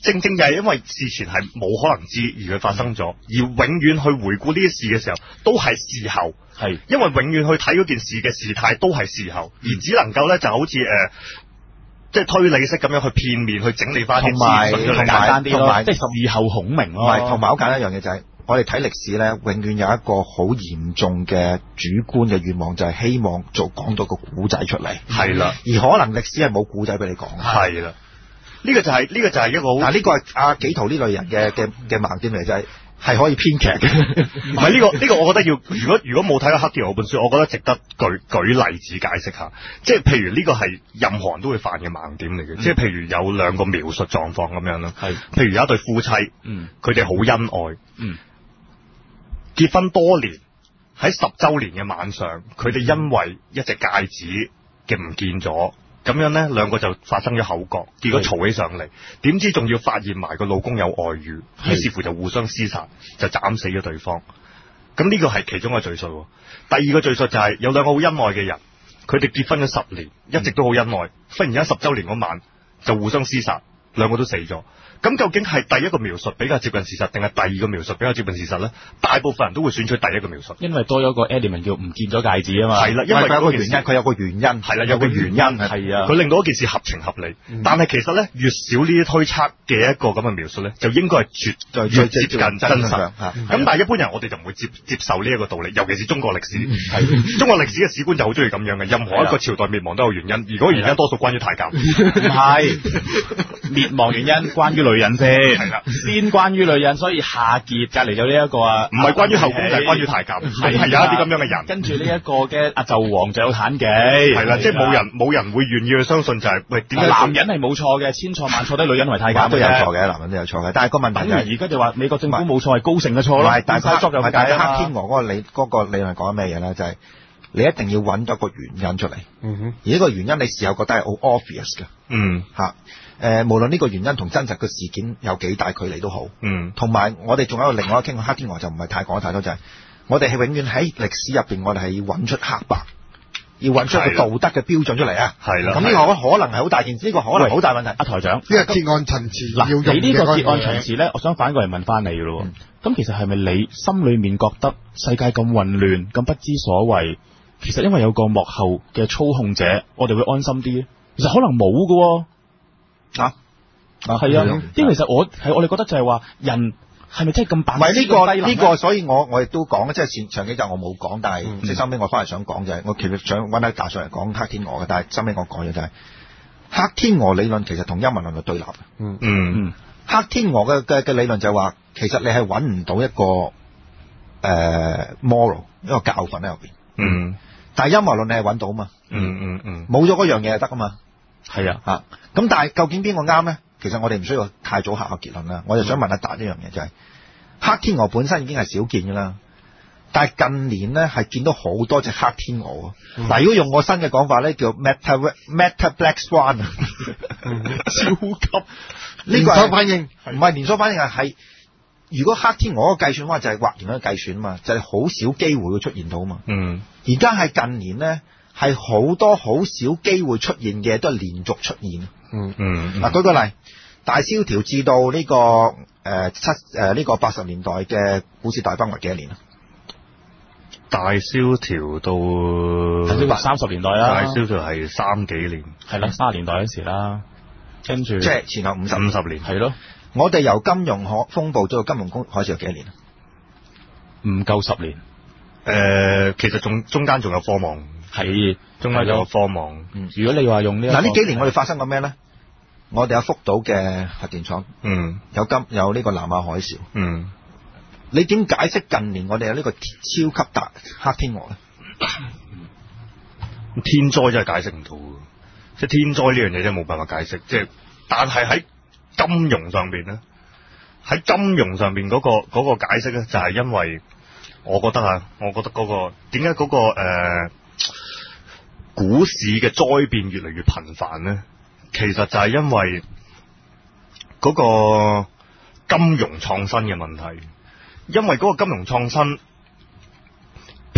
正正就係因為事前係冇可能知而佢發生咗，而永遠去回顧呢啲事嘅時候都係事後， 係因為永遠去睇嗰件事嘅事態都係事後，而只能夠咧就好似誒。呃即係推理式咁樣去片面去整理翻啲資訊出嚟， 簡單啲咯，即係事後孔明咯。 唔係，同埋好簡單一樣嘢就係、是，我哋睇歷史咧，永遠有一個好嚴重嘅主觀嘅願望，就係希望做講到個古仔出嚟。 係啦， 而可能歷史係冇古仔俾你講。 係啦，呢、呢個就係、是、呢、呢個就係一個好。 嗱，呢個係阿紀陶呢類人嘅嘅嘅盲點嚟，就係、是。係可以編劇嘅， 唔係呢個呢、呢個，我覺得要如果如果冇睇過黑天鵝本書，我覺得值得舉舉例子解釋下。即係譬如呢個係任何人都會犯嘅盲點嚟嘅，嗯、即係譬如有兩個描述狀況咁樣咯。係，譬如有一對夫妻，嗯，佢哋好恩愛，嗯，結婚多年，喺十週年嘅晚上，佢哋因為一隻戒指嘅唔見咗。咁樣咧，兩個就發生咗口角，結果嘈起上嚟，點知仲要發現埋個老公有外遇，於是乎就互相廝殺，就斬死咗對方。咁呢個係其中一個敘述。第二個敘述就係、是、有兩個好恩愛嘅人，佢哋結婚咗十年，一直都好恩愛，忽然間十週年嗰晚就互相廝殺，兩個都死咗。咁究竟係第一個描述比較接近事實，定係第二個描述比較接近事實咧？大部分人都會選取第一個描述， 因為多咗個 element 叫唔見咗戒指啊嘛。 係啦，因為佢有個原因， 佢有個原因， 係啦，有個原因係啊， 佢令到一件事合情合理。嗯、但係其實咧，越少呢啲推測嘅一個咁嘅描述咧，就應該係絕對越接近真實。咁、嗯、但係一般人我哋就唔會接接受呢一個道理，尤其是中國歷史。係、嗯、中國歷史嘅史觀就好中意咁樣嘅，任何一個朝代滅亡都有原因，而嗰個原因多數關於太監。 唔係滅亡原因關於女人先。先關於女人，所以夏桀隔籬有呢一個啊， 唔係關於後宮，就係關於太監，係有一啲咁樣嘅人。 跟住呢一個嘅阿紂王就有妲己，係啦，即係冇人冇人會願意去相信就係、是、喂點解男人係冇錯嘅，千錯萬錯都係女人為太監都有錯嘅，男人都有錯嘅。但係個問題係而家就話美國政府冇錯係高盛嘅錯咯， 但係黑黑天鵝嗰個理嗰、嗰個理論講緊咩嘢咧？就係、是、你一定要揾到一個原因出嚟，嗯哼，而呢個原因你事後覺得係好 obvious 嘅，嗯嚇。誒、呃，無論呢個原因同真實嘅事件有幾大距離都好，嗯，同埋我哋仲有一個另外一個傾黑天鵝就唔係太講得太多，就係、是、我哋係永遠喺歷史入邊，我哋係要揾出黑白，要揾出一個道德嘅標準出嚟啊，係啦，咁呢個可能係好大件事，呢、這個可能好大問題。阿台長，呢個結案陳詞嗱， 你呢個結案陳詞咧，我想反過嚟問翻你咯，咁、嗯、其實係咪你心裏面覺得世界咁混亂、咁不知所謂，其實因為有個幕後嘅操控者，我哋會安心啲咧？其實可能冇噶。啊啊係啊，因為其實我係我哋覺得就係話人係咪真係咁白？唔係呢個呢、這個， 所以我我亦都講即係前上幾集我冇講，但係、嗯、即係收尾我翻嚟想講就係、是，我其實想揾喺大上嚟講黑天鵝嘅，但係收尾我講嘅就係、是、黑天鵝理論其實同陰謀論係對立嘅。嗯嗯，黑天鵝嘅嘅嘅理論就係話，其實你係揾唔到一個誒、呃、moral 一個教訓喺入邊。嗯，但係陰謀論你係揾到嘛？嗯嗯嗯，冇咗嗰樣嘢就得噶嘛。係啊，嚇咁，但係究竟邊個啱咧？其實我哋唔需要太早下個結論啦。我就想問阿達一樣嘢，就係、是、黑天鵝本身已經係少見㗎啦，但係近年咧係見到好多隻黑天鵝。嗱、嗯，如果用我新嘅講法咧，叫 Meta Meta Black Swan，、嗯、超級呢個連鎖反應，唔係連鎖反應係係。如果黑天鵝個計算話就係畫完嗰個計算啊嘛，就係、是、好少機會會出現到啊嘛。嗯，而家係近年咧。係好多好少機會出現嘅，都係連續出現。嗯嗯。嗱、嗯，舉個例，大蕭條至到呢、這個誒、呃、七誒呢個八十年代嘅股市大崩係幾多年啊？ 大蕭條到三十年代啦。 大蕭條係三幾年。係啦，三十年代嗰時啦。跟住即係前後五十五十年。係咯。 我哋由金融海風暴到金融海嘯有幾多年啊？ 唔夠十年。誒、 呃，其實仲中間仲有科網。 係，中間有個科網。嗯，如果你話用呢、這個， 嗱呢幾年我哋發生過咩咧？我哋有福島嘅核電廠，嗯，有金有呢個南亞海嘯，嗯，你點解釋近年我哋有呢個超級大黑天鵝咧？ 天災真係解釋唔到，即係天災呢樣嘢真係冇辦法解釋。即係，但係喺金融上邊咧，喺金融上邊嗰、那個嗰、那個解釋咧，就係因為我覺得啊，我覺得嗰、那個點解嗰個誒。呃股市嘅災變越嚟越頻繁咧，其實就係因為嗰個金融創新嘅問題。因為嗰個金融創新，騙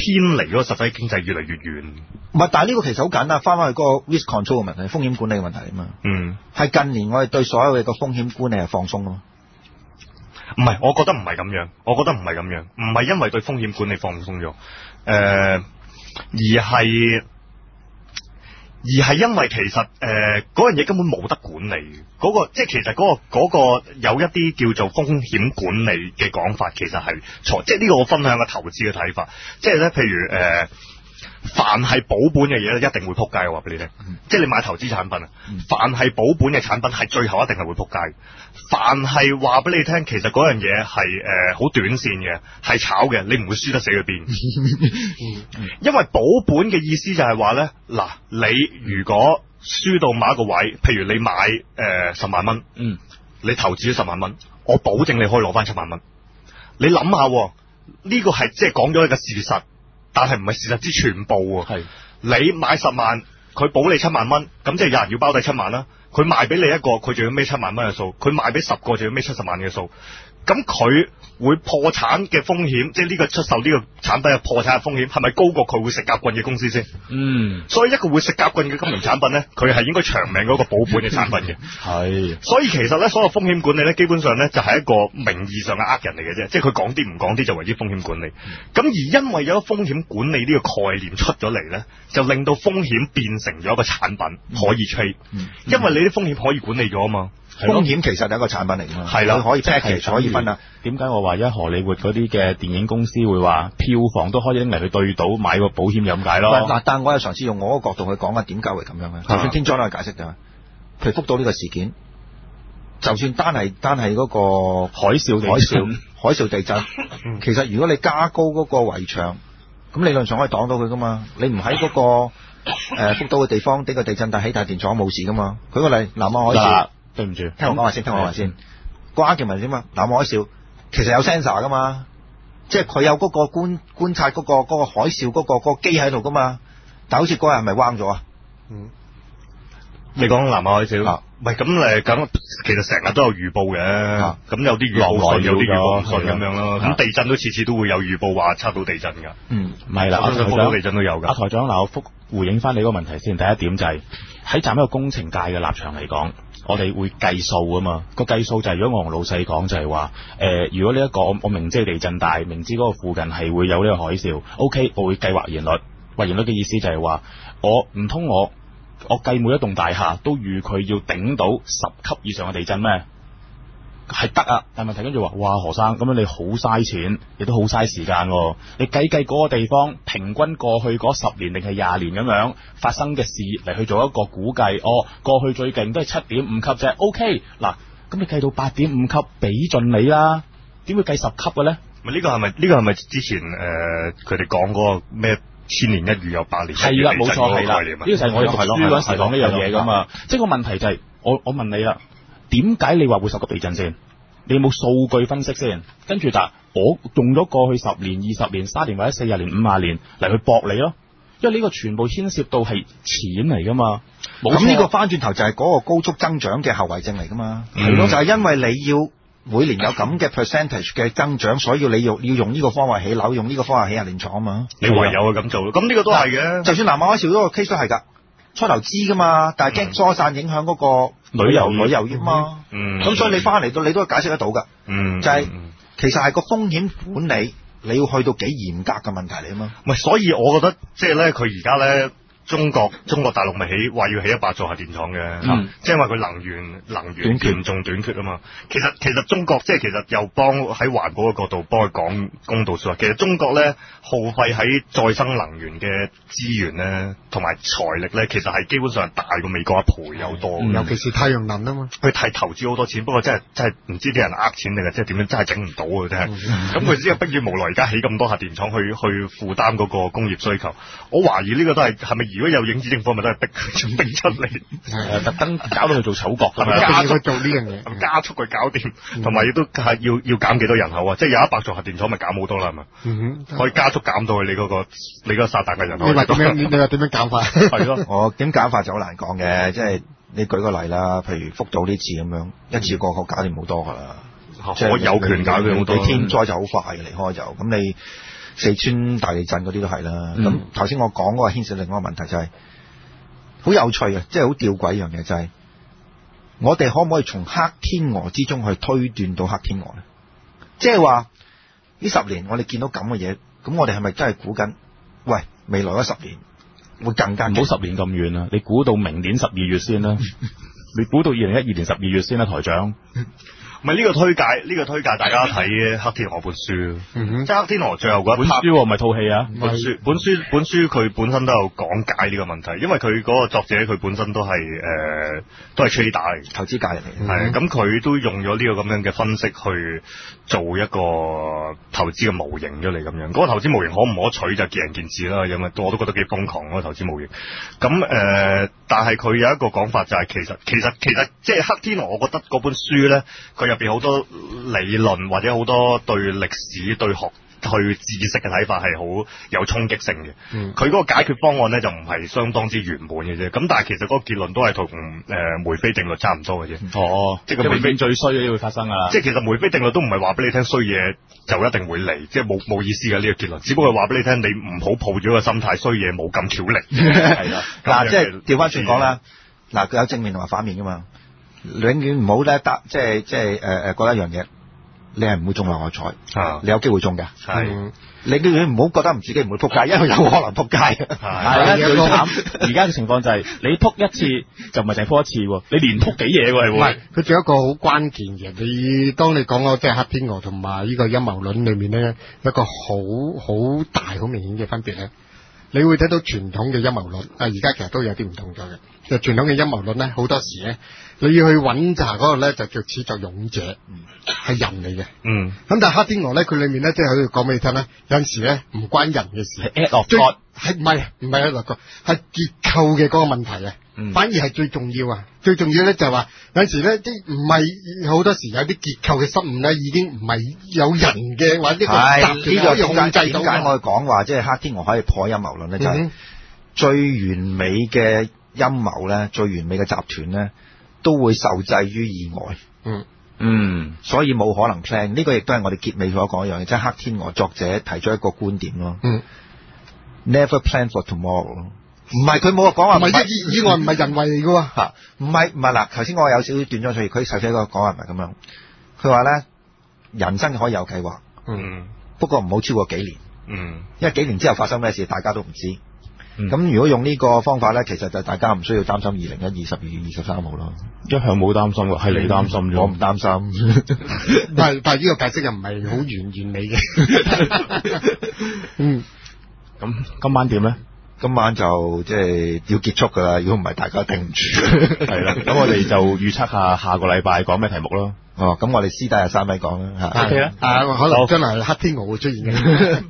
偏離嗰個實際經濟越嚟越遠。 唔係，但係呢個其實好簡單，翻返去嗰個 risk control 嘅問題，風險管理嘅問題啊嘛。 嗯， 係近年我哋對所有嘅個風險管理係放鬆啊嘛。 唔係，我覺得唔係咁樣，我覺得唔係咁樣，唔係因為對風險管理放鬆咗，誒、呃，而係而係因為其實誒嗰樣嘢根本冇得管理，嗰、嗰個即係其實嗰、嗰個、嗰個有一啲叫做風險管理嘅講法，其實係錯，即係呢個我分享個投資嘅睇法，即係咧，譬如誒。呃凡係保本嘅嘢咧，一定會撲街。我話俾你聽，嗯、即係你買投資產品啊，嗯、凡係保本嘅產品係最後一定係會撲街。凡係話俾你聽，其實嗰樣嘢係誒好短線嘅，係炒嘅，你唔會輸得死去邊。嗯、因為保本嘅意思就係話咧，嗱，你如果輸到某一個位，譬如你買誒十萬蚊，嗯，你投資咗十萬蚊，我保證你可以攞翻七萬蚊。你諗下，呢個係即係講咗一個事實。但係唔係事實之全部喎，係你買十萬，佢保你七萬蚊，咁即係有人要包底七萬啦。佢賣俾你一個，佢仲要孭七萬蚊嘅數；佢賣俾十個，就要孭七十萬嘅數。咁佢會破產嘅風險，即係呢個出售呢個產品嘅破產嘅風險，係咪高過佢會食夾棍嘅公司先？嗯，所以一個會食夾棍嘅金融產品咧，佢係應該長命嗰個保本嘅產品嘅。係，所以其實咧，所有風險管理咧，基本上咧就係一個名義上嘅呃人嚟嘅啫，即係佢講啲唔講啲就為之風險管理。咁而因為有風險管理呢個概念出咗嚟咧，就令到風險變成咗一個產品可以 trade，嗯，因為你啲風險可以管理咗啊嘛。風險其實係一個產品嚟㗎嘛，係啦，可以 package 可以分啊。 點解我話而家荷里活嗰啲嘅電影公司會話票房都可以拎嚟去對賭買個保險咁解咯？ 嗱，但我又嘗試用我個角度去講啊，點解會咁樣咧？就算天災都係解釋㗎，譬如福島呢個事件，就算單係單係嗰個海嘯、海嘯、海嘯地震，其實如果你加高嗰個圍牆，咁理論上可以擋到佢㗎嘛。你唔喺嗰個誒福島嘅地方，呢個地震但起大電廠冇事㗎嘛。舉個例，南亞海嘯。對唔住，聽我講話先，聽我講話先。個 argument 點啊？南海嘯其實有 sensor 噶嘛，即係佢有嗰個觀觀察嗰、嗰個嗰、嗰個海嘯嗰、嗰個嗰、嗰個機喺度噶嘛。但好似嗰日係咪彎咗啊？嗯， 你講南海海嘯啊？唔係咁誒，咁其實成日都有預報嘅，咁、啊、有啲預報信，有啲預報唔信咁樣咯。咁地震都次次都會有預報話測到地震㗎。 嗯，唔係啦，阿台長，地震都有㗎。阿台長，嗱，我覆回應翻你嗰個問題先。第一點就係、是、喺站一個工程界嘅立場嚟講。我哋會計數啊嘛，個計數就係如果我同老細講就係話，誒、呃，如果呢、這、一個我我明知地震大，明知嗰個附近係會有呢個海嘯 ，OK，我會計或然率。或然率嘅意思就係話，我唔通我我計每一棟大廈都預佢要頂到十級以上嘅地震咩？係得啊，但係問題跟住話，哇，何生咁樣你好嘥錢，亦都好嘥時間、啊。你計計嗰個地方平均過去嗰十年定係廿年咁樣發生嘅事嚟去做一個估計。哦，過去最勁都係七點五級啫。OK，嗱，咁你計到八點五級，俾盡你啦。點會計十級嘅咧？ 咪呢個係咪呢個係咪之前誒佢哋講嗰個咩千年一遇有百年一遇地震嗰個概念啊？呢個就係我哋讀書嗰時講呢樣嘢噶嘛。即係個問題就係、是、我我問你啦。點解你話會十級地震先？你有冇數據分析先？跟住但我用咗過去十年、二十年、三年或者四十年、五十年嚟去駁你咯，因為呢個全部牽涉到係錢嚟噶嘛。 咁呢個翻轉頭就係嗰個高速增長嘅後遺症嚟噶嘛。係咯、嗯，就係因為你要每年有咁嘅 percentage 嘅增長，所以你要要用呢個方法起樓，用呢個方法起核電廠啊嘛。你唯有係咁做咯。咁呢個都係嘅。就算南亞海嘯嗰個 case 都係㗎。初頭知噶嘛，但係驚疏散影響嗰個旅遊旅遊業嘛，嗯，咁所以你翻嚟到你都解釋得到噶，嗯，就係、是、其實係個風險管理你要去到幾嚴格嘅問題嚟啊嘛， 唔係，所以我覺得即係咧，佢而家咧。中國中國大陸咪起話要起一百座核電廠嘅，嗯、即係因為佢能源能源嚴重短缺啊嘛。其實其實中國即係其實又幫喺環保嘅角度幫佢講公道說話。其實中國咧耗費喺再生能源嘅資源咧同埋財力咧，其實係基本上係大過美國一倍有多、 嗯。尤其是太陽能啊嘛， 佢係投資好多錢，不過真係真係唔知啲人呃錢定係即係點樣，真係整唔到啊！真係。咁佢只係逼於無奈，而家起咁多核電廠去去負擔嗰個工業需求。我懷疑呢個都係係咪？是如果有影子政府咪都係逼佢逼出嚟， 係特登搞到佢做丑角，係咪加速做呢樣嘢， 加速佢搞掂，同埋亦都係要要減幾多人口啊！即係有一百座核電廠咪減好多啦，係嘛？嗯哼，可以加速減到去你嗰、嗰個你嗰個撒旦嘅人口。 你話點樣？你話點樣減法？ 係咯，我點減法就好難講嘅，即係你舉個例啦，譬如福島呢次咁樣，一次過後搞掂好多噶啦，即係、 嗯、有權搞掂好多。 你天災就好快嘅離開就咁你。 四川大地震嗰啲都係啦。咁頭先我講嗰個牽涉另外一個問題就係、是、好有趣嘅，即係好吊詭一樣嘢就係、是、我哋可唔可以從黑天鵝之中去推斷到黑天鵝咧？即係話呢十年我哋見到咁嘅嘢，咁我哋係咪真係估緊？喂，未來嗰十年會更加唔好十年咁遠啦，你估到明年十二月先啦，你估到二零一二年十二月先啦，台長。 唔係呢個推介，呢、這個推介大家睇《黑天鵝》本書，嗯、即係《黑天鵝》最後嗰一 part 本書唔係套戲啊， 本書本書本書佢本身都有講解呢個問題，因為佢嗰個作者佢本身都係誒、呃、都係 trader 嚟， 投資界嚟嘅， 係咁佢都用咗呢個咁樣嘅分析去做一個投資嘅模型出嚟咁樣。嗰、那個投資模型可唔可取就見仁見智啦，因為我都覺得幾瘋狂嗰、那個投資模型。咁誒、呃，但係佢有一個講法就係其實其實其實即係《黑天鵝》，我覺得嗰本書咧佢入邊好多理論或者好多對歷史對學對知識嘅睇法係好有衝擊性嘅。佢嗰、嗯、個解決方案咧就唔係相當之圓滿嘅啫。咁但係其實嗰個結論都係同誒梅菲定律差唔多嘅啫。 哦，即係梅菲最衰嘅嘢會發生啊！ 即係其實梅菲定律都唔係話俾你聽衰嘢就一定會嚟，即係冇冇意思嘅呢、這個結論。只不過話俾你聽，你唔好抱住個心態衰嘢冇咁巧力。係啦， 嗱，即係調翻轉講啦。嗱，佢有正面同埋反面噶嘛。永遠唔好咧，得即係即係誒誒，覺得一樣嘢，你係唔會中六合彩，啊、你有機會中嘅。係、嗯，你你唔好覺得唔自己唔會撲街，因為有可能撲街。係啊，最慘而家嘅情況就係、是、你撲一次就唔係淨係撲一次喎，你連撲幾嘢喎係喎。唔係， 佢仲有一個好關鍵嘅，你當你講嗰即係黑天鵝同埋呢個陰謀論裏面咧，一個好好大好明顯嘅分別咧，你會睇到傳統嘅陰謀論啊，而家其實都有啲唔同咗嘅。其實傳統嘅陰謀論咧，好多時咧。你要去揾查嗰個咧，就叫始作俑者，係、嗯、人嚟嘅。嗯。咁但係黑天鵝咧，佢裏面咧，即係佢講俾你聽咧，有陣時咧唔關人嘅事，係 act of God， 係唔係唔係 act of God，係結構嘅嗰個問題啊。嗯。反而係最重要啊！最重要咧就係話有陣時咧，啲唔係好多時有啲結構嘅失誤咧，已經唔係有人嘅或者呢個集團可以控制到嘅。點解我哋講話即係黑天鵝可以破陰謀論咧？就係、是、最完美嘅陰謀咧，最完美嘅集團咧。都會受制於意外，嗯嗯，所以冇可能 plan。呢個亦都係我哋結尾所講一樣嘢，即係黑天鵝作者提出一個觀點咯。嗯 ，never plan for tomorrow。唔係佢冇講話，唔係意意外，唔係人為嚟嘅吓，唔係唔係嗱。頭先我有少少斷咗，所以佢實際個講話唔係咁樣。佢話咧，人生可以有計劃，嗯，不過唔好超過幾年，嗯，因為幾年之後發生咩事，大家都唔知。咁、嗯、如果用呢個方法咧，其實就大家唔需要擔心二零一二十二月二十三號咯。 一向冇擔心喎，係你擔心咗， 我唔擔心。 但係但係呢個解釋又唔係好完完美嘅。嗯，咁今晚點咧？ 今晚就即係要結束噶啦，如果唔係大家頂唔住。 係啦，咁我哋就預測下下個禮拜講咩題目咯。 哦，咁我哋私底下三位講啦。 O K 啦，啊，可能將來黑天鵝會出現嘅。